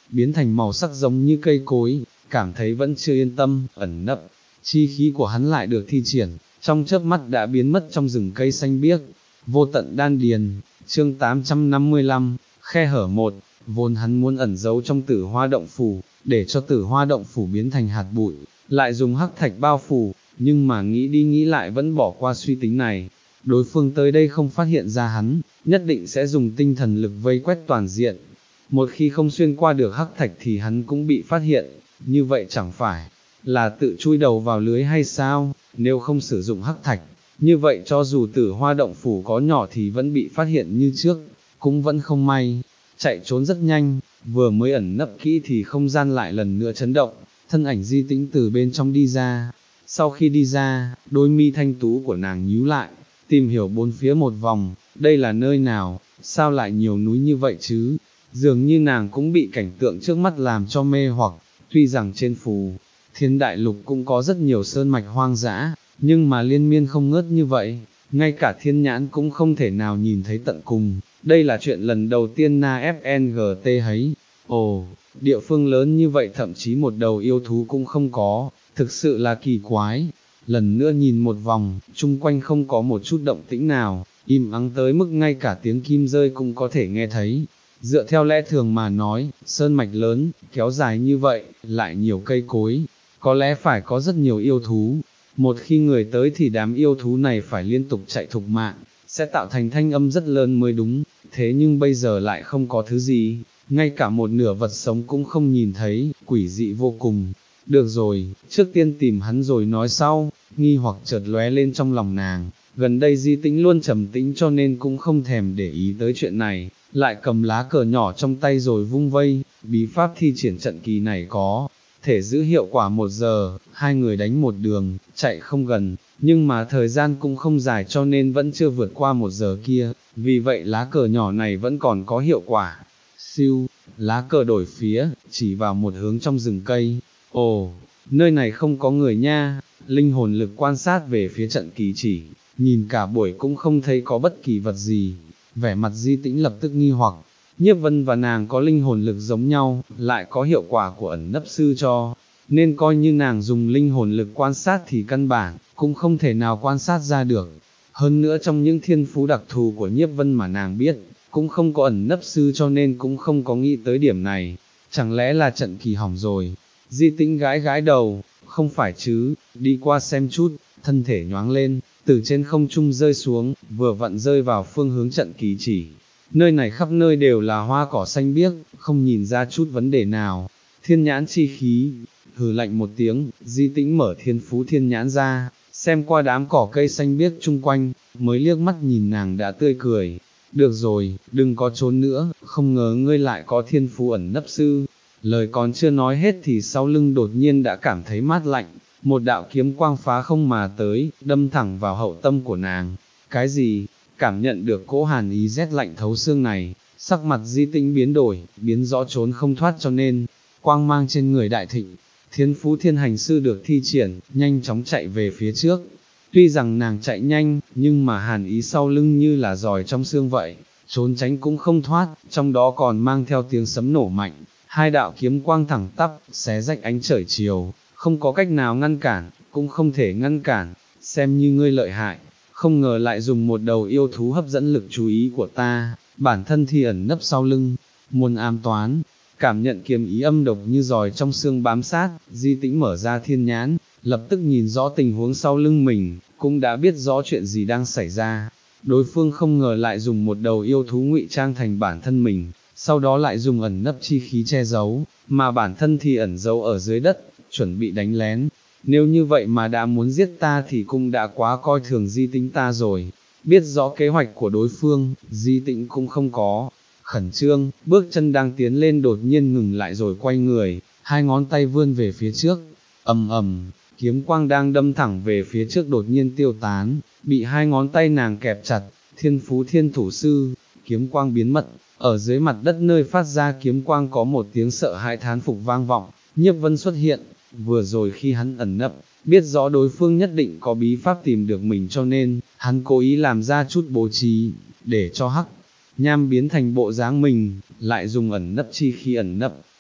A: biến thành màu sắc giống như cây cối, cảm thấy vẫn chưa yên tâm, ẩn nấp, chi khí của hắn lại được thi triển, trong chớp mắt đã biến mất trong rừng cây xanh biếc, vô tận đan điền, chương tám trăm năm mươi lăm, khe hở một, vốn hắn muốn ẩn giấu trong tử hoa động phủ, để cho tử hoa động phủ biến thành hạt bụi, lại dùng hắc thạch bao phủ, nhưng mà nghĩ đi nghĩ lại vẫn bỏ qua suy tính này, đối phương tới đây không phát hiện ra hắn, nhất định sẽ dùng tinh thần lực vây quét toàn diện, một khi không xuyên qua được hắc thạch thì hắn cũng bị phát hiện, như vậy chẳng phải là tự chui đầu vào lưới hay sao, nếu không sử dụng hắc thạch, như vậy cho dù tử hoa động phủ có nhỏ thì vẫn bị phát hiện như trước, cũng vẫn không may, chạy trốn rất nhanh, vừa mới ẩn nấp kỹ thì không gian lại lần nữa chấn động, thân ảnh Di Tĩnh từ bên trong đi ra, sau khi đi ra, đôi mi thanh tú của nàng nhíu lại, tìm hiểu bốn phía một vòng, đây là nơi nào, sao lại nhiều núi như vậy chứ, dường như nàng cũng bị cảnh tượng trước mắt làm cho mê hoặc, tuy rằng trên phù Thiên Đại Lục cũng có rất nhiều sơn mạch hoang dã, nhưng mà liên miên không ngớt như vậy, ngay cả thiên nhãn cũng không thể nào nhìn thấy tận cùng, đây là chuyện lần đầu tiên Na ép en giê tê thấy, ồ, địa phương lớn như vậy thậm chí một đầu yêu thú cũng không có, thực sự là kỳ quái, lần nữa nhìn một vòng, chung quanh không có một chút động tĩnh nào, im ắng tới mức ngay cả tiếng kim rơi cũng có thể nghe thấy. Dựa theo lẽ thường mà nói, sơn mạch lớn, kéo dài như vậy, lại nhiều cây cối, có lẽ phải có rất nhiều yêu thú. Một khi người tới thì đám yêu thú này phải liên tục chạy thục mạng, sẽ tạo thành thanh âm rất lớn mới đúng, thế nhưng bây giờ lại không có thứ gì, ngay cả một nửa vật sống cũng không nhìn thấy, quỷ dị vô cùng. Được rồi, trước tiên tìm hắn rồi nói sau, nghi hoặc chợt lóe lên trong lòng nàng, gần đây Di Tĩnh luôn trầm tĩnh cho nên cũng không thèm để ý tới chuyện này, lại cầm lá cờ nhỏ trong tay rồi vung vây, bí pháp thi triển trận kỳ này có thể giữ hiệu quả một giờ, hai người đánh một đường, chạy không gần, nhưng mà thời gian cũng không dài cho nên vẫn chưa vượt qua một giờ kia, vì vậy lá cờ nhỏ này vẫn còn có hiệu quả. Siêu, lá cờ đổi phía, chỉ vào một hướng trong rừng cây, ồ, nơi này không có người nha, linh hồn lực quan sát về phía trận kỳ chỉ, nhìn cả buổi cũng không thấy có bất kỳ vật gì, vẻ mặt Di Tĩnh lập tức nghi hoặc. Nhiếp Vân và nàng có linh hồn lực giống nhau, lại có hiệu quả của ẩn nấp sư cho, nên coi như nàng dùng linh hồn lực quan sát thì căn bản, cũng không thể nào quan sát ra được. Hơn nữa trong những thiên phú đặc thù của Nhiếp Vân mà nàng biết, cũng không có ẩn nấp sư cho nên cũng không có nghĩ tới điểm này. Chẳng lẽ là trận kỳ hỏng rồi? Di Tĩnh gãi gãi đầu, không phải chứ, đi qua xem chút, thân thể nhoáng lên, từ trên không trung rơi xuống, vừa vặn rơi vào phương hướng trận kỳ chỉ. Nơi này khắp nơi đều là hoa cỏ xanh biếc, không nhìn ra chút vấn đề nào. Thiên nhãn chi khí, hừ lạnh một tiếng, Di Tĩnh mở thiên phú thiên nhãn ra, xem qua đám cỏ cây xanh biếc chung quanh, mới liếc mắt nhìn nàng đã tươi cười. Được rồi, đừng có trốn nữa, không ngờ ngươi lại có thiên phú ẩn nấp sư. Lời còn chưa nói hết thì sau lưng đột nhiên đã cảm thấy mát lạnh, một đạo kiếm quang phá không mà tới, đâm thẳng vào hậu tâm của nàng. Cái gì? Cảm nhận được cỗ hàn ý rét lạnh thấu xương này, sắc mặt Di Tĩnh biến đổi, biến rõ trốn không thoát cho nên, quang mang trên người đại thịnh, thiên phú thiên hành sư được thi triển, nhanh chóng chạy về phía trước. Tuy rằng nàng chạy nhanh, nhưng mà hàn ý sau lưng như là giòi trong xương vậy, trốn tránh cũng không thoát, trong đó còn mang theo tiếng sấm nổ mạnh, hai đạo kiếm quang thẳng tắp, xé rách ánh trời chiều, không có cách nào ngăn cản, cũng không thể ngăn cản, xem như ngươi lợi hại. Không ngờ lại dùng một đầu yêu thú hấp dẫn lực chú ý của ta, bản thân thì ẩn nấp sau lưng, muôn ám toán, cảm nhận kiếm ý âm độc như giòi trong xương bám sát, Di Tĩnh mở ra thiên nhãn, lập tức nhìn rõ tình huống sau lưng mình, cũng đã biết rõ chuyện gì đang xảy ra. Đối phương không ngờ lại dùng một đầu yêu thú ngụy trang thành bản thân mình, sau đó lại dùng ẩn nấp chi khí che giấu, mà bản thân thì ẩn giấu ở dưới đất, chuẩn bị đánh lén. Nếu như vậy mà đã muốn giết ta thì cũng đã quá coi thường Di Tĩnh ta rồi. Biết rõ kế hoạch của đối phương, Di Tĩnh cũng không có khẩn trương, bước chân đang tiến lên đột nhiên ngừng lại rồi quay người, hai ngón tay vươn về phía trước, ầm ầm, kiếm quang đang đâm thẳng về phía trước đột nhiên tiêu tán, bị hai ngón tay nàng kẹp chặt, thiên phú thiên thủ sư, kiếm quang biến mất, ở dưới mặt đất nơi phát ra kiếm quang có một tiếng sợ hãi thán phục vang vọng, Nhiếp Vân xuất hiện. Vừa rồi khi hắn ẩn nấp, biết rõ đối phương nhất định có bí pháp tìm được mình cho nên, hắn cố ý làm ra chút bố trí, để cho hắc nham biến thành bộ dáng mình, lại dùng ẩn nấp chi khi ẩn nấp,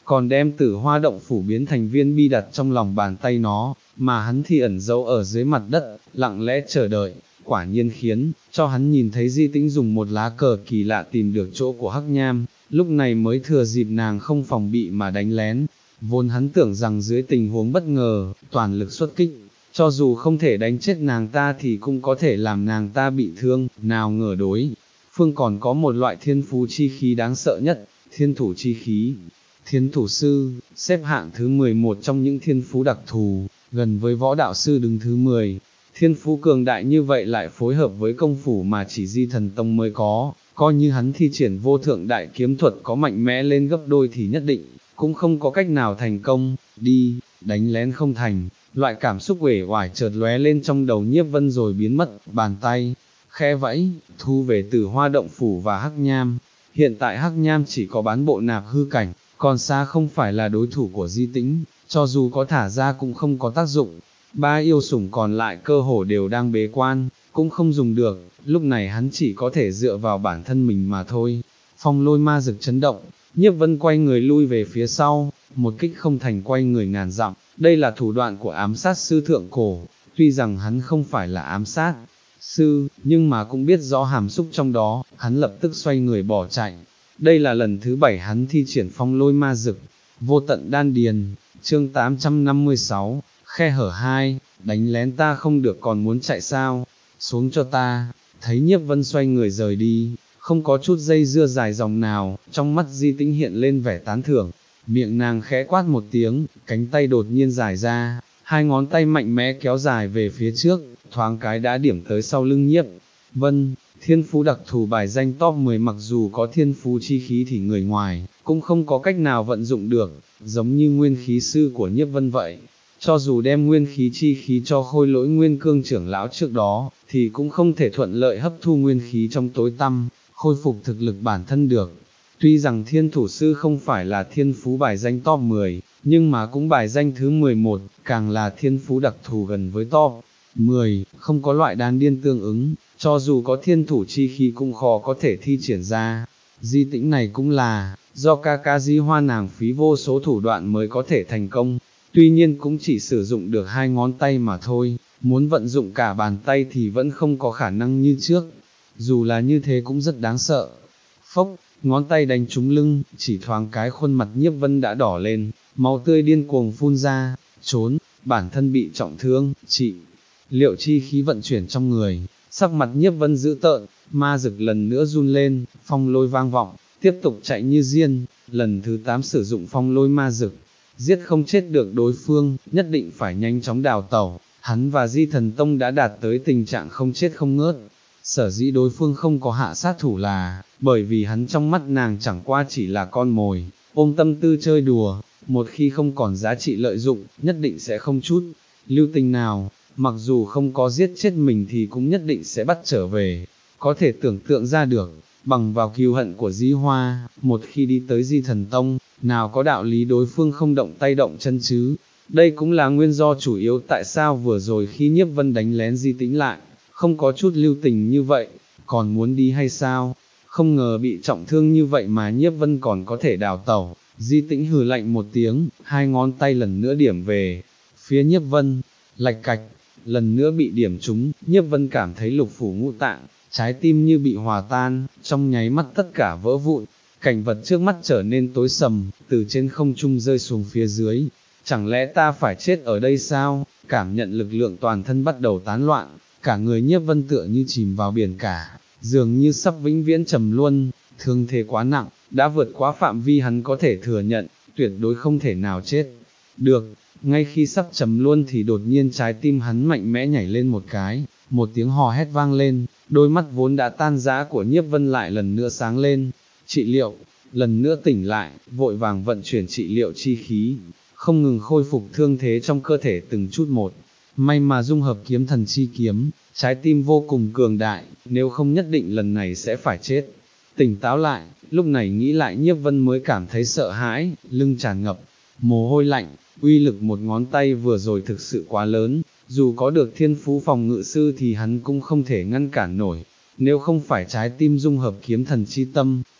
A: còn đem Tử Hoa động phủ biến thành viên bi đặt trong lòng bàn tay nó, mà hắn thì ẩn giấu ở dưới mặt đất, lặng lẽ chờ đợi, quả nhiên khiến cho hắn nhìn thấy Di Tĩnh dùng một lá cờ kỳ lạ tìm được chỗ của Hắc Nham, lúc này mới thừa dịp nàng không phòng bị mà đánh lén. Vốn hắn tưởng rằng dưới tình huống bất ngờ, toàn lực xuất kích, cho dù không thể đánh chết nàng ta thì cũng có thể làm nàng ta bị thương, nào ngờ đối phương còn có một loại thiên phú chi khí đáng sợ nhất, thiên thủ chi khí. Thiên thủ sư, xếp hạng thứ mười một trong những thiên phú đặc thù, gần với võ đạo sư đứng thứ mười. Thiên phú cường đại như vậy lại phối hợp với công phủ mà chỉ Di Thần Tông mới có, coi như hắn thi triển vô thượng đại kiếm thuật có mạnh mẽ lên gấp đôi thì nhất định cũng không có cách nào thành công. Đi, đánh lén không thành, loại cảm xúc uể oải chợt lóe lên trong đầu Nhiếp Vân rồi biến mất, bàn tay khẽ vẫy, thu về Tử Hoa động phủ và Hắc Nham. Hiện tại Hắc Nham chỉ có bán bộ nạp hư cảnh, còn xa không phải là đối thủ của Di Tĩnh, cho dù có thả ra cũng không có tác dụng. Ba yêu sủng còn lại cơ hồ đều đang bế quan, cũng không dùng được, lúc này hắn chỉ có thể dựa vào bản thân mình mà thôi. Phong lôi ma dực chấn động, Nhiếp Vân quay người lui về phía sau, một kích không thành quay người ngàn dặm, đây là thủ đoạn của ám sát sư thượng cổ, tuy rằng hắn không phải là ám sát sư, nhưng mà cũng biết rõ hàm xúc trong đó, hắn lập tức xoay người bỏ chạy. Đây là lần thứ bảy hắn thi triển phong lôi ma dực, vô tận đan điền, chương tám trăm năm mươi sáu, khe hở hai, đánh lén ta không được còn muốn chạy sao, xuống cho ta. Thấy Nhiếp Vân xoay người rời đi, không có chút dây dưa dài dòng nào, trong mắt Di Tĩnh hiện lên vẻ tán thưởng, miệng nàng khẽ quát một tiếng, cánh tay đột nhiên dài ra, hai ngón tay mạnh mẽ kéo dài về phía trước, thoáng cái đã điểm tới sau lưng Nhiếp Vân. Thiên phú đặc thù bài danh top mười mặc dù có thiên phú chi khí thì người ngoài, cũng không có cách nào vận dụng được, giống như nguyên khí sư của Nhiếp Vân vậy. Cho dù đem nguyên khí chi khí cho Khôi Lỗi Nguyên Cương trưởng lão trước đó, thì cũng không thể thuận lợi hấp thu nguyên khí trong tối tăm, khôi phục thực lực bản thân được. Tuy rằng thiên thủ sư không phải là thiên phú bài danh top mười, nhưng mà cũng bài danh thứ mười một, càng là thiên phú đặc thù gần với top mười, không có loại đan điên tương ứng, cho dù có thiên thủ chi khí cũng khó có thể thi triển ra. Di Tĩnh này cũng là, do ca ca Di Hoa nàng phí vô số thủ đoạn mới có thể thành công, tuy nhiên cũng chỉ sử dụng được hai ngón tay mà thôi, muốn vận dụng cả bàn tay thì vẫn không có khả năng như trước, dù là như thế cũng rất đáng sợ. Phốc, ngón tay đánh trúng lưng, chỉ thoáng cái khuôn mặt Nhiếp Vân đã đỏ lên, máu tươi điên cuồng phun ra, trốn, bản thân bị trọng thương, trị liệu chi khí vận chuyển trong người, sắc mặt Nhiếp Vân dữ tợn, ma dực lần nữa run lên, phong lôi vang vọng, tiếp tục chạy như diên, lần thứ tám sử dụng phong lôi ma dực, giết không chết được đối phương, nhất định phải nhanh chóng đào tẩu. Hắn và Di Thần Tông đã đạt tới tình trạng không chết không ngớt, sở dĩ đối phương không có hạ sát thủ là, bởi vì hắn trong mắt nàng chẳng qua chỉ là con mồi, ôm tâm tư chơi đùa, một khi không còn giá trị lợi dụng, nhất định sẽ không chút lưu tình nào, mặc dù không có giết chết mình thì cũng nhất định sẽ bắt trở về. Có thể tưởng tượng ra được, bằng vào kiêu hận của Di Hoa, một khi đi tới Di Thần Tông, nào có đạo lý đối phương không động tay động chân chứ. Đây cũng là nguyên do chủ yếu tại sao vừa rồi khi Nhiếp Vân đánh lén Di Tĩnh lại, không có chút lưu tình như vậy, còn muốn đi hay sao? Không ngờ bị trọng thương như vậy mà Nhiếp Vân còn có thể đào tẩu. Di Tĩnh hừ lạnh một tiếng, hai ngón tay lần nữa điểm về phía Nhiếp Vân, lạch cạch, lần nữa bị điểm trúng. Nhiếp Vân cảm thấy lục phủ ngũ tạng, trái tim như bị hòa tan, trong nháy mắt tất cả vỡ vụn, cảnh vật trước mắt trở nên tối sầm, từ trên không trung rơi xuống phía dưới. Chẳng lẽ ta phải chết ở đây sao? Cảm nhận lực lượng toàn thân bắt đầu tán loạn, cả người Nhiếp Vân tựa như chìm vào biển cả, dường như sắp vĩnh viễn trầm luân. Thương thế quá nặng, đã vượt quá phạm vi hắn có thể thừa nhận, tuyệt đối không thể nào chết được. Ngay khi sắp trầm luân thì đột nhiên trái tim hắn mạnh mẽ nhảy lên một cái, một tiếng hò hét vang lên, đôi mắt vốn đã tan rã của Nhiếp Vân lại lần nữa sáng lên. Trị liệu, lần nữa tỉnh lại, vội vàng vận chuyển trị liệu chi khí, không ngừng khôi phục thương thế trong cơ thể từng chút một. May mà dung hợp kiếm thần chi kiếm, trái tim vô cùng cường đại, nếu không nhất định lần này sẽ phải chết. Tỉnh táo lại, lúc này nghĩ lại Nhiếp Vân mới cảm thấy sợ hãi, lưng tràn ngập mồ hôi lạnh, uy lực một ngón tay vừa rồi thực sự quá lớn, dù có được thiên phú phòng ngự sư thì hắn cũng không thể ngăn cản nổi. Nếu không phải trái tim dung hợp kiếm thần chi tâm,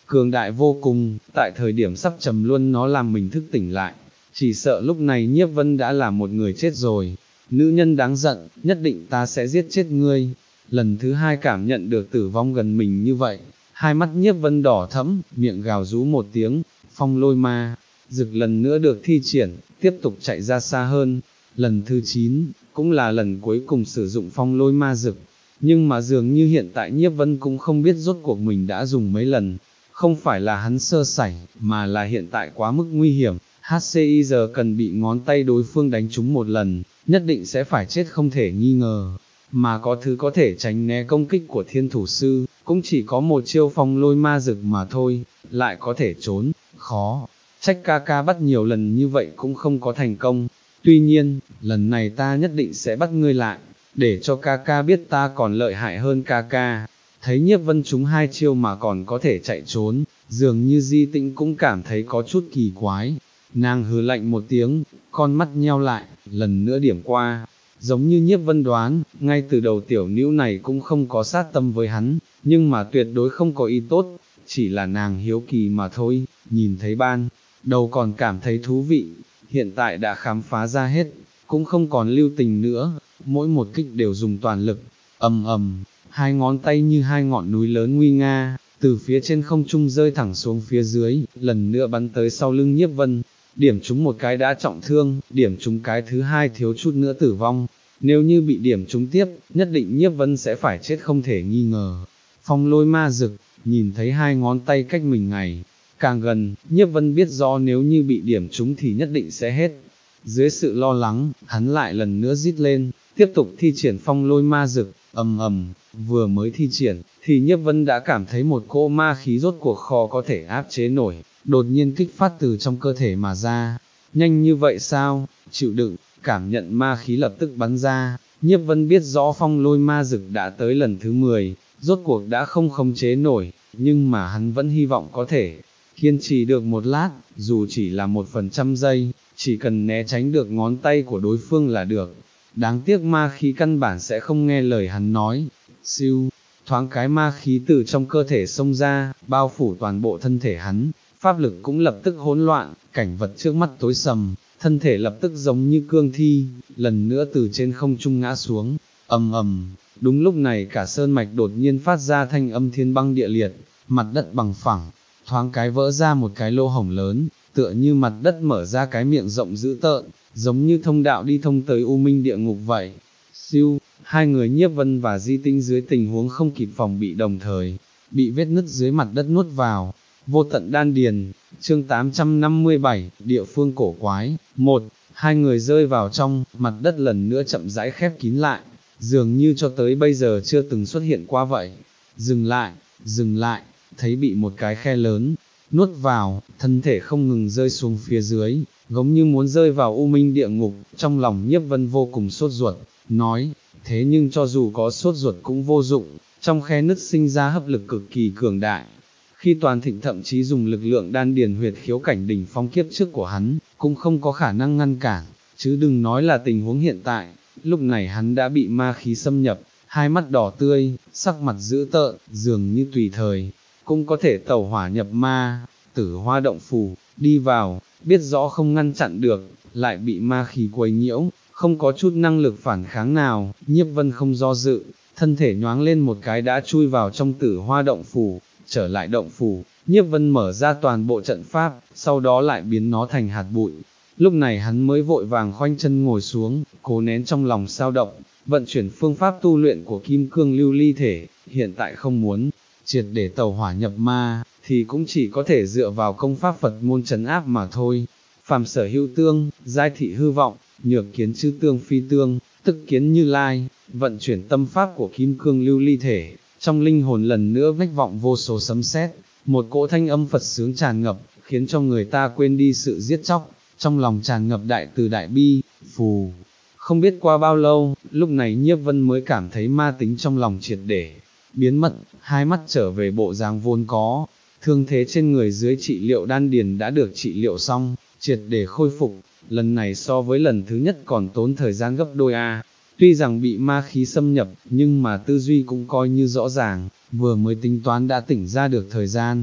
A: cường đại vô cùng, tại thời điểm sắp trầm luân nó làm mình thức tỉnh lại, chỉ sợ lúc này Nhiếp Vân đã là một người chết rồi. Nữ nhân đáng giận, nhất định ta sẽ giết chết ngươi. Lần thứ hai cảm nhận được tử vong gần mình như vậy, hai mắt Nhiếp Vân đỏ thẫm, miệng gào rú một tiếng, phong lôi ma, dực lần nữa được thi triển, tiếp tục chạy ra xa hơn. Lần thứ chín, cũng là lần cuối cùng sử dụng phong lôi ma dực, nhưng mà dường như hiện tại Nhiếp Vân cũng không biết rốt cuộc mình đã dùng mấy lần, không phải là hắn sơ sẩy, mà là hiện tại quá mức nguy hiểm, hát xê i giờ cần bị ngón tay đối phương đánh trúng một lần, nhất định sẽ phải chết không thể nghi ngờ, mà có thứ có thể tránh né công kích của thiên thủ sư, cũng chỉ có một chiêu phong lôi ma dực mà thôi, lại có thể trốn, khó, trách ca ca bắt nhiều lần như vậy cũng không có thành công, tuy nhiên, lần này ta nhất định sẽ bắt ngươi lại, để cho ca ca biết ta còn lợi hại hơn ca ca. Thấy Nhiếp Vân trúng hai chiêu mà còn có thể chạy trốn, dường như Di Tĩnh cũng cảm thấy có chút kỳ quái, nàng hừ lạnh một tiếng, con mắt nheo lại, lần nữa điểm qua, giống như Nhiếp Vân đoán, ngay từ đầu tiểu nữ này cũng không có sát tâm với hắn, nhưng mà tuyệt đối không có ý tốt, chỉ là nàng hiếu kỳ mà thôi, nhìn thấy ban, đầu còn cảm thấy thú vị, hiện tại đã khám phá ra hết, cũng không còn lưu tình nữa, mỗi một kích đều dùng toàn lực, ầm ầm, hai ngón tay như hai ngọn núi lớn nguy nga, từ phía trên không trung rơi thẳng xuống phía dưới, lần nữa bắn tới sau lưng Nhiếp Vân, điểm trúng một cái đã trọng thương, điểm trúng cái thứ hai thiếu chút nữa tử vong, nếu như bị điểm trúng tiếp, nhất định Nhiếp Vân sẽ phải chết không thể nghi ngờ. Phong lôi ma dực, nhìn thấy hai ngón tay cách mình ngày càng gần, Nhiếp Vân biết rõ nếu như bị điểm trúng thì nhất định sẽ hết. Dưới sự lo lắng, hắn lại lần nữa rít lên, tiếp tục thi triển phong lôi ma dực, ầm ầm, vừa mới thi triển, thì Nhiếp Vân đã cảm thấy một cỗ ma khí rốt cuộc khó có thể áp chế nổi, đột nhiên kích phát từ trong cơ thể mà ra. Nhanh như vậy sao? Chịu đựng, cảm nhận ma khí lập tức bắn ra, Nhiếp Vân biết rõ phong lôi ma dực đã tới lần thứ mười, rốt cuộc đã không khống chế nổi, nhưng mà hắn vẫn hy vọng có thể kiên trì được một lát, dù chỉ là một phần trăm giây, chỉ cần né tránh được ngón tay của đối phương là được. Đáng tiếc ma khí căn bản sẽ không nghe lời hắn nói, siêu, thoáng cái ma khí từ trong cơ thể xông ra, bao phủ toàn bộ thân thể hắn, pháp lực cũng lập tức hỗn loạn, cảnh vật trước mắt tối sầm, thân thể lập tức giống như cương thi, lần nữa từ trên không trung ngã xuống, ầm ầm, đúng lúc này cả sơn mạch đột nhiên phát ra thanh âm thiên băng địa liệt, mặt đất bằng phẳng, thoáng cái vỡ ra một cái lỗ hổng lớn, tựa như mặt đất mở ra cái miệng rộng dữ tợn, giống như thông đạo đi thông tới u minh địa ngục vậy. Siêu, hai người Nhiếp Vân và Di Tinh dưới tình huống không kịp phòng bị đồng thời, bị vết nứt dưới mặt đất nuốt vào. Vô tận đan điền, chương tám trăm năm mươi bảy, địa phương cổ quái, một, hai người rơi vào trong, mặt đất lần nữa chậm rãi khép kín lại, dường như cho tới bây giờ chưa từng xuất hiện qua vậy. Dừng lại, dừng lại, thấy bị một cái khe lớn, nuốt vào, thân thể không ngừng rơi xuống phía dưới, giống như muốn rơi vào u minh địa ngục, trong lòng Nhiếp Vân vô cùng sốt ruột, nói, thế nhưng cho dù có sốt ruột cũng vô dụng, trong khe nứt sinh ra hấp lực cực kỳ cường đại. Khi Toàn Thịnh thậm chí dùng lực lượng đan điền huyệt khiếu cảnh đỉnh phong kiếp trước của hắn, cũng không có khả năng ngăn cản, chứ đừng nói là tình huống hiện tại, lúc này hắn đã bị ma khí xâm nhập, hai mắt đỏ tươi, sắc mặt dữ tợn, dường như tùy thời, cũng có thể tẩu hỏa nhập ma, tử hoa động phù, đi vào, biết rõ không ngăn chặn được, lại bị ma khí quấy nhiễu, không có chút năng lực phản kháng nào, Nhiếp Vân không do dự, thân thể nhoáng lên một cái đã chui vào trong tử hoa động phủ, trở lại động phủ, Nhiếp Vân mở ra toàn bộ trận pháp, sau đó lại biến nó thành hạt bụi. Lúc này hắn mới vội vàng khoanh chân ngồi xuống, cố nén trong lòng sao động, vận chuyển phương pháp tu luyện của kim cương lưu ly thể, hiện tại không muốn triệt để tẩu hỏa nhập ma, thì cũng chỉ có thể dựa vào công pháp Phật môn trấn áp mà thôi. Phàm sở hữu tương, giai thị hư vọng, nhược kiến chư tương phi tương, tức kiến Như Lai, vận chuyển tâm pháp của kim cương lưu ly thể, trong linh hồn lần nữa vách vọng vô số sấm sét, một cỗ thanh âm Phật sướng tràn ngập, khiến cho người ta quên đi sự giết chóc, trong lòng tràn ngập đại từ đại bi, phù. Không biết qua bao lâu, lúc này Nhiếp Vân mới cảm thấy ma tính trong lòng triệt để biến mất, hai mắt trở về bộ dáng vốn có, thương thế trên người dưới trị liệu đan điền đã được trị liệu xong, triệt để khôi phục, lần này so với lần thứ nhất còn tốn thời gian gấp đôi a. Tuy rằng bị ma khí xâm nhập, nhưng mà tư duy cũng coi như rõ ràng, vừa mới tính toán đã tỉnh ra được thời gian,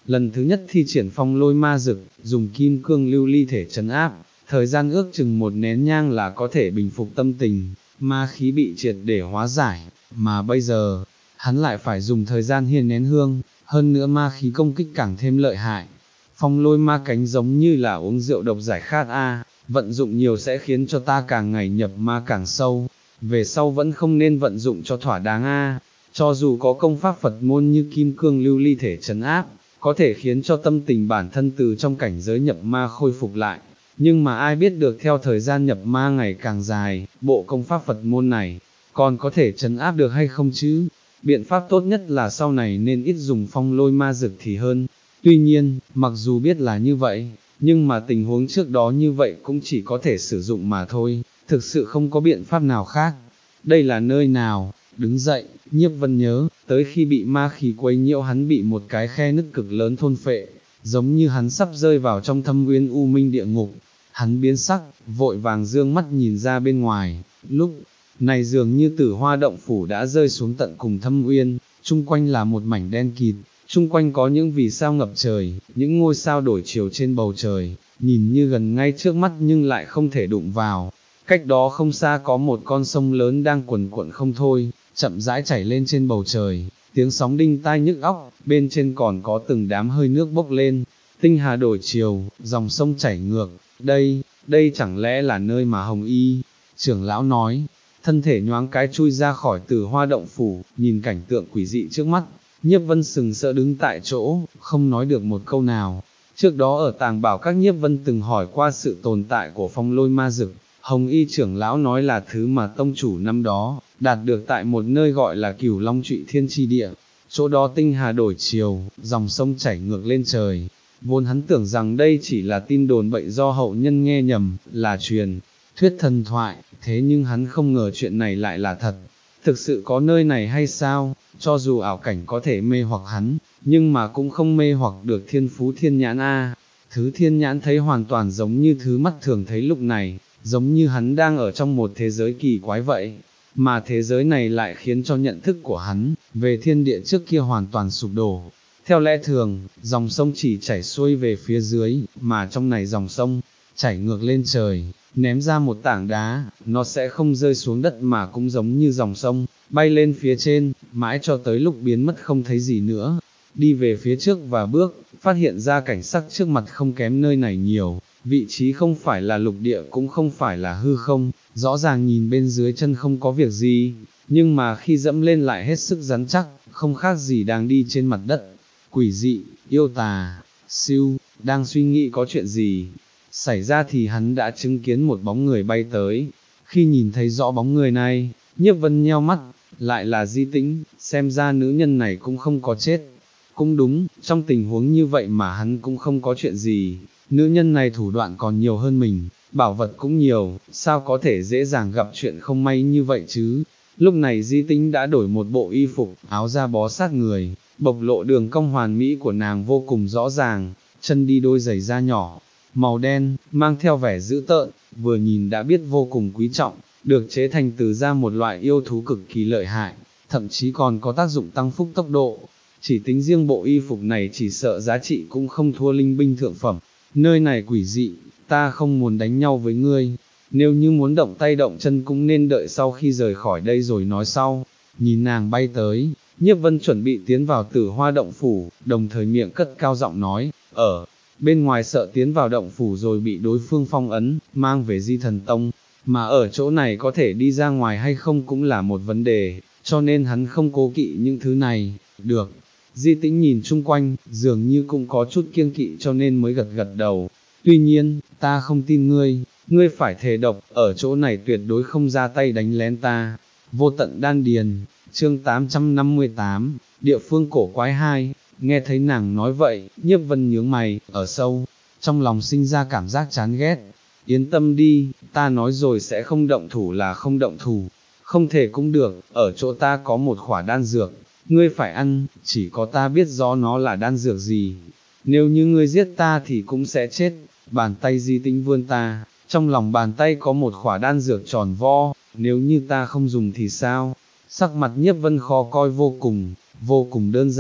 A: lần thứ nhất thi triển phong lôi ma dực, dùng kim cương lưu ly thể trấn áp, thời gian ước chừng một nén nhang là có thể bình phục tâm tình, ma khí bị triệt để hóa giải, mà bây giờ, hắn lại phải dùng thời gian hiên nén hương, hơn nữa ma khí công kích càng thêm lợi hại. Phong lôi ma cánh giống như là uống rượu độc giải khát a, vận dụng nhiều sẽ khiến cho ta càng ngày nhập ma càng sâu, về sau vẫn không nên vận dụng cho thỏa đáng a. Cho dù có công pháp Phật môn như kim cương lưu ly thể trấn áp, có thể khiến cho tâm tình bản thân từ trong cảnh giới nhập ma khôi phục lại, nhưng mà ai biết được theo thời gian nhập ma ngày càng dài, bộ công pháp Phật môn này, còn có thể trấn áp được hay không chứ? Biện pháp tốt nhất là sau này nên ít dùng phong lôi ma dực thì hơn. Tuy nhiên, mặc dù biết là như vậy, nhưng mà tình huống trước đó như vậy cũng chỉ có thể sử dụng mà thôi, thực sự không có biện pháp nào khác. Đây là nơi nào? Đứng dậy, Nhiếp Vân nhớ, tới khi bị ma khí quấy nhiễu hắn bị một cái khe nứt cực lớn thôn phệ, giống như hắn sắp rơi vào trong thâm uyên u minh địa ngục. Hắn biến sắc, vội vàng dương mắt nhìn ra bên ngoài, lúc này dường như Tử Hoa động phủ đã rơi xuống tận cùng thâm uyên, chung quanh là một mảnh đen kịt, chung quanh có những vì sao ngập trời, những ngôi sao đổi chiều trên bầu trời, nhìn như gần ngay trước mắt nhưng lại không thể đụng vào. Cách đó không xa có một con sông lớn đang quần quận không thôi, chậm rãi chảy lên trên bầu trời, tiếng sóng đinh tai nhức óc, bên trên còn có từng đám hơi nước bốc lên, tinh hà đổi chiều, dòng sông chảy ngược, đây, đây chẳng lẽ là nơi mà Hồng Y, trưởng lão nói, thân thể nhoáng cái chui ra khỏi Tử Hoa động phủ, nhìn cảnh tượng quỷ dị trước mắt, Nhiếp Vân sừng sỡ đứng tại chỗ, không nói được một câu nào. Trước đó ở Tàng Bảo Các Nhiếp Vân từng hỏi qua sự tồn tại của phong lôi ma dực, Hồng Y trưởng lão nói là thứ mà tông chủ năm đó, đạt được tại một nơi gọi là Cửu Long Trụy Thiên Chi Địa, chỗ đó tinh hà đổi chiều, dòng sông chảy ngược lên trời. Vốn hắn tưởng rằng đây chỉ là tin đồn bậy do hậu nhân nghe nhầm, là truyền thuyết thần thoại, thế nhưng hắn không ngờ chuyện này lại là thật. Thực sự có nơi này hay sao? Cho dù ảo cảnh có thể mê hoặc hắn, nhưng mà cũng không mê hoặc được thiên phú thiên nhãn a. Thứ thiên nhãn thấy hoàn toàn giống như thứ mắt thường thấy lúc này, giống như hắn đang ở trong một thế giới kỳ quái vậy, mà thế giới này lại khiến cho nhận thức của hắn, về thiên địa trước kia hoàn toàn sụp đổ. Theo lẽ thường, dòng sông chỉ chảy xuôi về phía dưới, mà trong này dòng sông, chảy ngược lên trời, ném ra một tảng đá, nó sẽ không rơi xuống đất mà cũng giống như dòng sông, bay lên phía trên, mãi cho tới lúc biến mất không thấy gì nữa. Đi về phía trước và bước, phát hiện ra cảnh sắc trước mặt không kém nơi này nhiều, vị trí không phải là lục địa cũng không phải là hư không, rõ ràng nhìn bên dưới chân không có việc gì, nhưng mà khi dẫm lên lại hết sức rắn chắc, không khác gì đang đi trên mặt đất. Quỷ dị, yêu tà, siêu, đang suy nghĩ có chuyện gì xảy ra thì hắn đã chứng kiến một bóng người bay tới. Khi nhìn thấy rõ bóng người này, Nhiếp Vân nheo mắt, lại là Di Tĩnh, xem ra nữ nhân này cũng không có chết. Cũng đúng, trong tình huống như vậy mà hắn cũng không có chuyện gì, nữ nhân này thủ đoạn còn nhiều hơn mình, bảo vật cũng nhiều, sao có thể dễ dàng gặp chuyện không may như vậy chứ. Lúc này Di Tĩnh đã đổi một bộ y phục, áo da bó sát người, bộc lộ đường cong hoàn mỹ của nàng vô cùng rõ ràng, chân đi đôi giày da nhỏ, màu đen, mang theo vẻ dữ tợn, vừa nhìn đã biết vô cùng quý trọng, được chế thành từ da một loại yêu thú cực kỳ lợi hại, thậm chí còn có tác dụng tăng phúc tốc độ. Chỉ tính riêng bộ y phục này chỉ sợ giá trị cũng không thua linh binh thượng phẩm. Nơi này quỷ dị, ta không muốn đánh nhau với ngươi, nếu như muốn động tay động chân cũng nên đợi sau khi rời khỏi đây rồi nói sau. Nhìn nàng bay tới, Nhiếp Vân chuẩn bị tiến vào Tử Hoa động phủ, đồng thời miệng cất cao giọng nói, ở bên ngoài sợ tiến vào động phủ rồi bị đối phương phong ấn, mang về Di Thần Tông, mà ở chỗ này có thể đi ra ngoài hay không cũng là một vấn đề, cho nên hắn không cố kỵ những thứ này. Được. Di Tĩnh nhìn chung quanh, dường như cũng có chút kiêng kỵ cho nên mới gật gật đầu. Tuy nhiên, ta không tin ngươi, ngươi phải thề độc, ở chỗ này tuyệt đối không ra tay đánh lén ta. Vô tận đan điền, chương tám trăm năm mươi tám, địa phương cổ quái hai. Nghe thấy nàng nói vậy, Nhiếp Vân nhướng mày, ở sâu, trong lòng sinh ra cảm giác chán ghét. Yên tâm đi, ta nói rồi sẽ không động thủ là không động thủ, không thể cũng được, ở chỗ ta có một khỏa đan dược, ngươi phải ăn, chỉ có ta biết rõ nó là đan dược gì. Nếu như ngươi giết ta thì cũng sẽ chết. Bàn tay Di Tĩnh vươn ta, trong lòng bàn tay có một khỏa đan dược tròn vo, nếu như ta không dùng thì sao? Sắc mặt Nhiếp Vân khó coi vô cùng, vô cùng đơn giản,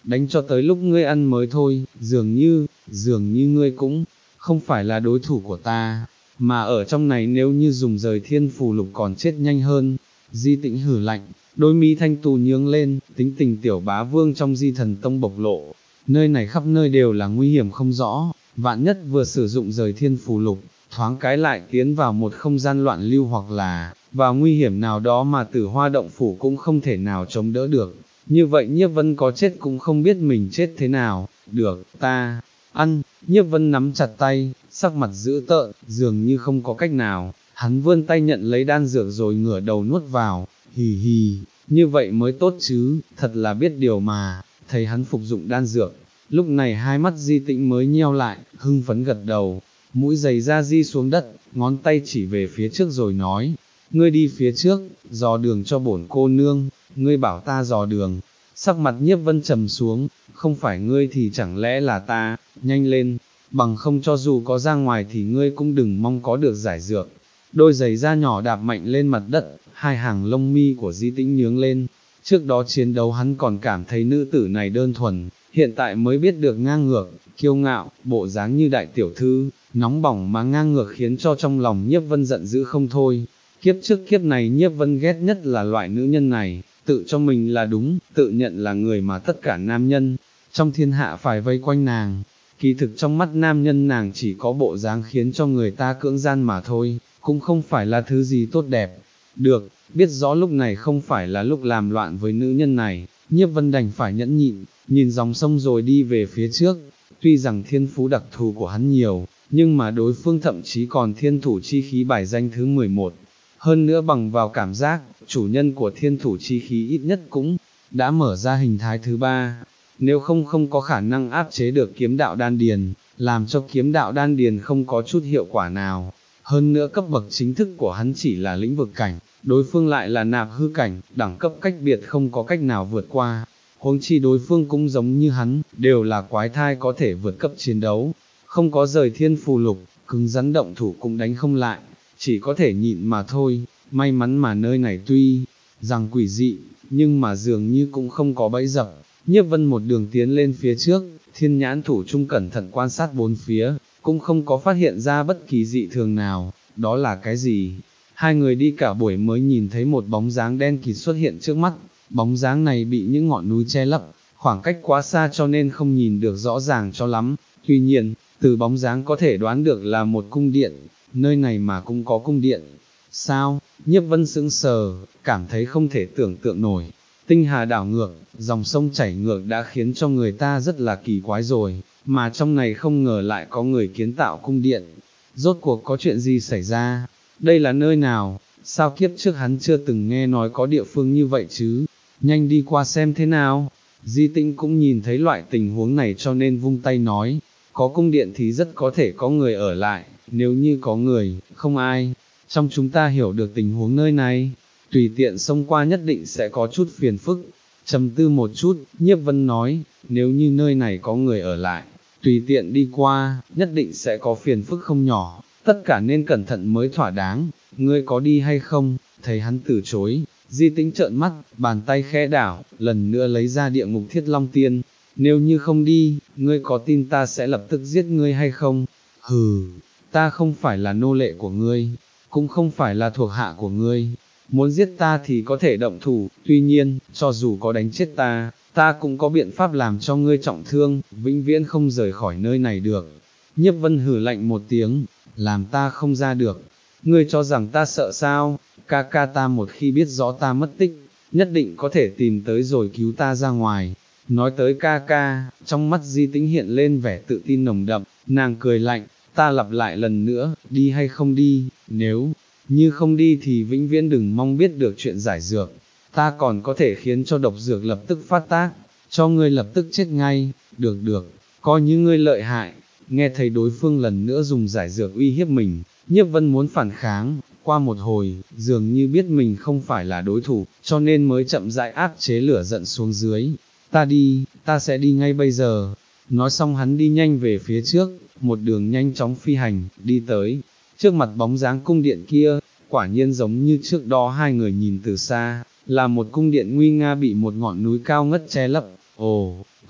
A: đánh cho tới lúc ngươi ăn mới thôi, dường như, dường như ngươi cũng không phải là đối thủ của ta, mà ở trong này nếu như dùng rời thiên phù lục còn chết nhanh hơn. Di Tĩnh hử lạnh, đôi mi thanh tú nhướng lên, tính tình tiểu bá vương trong Di Thần Tông bộc lộ, nơi này khắp nơi đều là nguy hiểm không rõ, vạn nhất vừa sử dụng rời thiên phù lục, thoáng cái lại tiến vào một không gian loạn lưu hoặc là, vào nguy hiểm nào đó mà Tử Hoa động phủ cũng không thể nào chống đỡ được, như vậy Nhiếp Vân có chết cũng không biết mình chết thế nào. Được, ta ăn. Nhiếp Vân nắm chặt tay, sắc mặt dữ tợn, dường như không có cách nào, hắn vươn tay nhận lấy đan dược rồi ngửa đầu nuốt vào, hì hì, như vậy mới tốt chứ, thật là biết điều mà. Thấy hắn phục dụng đan dược, lúc này hai mắt Di Tĩnh mới nheo lại, hưng phấn gật đầu, mũi giày ra di xuống đất, ngón tay chỉ về phía trước rồi nói, ngươi đi phía trước, dò đường cho bổn cô nương. Ngươi bảo ta dò đường. Sắc mặt Nhiếp Vân trầm xuống, không phải ngươi thì chẳng lẽ là ta, nhanh lên, bằng không cho dù có ra ngoài thì ngươi cũng đừng mong có được giải dược. Đôi giày da nhỏ đạp mạnh lên mặt đất, hai hàng lông mi của Di Tĩnh nhướng lên, trước đó chiến đấu hắn còn cảm thấy nữ tử này đơn thuần, hiện tại mới biết được ngang ngược, kiêu ngạo, bộ dáng như đại tiểu thư, nóng bỏng mà ngang ngược khiến cho trong lòng Nhiếp Vân giận dữ không thôi. Kiếp trước kiếp này Nhiếp Vân ghét nhất là loại nữ nhân này, tự cho mình là đúng, tự nhận là người mà tất cả nam nhân trong thiên hạ phải vây quanh nàng. Kỳ thực trong mắt nam nhân nàng chỉ có bộ dáng khiến cho người ta cưỡng gian mà thôi, cũng không phải là thứ gì tốt đẹp. Được, biết rõ lúc này không phải là lúc làm loạn với nữ nhân này, Nhiếp Vân đành phải nhẫn nhịn, nhìn dòng sông rồi đi về phía trước. Tuy rằng thiên phú đặc thù của hắn nhiều, nhưng mà đối phương thậm chí còn thiên thủ chi khí bài danh thứ mười một. Hơn nữa bằng vào cảm giác, chủ nhân của thiên thủ chi khí ít nhất cũng đã mở ra hình thái thứ ba, nếu không không có khả năng áp chế được kiếm đạo đan điền, làm cho kiếm đạo đan điền không có chút hiệu quả nào. Hơn nữa cấp bậc chính thức của hắn chỉ là lĩnh vực cảnh, đối phương lại là nạp hư cảnh, đẳng cấp cách biệt không có cách nào vượt qua. Huống chi đối phương cũng giống như hắn, đều là quái thai có thể vượt cấp chiến đấu, không có rời thiên phù lục, cứng rắn động thủ cũng đánh không lại, chỉ có thể nhịn mà thôi. May mắn mà nơi này tuy rằng quỷ dị, nhưng mà dường như cũng không có bẫy dập. Nhiếp Vân một đường tiến lên phía trước, thiên nhãn thủ trung cẩn thận quan sát bốn phía, cũng không có phát hiện ra bất kỳ dị thường nào. Đó là cái gì? Hai người đi cả buổi mới nhìn thấy một bóng dáng đen kịt xuất hiện trước mắt, bóng dáng này bị những ngọn núi che lấp, khoảng cách quá xa cho nên không nhìn được rõ ràng cho lắm. Tuy nhiên, từ bóng dáng có thể đoán được là một cung điện, nơi này mà cũng có cung điện. Sao? Nhiếp Vân sững sờ, cảm thấy không thể tưởng tượng nổi. Tinh hà đảo ngược, dòng sông chảy ngược đã khiến cho người ta rất là kỳ quái rồi, mà trong này không ngờ lại có người kiến tạo cung điện. Rốt cuộc có chuyện gì xảy ra? Đây là nơi nào? Sao kiếp trước hắn chưa từng nghe nói có địa phương như vậy chứ? Nhanh đi qua xem thế nào. Di Tĩnh cũng nhìn thấy loại tình huống này cho nên vung tay nói, có cung điện thì rất có thể có người ở lại, nếu như có người, không ai trong chúng ta hiểu được tình huống nơi này, tùy tiện xông qua nhất định sẽ có chút phiền phức. Trầm tư một chút, Nhiếp Vân nói, nếu như nơi này có người ở lại, tùy tiện đi qua, nhất định sẽ có phiền phức không nhỏ, tất cả nên cẩn thận mới thỏa đáng. Ngươi có đi hay không? Thấy hắn từ chối, Di Tĩnh trợn mắt, bàn tay khẽ đảo, lần nữa lấy ra địa ngục thiết long tiên. Nếu như không đi, ngươi có tin ta sẽ lập tức giết ngươi hay không? Hừ, ta không phải là nô lệ của ngươi, cũng không phải là thuộc hạ của ngươi, muốn giết ta thì có thể động thủ, tuy nhiên, cho dù có đánh chết ta, ta cũng có biện pháp làm cho ngươi trọng thương, vĩnh viễn không rời khỏi nơi này được. Nhiếp Vân hử lạnh một tiếng, làm ta không ra được, ngươi cho rằng ta sợ sao? Ca ca ta một khi biết rõ ta mất tích, nhất định có thể tìm tới rồi cứu ta ra ngoài. Nói tới ca ca, trong mắt Di Tĩnh hiện lên vẻ tự tin nồng đậm, nàng cười lạnh, ta lặp lại lần nữa, đi hay không đi, nếu như không đi thì vĩnh viễn đừng mong biết được chuyện giải dược, ta còn có thể khiến cho độc dược lập tức phát tác, cho ngươi lập tức chết ngay. Được được, coi như ngươi lợi hại. Nghe thấy đối phương lần nữa dùng giải dược uy hiếp mình, Nhiếp Vân muốn phản kháng, qua một hồi, dường như biết mình không phải là đối thủ, cho nên mới chậm rãi áp chế lửa giận xuống dưới. Ta đi, ta sẽ đi ngay bây giờ. Nói xong hắn đi nhanh về phía trước, một đường nhanh chóng phi hành, đi tới trước mặt bóng dáng cung điện kia. Quả nhiên giống như trước đó hai người nhìn từ xa, là một cung điện nguy nga bị một ngọn núi cao ngất che lấp. Ồ,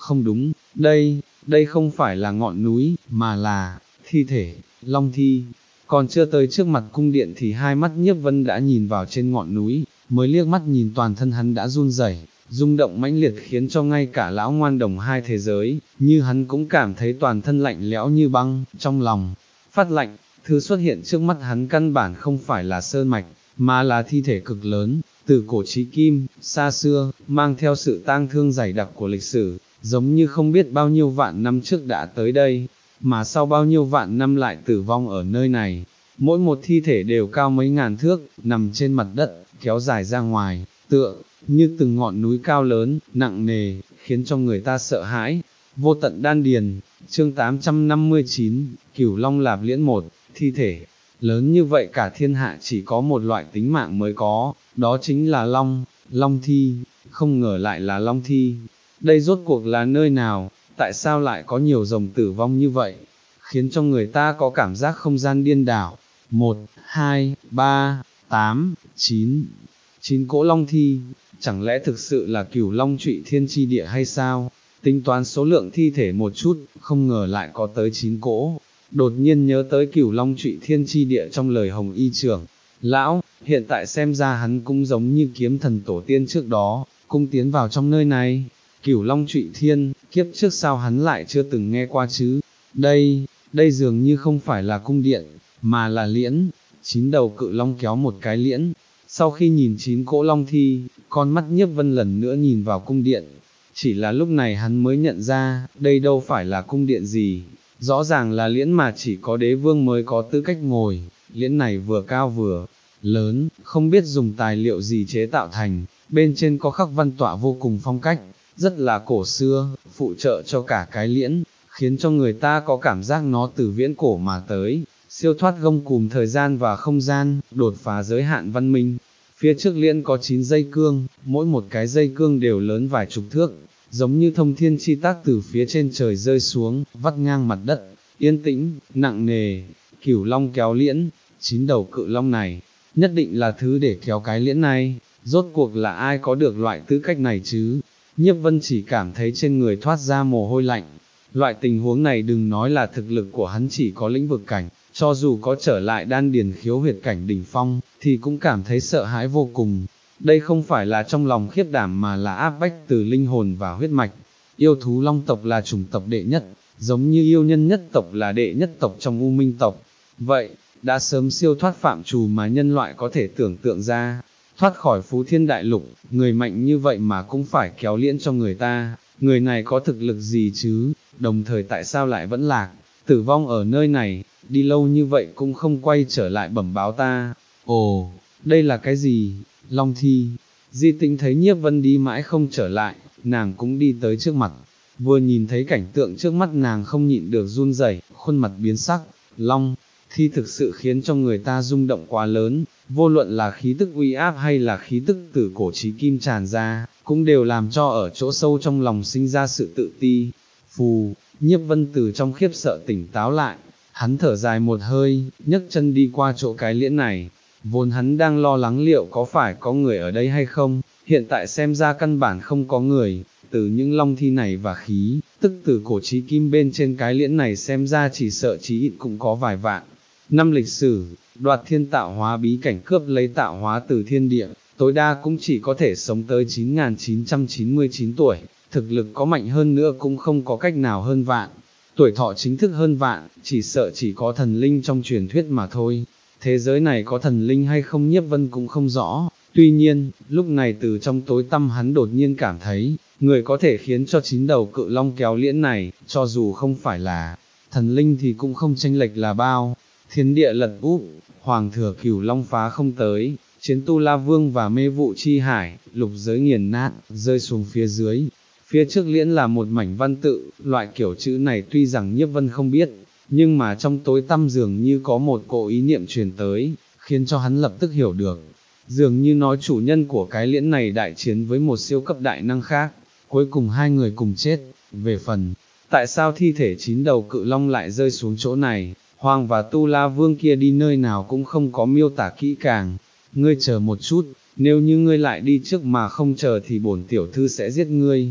A: không đúng, đây, đây không phải là ngọn núi, mà là, thi thể, long thi. Còn chưa tới trước mặt cung điện thì hai mắt Nhiếp Vân đã nhìn vào trên ngọn núi, mới liếc mắt nhìn toàn thân hắn đã run rẩy, rung động mãnh liệt khiến cho ngay cả lão ngoan đồng hai thế giới, như hắn cũng cảm thấy toàn thân lạnh lẽo như băng, trong lòng, phát lạnh, thứ xuất hiện trước mắt hắn căn bản không phải là sơn mạch, mà là thi thể cực lớn, từ cổ chí kim, xa xưa, mang theo sự tang thương dày đặc của lịch sử, giống như không biết bao nhiêu vạn năm trước đã tới đây, mà sau bao nhiêu vạn năm lại tử vong ở nơi này. Mỗi một thi thể đều cao mấy ngàn thước, nằm trên mặt đất, kéo dài ra ngoài, tựa như từng ngọn núi cao lớn, nặng nề, khiến cho người ta sợ hãi. Vô tận đan điền, chương tám trăm năm mươi chín, Cửu Long Lạp Liễn một, thi thể lớn như vậy cả thiên hạ chỉ có một loại tính mạng mới có, đó chính là long, long thi, không ngờ lại là long thi. Đây rốt cuộc là nơi nào, tại sao lại có nhiều rồng tử vong như vậy, khiến cho người ta có cảm giác không gian điên đảo. Một, hai, ba, tám, chín, chín cỗ long thi, chẳng lẽ thực sự là Cửu Long Trụy Thiên chi địa hay sao? Tính toán số lượng thi thể một chút, không ngờ lại có tới chín cỗ. Đột nhiên nhớ tới Cửu Long Trụy Thiên chi địa trong lời Hồng Y trưởng lão, hiện tại xem ra hắn cũng giống như kiếm thần tổ tiên trước đó, cũng tiến vào trong nơi này. Cửu Long Trụy Thiên, kiếp trước sao hắn lại chưa từng nghe qua chứ? Đây, đây dường như không phải là cung điện, mà là liễn. Chín đầu cự long kéo một cái liễn. Sau khi nhìn chín cỗ long thi, con mắt Nhiếp Vân lần nữa nhìn vào cung điện. Chỉ là lúc này hắn mới nhận ra, đây đâu phải là cung điện gì, rõ ràng là liễn mà chỉ có đế vương mới có tư cách ngồi. Liễn này vừa cao vừa lớn, không biết dùng tài liệu gì chế tạo thành, bên trên có khắc văn tọa vô cùng phong cách, rất là cổ xưa, phụ trợ cho cả cái liễn, khiến cho người ta có cảm giác nó từ viễn cổ mà tới, siêu thoát gông cùm thời gian và không gian, đột phá giới hạn văn minh. Phía trước liễn có chín dây cương, mỗi một cái dây cương đều lớn vài chục thước, giống như thông thiên chi tác từ phía trên trời rơi xuống, vắt ngang mặt đất, yên tĩnh, nặng nề. Cửu Long kéo liễn, chín đầu cự long này, nhất định là thứ để kéo cái liễn này, rốt cuộc là ai có được loại tư cách này chứ? Nhiếp Vân chỉ cảm thấy trên người thoát ra mồ hôi lạnh, loại tình huống này đừng nói là thực lực của hắn chỉ có lĩnh vực cảnh, cho dù có trở lại đan điền khiếu huyệt cảnh đỉnh phong, thì cũng cảm thấy sợ hãi vô cùng. Đây không phải là trong lòng khiếp đảm mà là áp bách từ linh hồn và huyết mạch. Yêu thú long tộc là chủng tộc đệ nhất, giống như yêu nhân nhất tộc là đệ nhất tộc trong U Minh tộc. Vậy, đã sớm siêu thoát phạm trù mà nhân loại có thể tưởng tượng ra, thoát khỏi Phú Thiên Đại Lục, người mạnh như vậy mà cũng phải kéo liễn cho người ta, người này có thực lực gì chứ, đồng thời tại sao lại vẫn lạc, tử vong ở nơi này, đi lâu như vậy cũng không quay trở lại bẩm báo ta. Ồ, đây là cái gì? Long thi. Di Tĩnh thấy Nhiếp Vân đi mãi không trở lại, nàng cũng đi tới trước mặt, vừa nhìn thấy cảnh tượng trước mắt nàng không nhịn được run rẩy, khuôn mặt biến sắc. Long thi thực sự khiến cho người ta rung động quá lớn, vô luận là khí tức uy áp hay là khí tức từ cổ chí kim tràn ra, cũng đều làm cho ở chỗ sâu trong lòng sinh ra sự tự ti. Phù, Nhiếp Vân từ trong khiếp sợ tỉnh táo lại, hắn thở dài một hơi, nhấc chân đi qua chỗ cái liễn này. Vốn hắn đang lo lắng liệu có phải có người ở đây hay không, hiện tại xem ra căn bản không có người, từ những long thi này và khí, tức từ cổ chí kim bên trên cái liễn này xem ra chỉ sợ chí ít cũng có vài vạn. Năm lịch sử, đoạt thiên tạo hóa bí cảnh cướp lấy tạo hóa từ thiên địa, tối đa cũng chỉ có thể sống tới chín nghìn chín trăm chín mươi chín tuổi, thực lực có mạnh hơn nữa cũng không có cách nào hơn vạn. Tuổi thọ chính thức hơn vạn, chỉ sợ chỉ có thần linh trong truyền thuyết mà thôi. Thế giới này có thần linh hay không Nhiếp Vân cũng không rõ, tuy nhiên, lúc này từ trong tối tăm hắn đột nhiên cảm thấy, người có thể khiến cho chín đầu cự long kéo liễn này, cho dù không phải là thần linh thì cũng không chênh lệch là bao. Thiên địa lật úp, hoàng thừa Cửu Long phá không tới, chiến tu La Vương và mê vụ chi hải, lục giới nghiền nát, rơi xuống phía dưới. Phía trước liễn là một mảnh văn tự, loại kiểu chữ này tuy rằng Nhiếp Vân không biết, nhưng mà trong tối tăm dường như có một cỗ ý niệm truyền tới, khiến cho hắn lập tức hiểu được. Dường như nói chủ nhân của cái liễn này đại chiến với một siêu cấp đại năng khác, cuối cùng hai người cùng chết. Về phần, tại sao thi thể chín đầu cự long lại rơi xuống chỗ này, Hoàng và Tu La Vương kia đi nơi nào cũng không có miêu tả kỹ càng. Ngươi chờ một chút, nếu như ngươi lại đi trước mà không chờ thì bổn tiểu thư sẽ giết ngươi.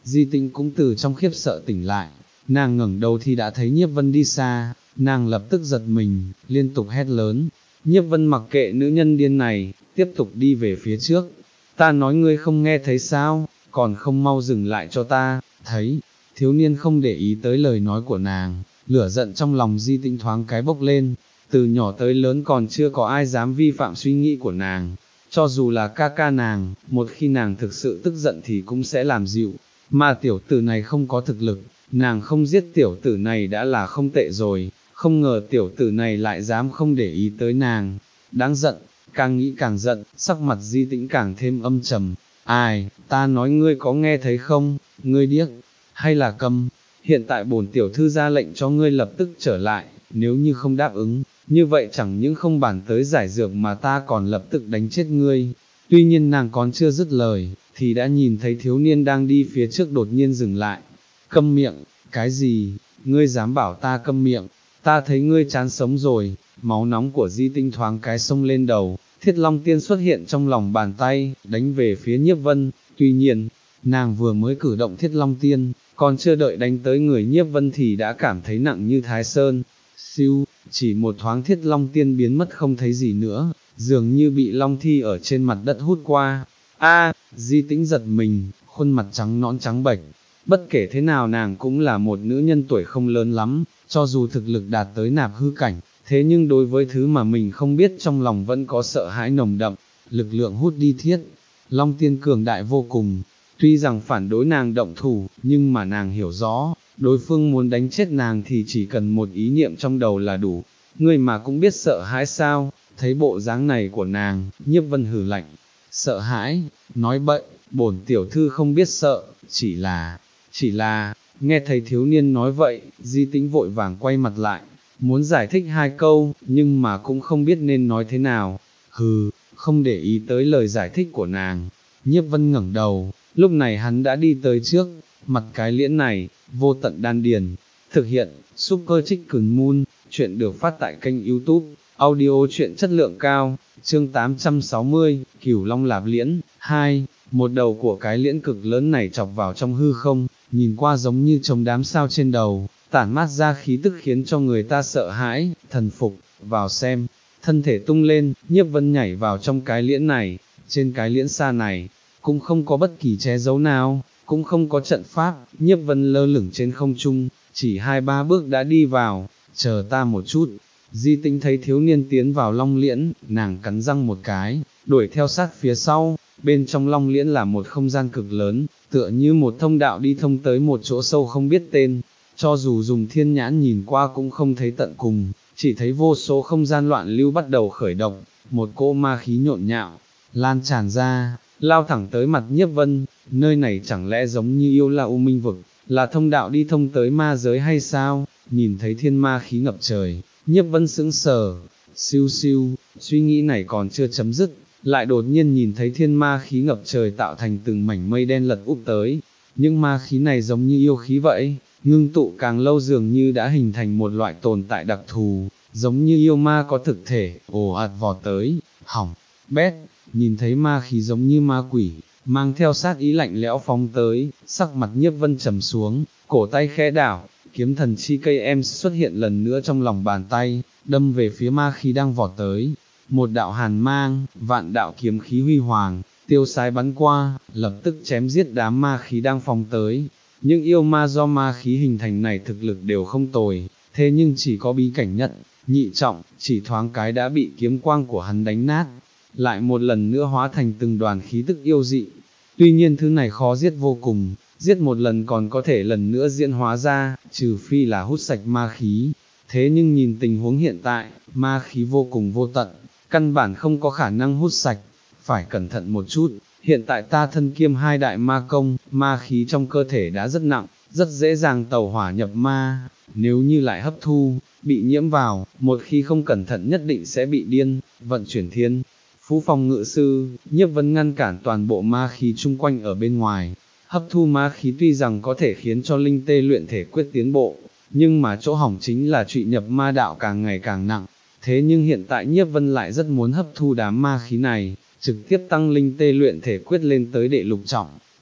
A: Di Tĩnh cũng từ trong khiếp sợ tỉnh lại, nàng ngẩng đầu thì đã thấy Nhiếp Vân đi xa, nàng lập tức giật mình, liên tục hét lớn. Nhiếp Vân mặc kệ nữ nhân điên này, tiếp tục đi về phía trước. Ta nói ngươi không nghe thấy sao, còn không mau dừng lại cho ta, thấy, thiếu niên không để ý tới lời nói của nàng, lửa giận trong lòng Di Tĩnh thoáng cái bốc lên, từ nhỏ tới lớn còn chưa có ai dám vi phạm suy nghĩ của nàng, cho dù là ca ca nàng, một khi nàng thực sự tức giận thì cũng sẽ làm dịu, mà tiểu tử này không có thực lực, nàng không giết tiểu tử này đã là không tệ rồi, không ngờ tiểu tử này lại dám không để ý tới nàng, đáng giận, càng nghĩ càng giận, sắc mặt Di Tĩnh càng thêm âm trầm. Ai, ta nói ngươi có nghe thấy không, ngươi điếc, hay là câm, hiện tại bổn tiểu thư ra lệnh cho ngươi lập tức trở lại, nếu như không đáp ứng, như vậy chẳng những không bàn tới giải dược mà ta còn lập tức đánh chết ngươi. Tuy nhiên nàng còn chưa dứt lời, thì đã nhìn thấy thiếu niên đang đi phía trước đột nhiên dừng lại. Câm miệng, cái gì, ngươi dám bảo ta câm miệng, ta thấy ngươi chán sống rồi, máu nóng của Di Tinh thoáng cái sông lên đầu. Thiết Long Tiên xuất hiện trong lòng bàn tay, đánh về phía Nhiếp Vân, tuy nhiên, nàng vừa mới cử động Thiết Long Tiên, còn chưa đợi đánh tới người Nhiếp Vân thì đã cảm thấy nặng như Thái Sơn. Siêu, chỉ một thoáng Thiết Long Tiên biến mất không thấy gì nữa, dường như bị Long Thi ở trên mặt đất hút qua. A, Di Tĩnh giật mình, khuôn mặt trắng nõn trắng bệch. Bất kể thế nào nàng cũng là một nữ nhân tuổi không lớn lắm, cho dù thực lực đạt tới nạp hư cảnh, thế nhưng đối với thứ mà mình không biết trong lòng vẫn có sợ hãi nồng đậm, lực lượng hút đi Thiết Long Tiên cường đại vô cùng, tuy rằng phản đối nàng động thủ, nhưng mà nàng hiểu rõ, đối phương muốn đánh chết nàng thì chỉ cần một ý niệm trong đầu là đủ, người mà cũng biết sợ hãi sao, thấy bộ dáng này của nàng, Nhiếp Vân hừ lạnh, sợ hãi, nói bậy, bổn tiểu thư không biết sợ, chỉ là, chỉ là, nghe thấy thiếu niên nói vậy, Di Tĩnh vội vàng quay mặt lại, muốn giải thích hai câu, nhưng mà cũng không biết nên nói thế nào, hừ, không để ý tới lời giải thích của nàng, Nhiếp Vân ngẩng đầu, lúc này hắn đã đi tới trước, mặt cái liễn này, vô tận đan điền, thực hiện, Super Chicken Moon, chuyện được phát tại kênh YouTube, audio chuyện chất lượng cao, chương tám trăm sáu mươi, Cửu Long Lạp Liễn, hai, một đầu của cái liễn cực lớn này chọc vào trong hư không, nhìn qua giống như trống đám sao trên đầu, tản mát ra khí tức khiến cho người ta sợ hãi, thần phục, vào xem, thân thể tung lên, Nhiếp Vân nhảy vào trong cái liễn này, trên cái liễn xa này, cũng không có bất kỳ che giấu nào, cũng không có trận pháp, Nhiếp Vân lơ lửng trên không trung, chỉ hai ba bước đã đi vào, chờ ta một chút. Di Tĩnh thấy thiếu niên tiến vào long liễn, nàng cắn răng một cái, đuổi theo sát phía sau, bên trong long liễn là một không gian cực lớn, tựa như một thông đạo đi thông tới một chỗ sâu không biết tên, cho dù dùng thiên nhãn nhìn qua cũng không thấy tận cùng, chỉ thấy vô số không gian loạn lưu bắt đầu khởi động, một cỗ ma khí nhộn nhạo, lan tràn ra, lao thẳng tới mặt Nhiếp Vân, nơi này chẳng lẽ giống như Yêu La U Minh Vực, là thông đạo đi thông tới ma giới hay sao, nhìn thấy thiên ma khí ngập trời, Nhiếp Vân sững sờ, siêu siêu, suy nghĩ này còn chưa chấm dứt, lại đột nhiên nhìn thấy thiên ma khí ngập trời tạo thành từng mảnh mây đen lật úp tới, những ma khí này giống như yêu khí vậy, ngưng tụ càng lâu dường như đã hình thành một loại tồn tại đặc thù, giống như yêu ma có thực thể, ồ ạt vọt tới, hỏng, bét, nhìn thấy ma khí giống như ma quỷ, mang theo sát ý lạnh lẽo phóng tới, sắc mặt Nhiếp Vân trầm xuống, cổ tay khẽ đảo, kiếm thần chi cây em xuất hiện lần nữa trong lòng bàn tay, đâm về phía ma khí đang vọt tới, một đạo hàn mang, vạn đạo kiếm khí huy hoàng, tiêu sái bắn qua, lập tức chém giết đám ma khí đang phóng tới. Những yêu ma do ma khí hình thành này thực lực đều không tồi, thế nhưng chỉ có bí cảnh nhận, nhị trọng, chỉ thoáng cái đã bị kiếm quang của hắn đánh nát, lại một lần nữa hóa thành từng đoàn khí tức yêu dị. Tuy nhiên thứ này khó giết vô cùng, giết một lần còn có thể lần nữa diễn hóa ra, trừ phi là hút sạch ma khí. Thế nhưng nhìn tình huống hiện tại, ma khí vô cùng vô tận, căn bản không có khả năng hút sạch, phải cẩn thận một chút. Hiện tại ta thân kiêm hai đại ma công, ma khí trong cơ thể đã rất nặng, rất dễ dàng tẩu hỏa nhập ma, nếu như lại hấp thu, bị nhiễm vào, một khi không cẩn thận nhất định sẽ bị điên, vận chuyển thiên. Phú phòng ngự sư, Nhiếp Vân ngăn cản toàn bộ ma khí chung quanh ở bên ngoài, hấp thu ma khí tuy rằng có thể khiến cho linh tê luyện thể quyết tiến bộ, nhưng mà chỗ hỏng chính là trụy nhập ma đạo càng ngày càng nặng, thế nhưng hiện tại Nhiếp Vân lại rất muốn hấp thu đám ma khí này, trực tiếp tăng linh tê luyện thể quyết lên tới đệ lục trọng,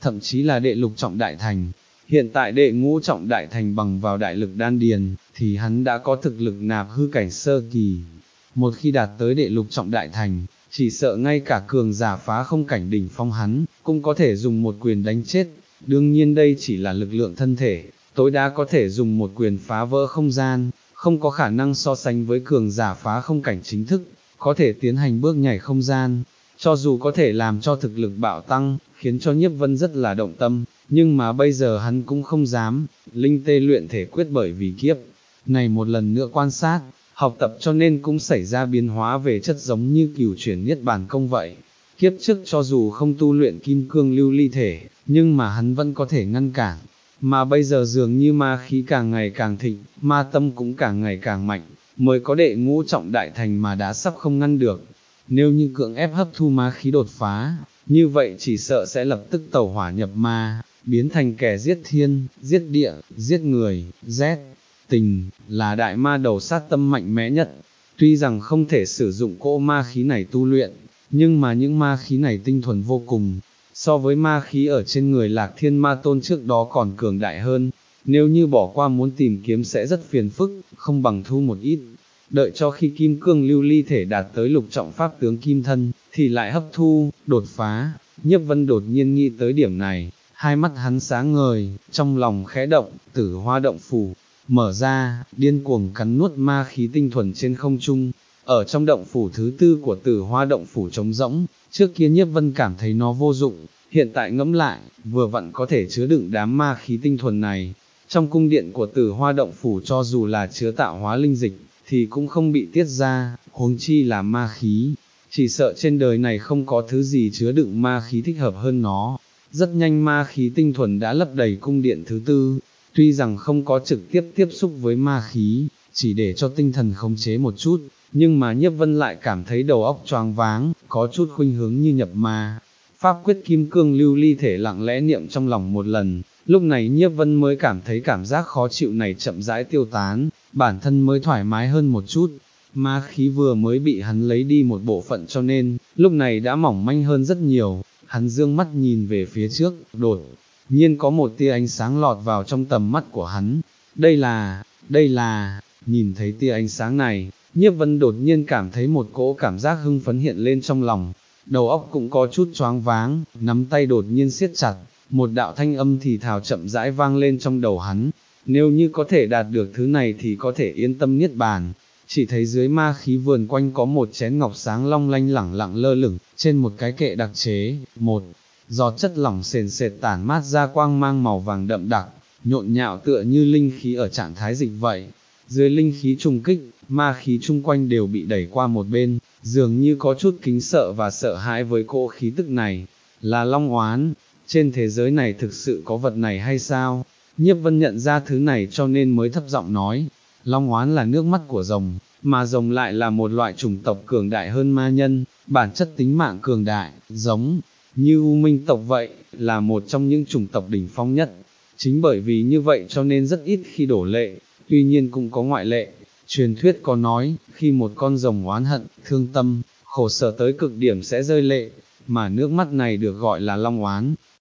A: thậm chí là đệ lục trọng đại thành. Hiện tại đệ ngũ trọng đại thành bằng vào đại lực đan điền, thì hắn đã có thực lực nạp hư cảnh sơ kỳ. Một khi đạt tới đệ lục trọng đại thành, chỉ sợ ngay cả cường giả phá không cảnh đỉnh phong hắn, cũng có thể dùng một quyền đánh chết. Đương nhiên đây chỉ là lực lượng thân thể, tối đa có thể dùng một quyền phá vỡ không gian, không có khả năng so sánh với cường giả phá không cảnh chính thức, có thể tiến hành bước nhảy không gian. Cho dù có thể làm cho thực lực bạo tăng, khiến cho Nhiếp Vân rất là động tâm, nhưng mà bây giờ hắn cũng không dám, linh tê luyện thể quyết bởi vì kiếp này một lần nữa quan sát, học tập cho nên cũng xảy ra biến hóa về chất giống như cửu chuyển niết bàn công vậy. Kiếp trước cho dù không tu luyện kim cương lưu ly thể, nhưng mà hắn vẫn có thể ngăn cản, mà bây giờ dường như ma khí càng ngày càng thịnh, ma tâm cũng càng ngày càng mạnh, mới có đệ ngũ trọng đại thành mà đã sắp không ngăn được. Nếu như cưỡng ép hấp thu ma khí đột phá, như vậy chỉ sợ sẽ lập tức tẩu hỏa nhập ma, biến thành kẻ giết thiên, giết địa, giết người, rét, tình, là đại ma đầu sát tâm mạnh mẽ nhất. Tuy rằng không thể sử dụng cỗ ma khí này tu luyện, nhưng mà những ma khí này tinh thuần vô cùng, so với ma khí ở trên người Lạc Thiên Ma Tôn trước đó còn cường đại hơn. Nếu như bỏ qua muốn tìm kiếm sẽ rất phiền phức, không bằng thu một ít. Đợi cho khi kim cương lưu ly thể đạt tới lục trọng pháp tướng kim thân, thì lại hấp thu, đột phá. Nhiếp Vân đột nhiên nghĩ tới điểm này, hai mắt hắn sáng ngời, trong lòng khẽ động, tử hoa động phủ, mở ra, điên cuồng cắn nuốt ma khí tinh thuần trên không trung. Ở trong động phủ thứ tư của tử hoa động phủ trống rỗng, trước kia Nhiếp Vân cảm thấy nó vô dụng, hiện tại ngẫm lại, vừa vặn có thể chứa đựng đám ma khí tinh thuần này. Trong cung điện của tử hoa động phủ cho dù là chứa tạo hóa linh dịch, thì cũng không bị tiết ra, huống chi là ma khí. Chỉ sợ trên đời này không có thứ gì chứa đựng ma khí thích hợp hơn nó. Rất nhanh ma khí tinh thuần đã lấp đầy cung điện thứ tư, tuy rằng không có trực tiếp tiếp xúc với ma khí, chỉ để cho tinh thần khống chế một chút, nhưng mà Nhiếp Vân lại cảm thấy đầu óc choáng váng, có chút khuynh hướng như nhập ma. Pháp quyết kim cương lưu ly thể lặng lẽ niệm trong lòng một lần, lúc này Nhiếp Vân mới cảm thấy cảm giác khó chịu này chậm rãi tiêu tán, bản thân mới thoải mái hơn một chút. Ma khí vừa mới bị hắn lấy đi một bộ phận cho nên, lúc này đã mỏng manh hơn rất nhiều. Hắn dương mắt nhìn về phía trước, đột nhiên có một tia ánh sáng lọt vào trong tầm mắt của hắn. Đây là, đây là, nhìn thấy tia ánh sáng này, Nhiếp Vân đột nhiên cảm thấy một cỗ cảm giác hưng phấn hiện lên trong lòng, đầu óc cũng có chút choáng váng, nắm tay đột nhiên siết chặt, một đạo thanh âm thì thào chậm rãi vang lên trong đầu hắn. Nếu như có thể đạt được thứ này thì có thể yên tâm niết bàn. Chỉ thấy dưới ma khí vườn quanh có một chén ngọc sáng long lanh lẳng lặng lơ lửng, trên một cái kệ đặc chế, một giọt chất lỏng sền sệt tản mát ra quang mang màu vàng đậm đặc, nhộn nhạo tựa như linh khí ở trạng thái dịch vậy. Dưới linh khí trùng kích, ma khí chung quanh đều bị đẩy qua một bên, dường như có chút kính sợ và sợ hãi với cỗ khí tức này. Là long oán, trên thế giới này thực sự có vật này hay sao? Nhiếp Vân nhận ra thứ này cho nên mới thấp giọng nói. Long oán là nước mắt của rồng, mà rồng lại là một loại chủng tộc cường đại hơn ma nhân, bản chất tính mạng cường đại, giống như U Minh tộc vậy, là một trong những chủng tộc đỉnh phong nhất. Chính bởi vì như vậy cho nên rất ít khi đổ lệ, tuy nhiên cũng có ngoại lệ. Truyền thuyết có nói, khi một con rồng oán hận, thương tâm, khổ sở tới cực điểm sẽ rơi lệ, mà nước mắt này được gọi là long oán.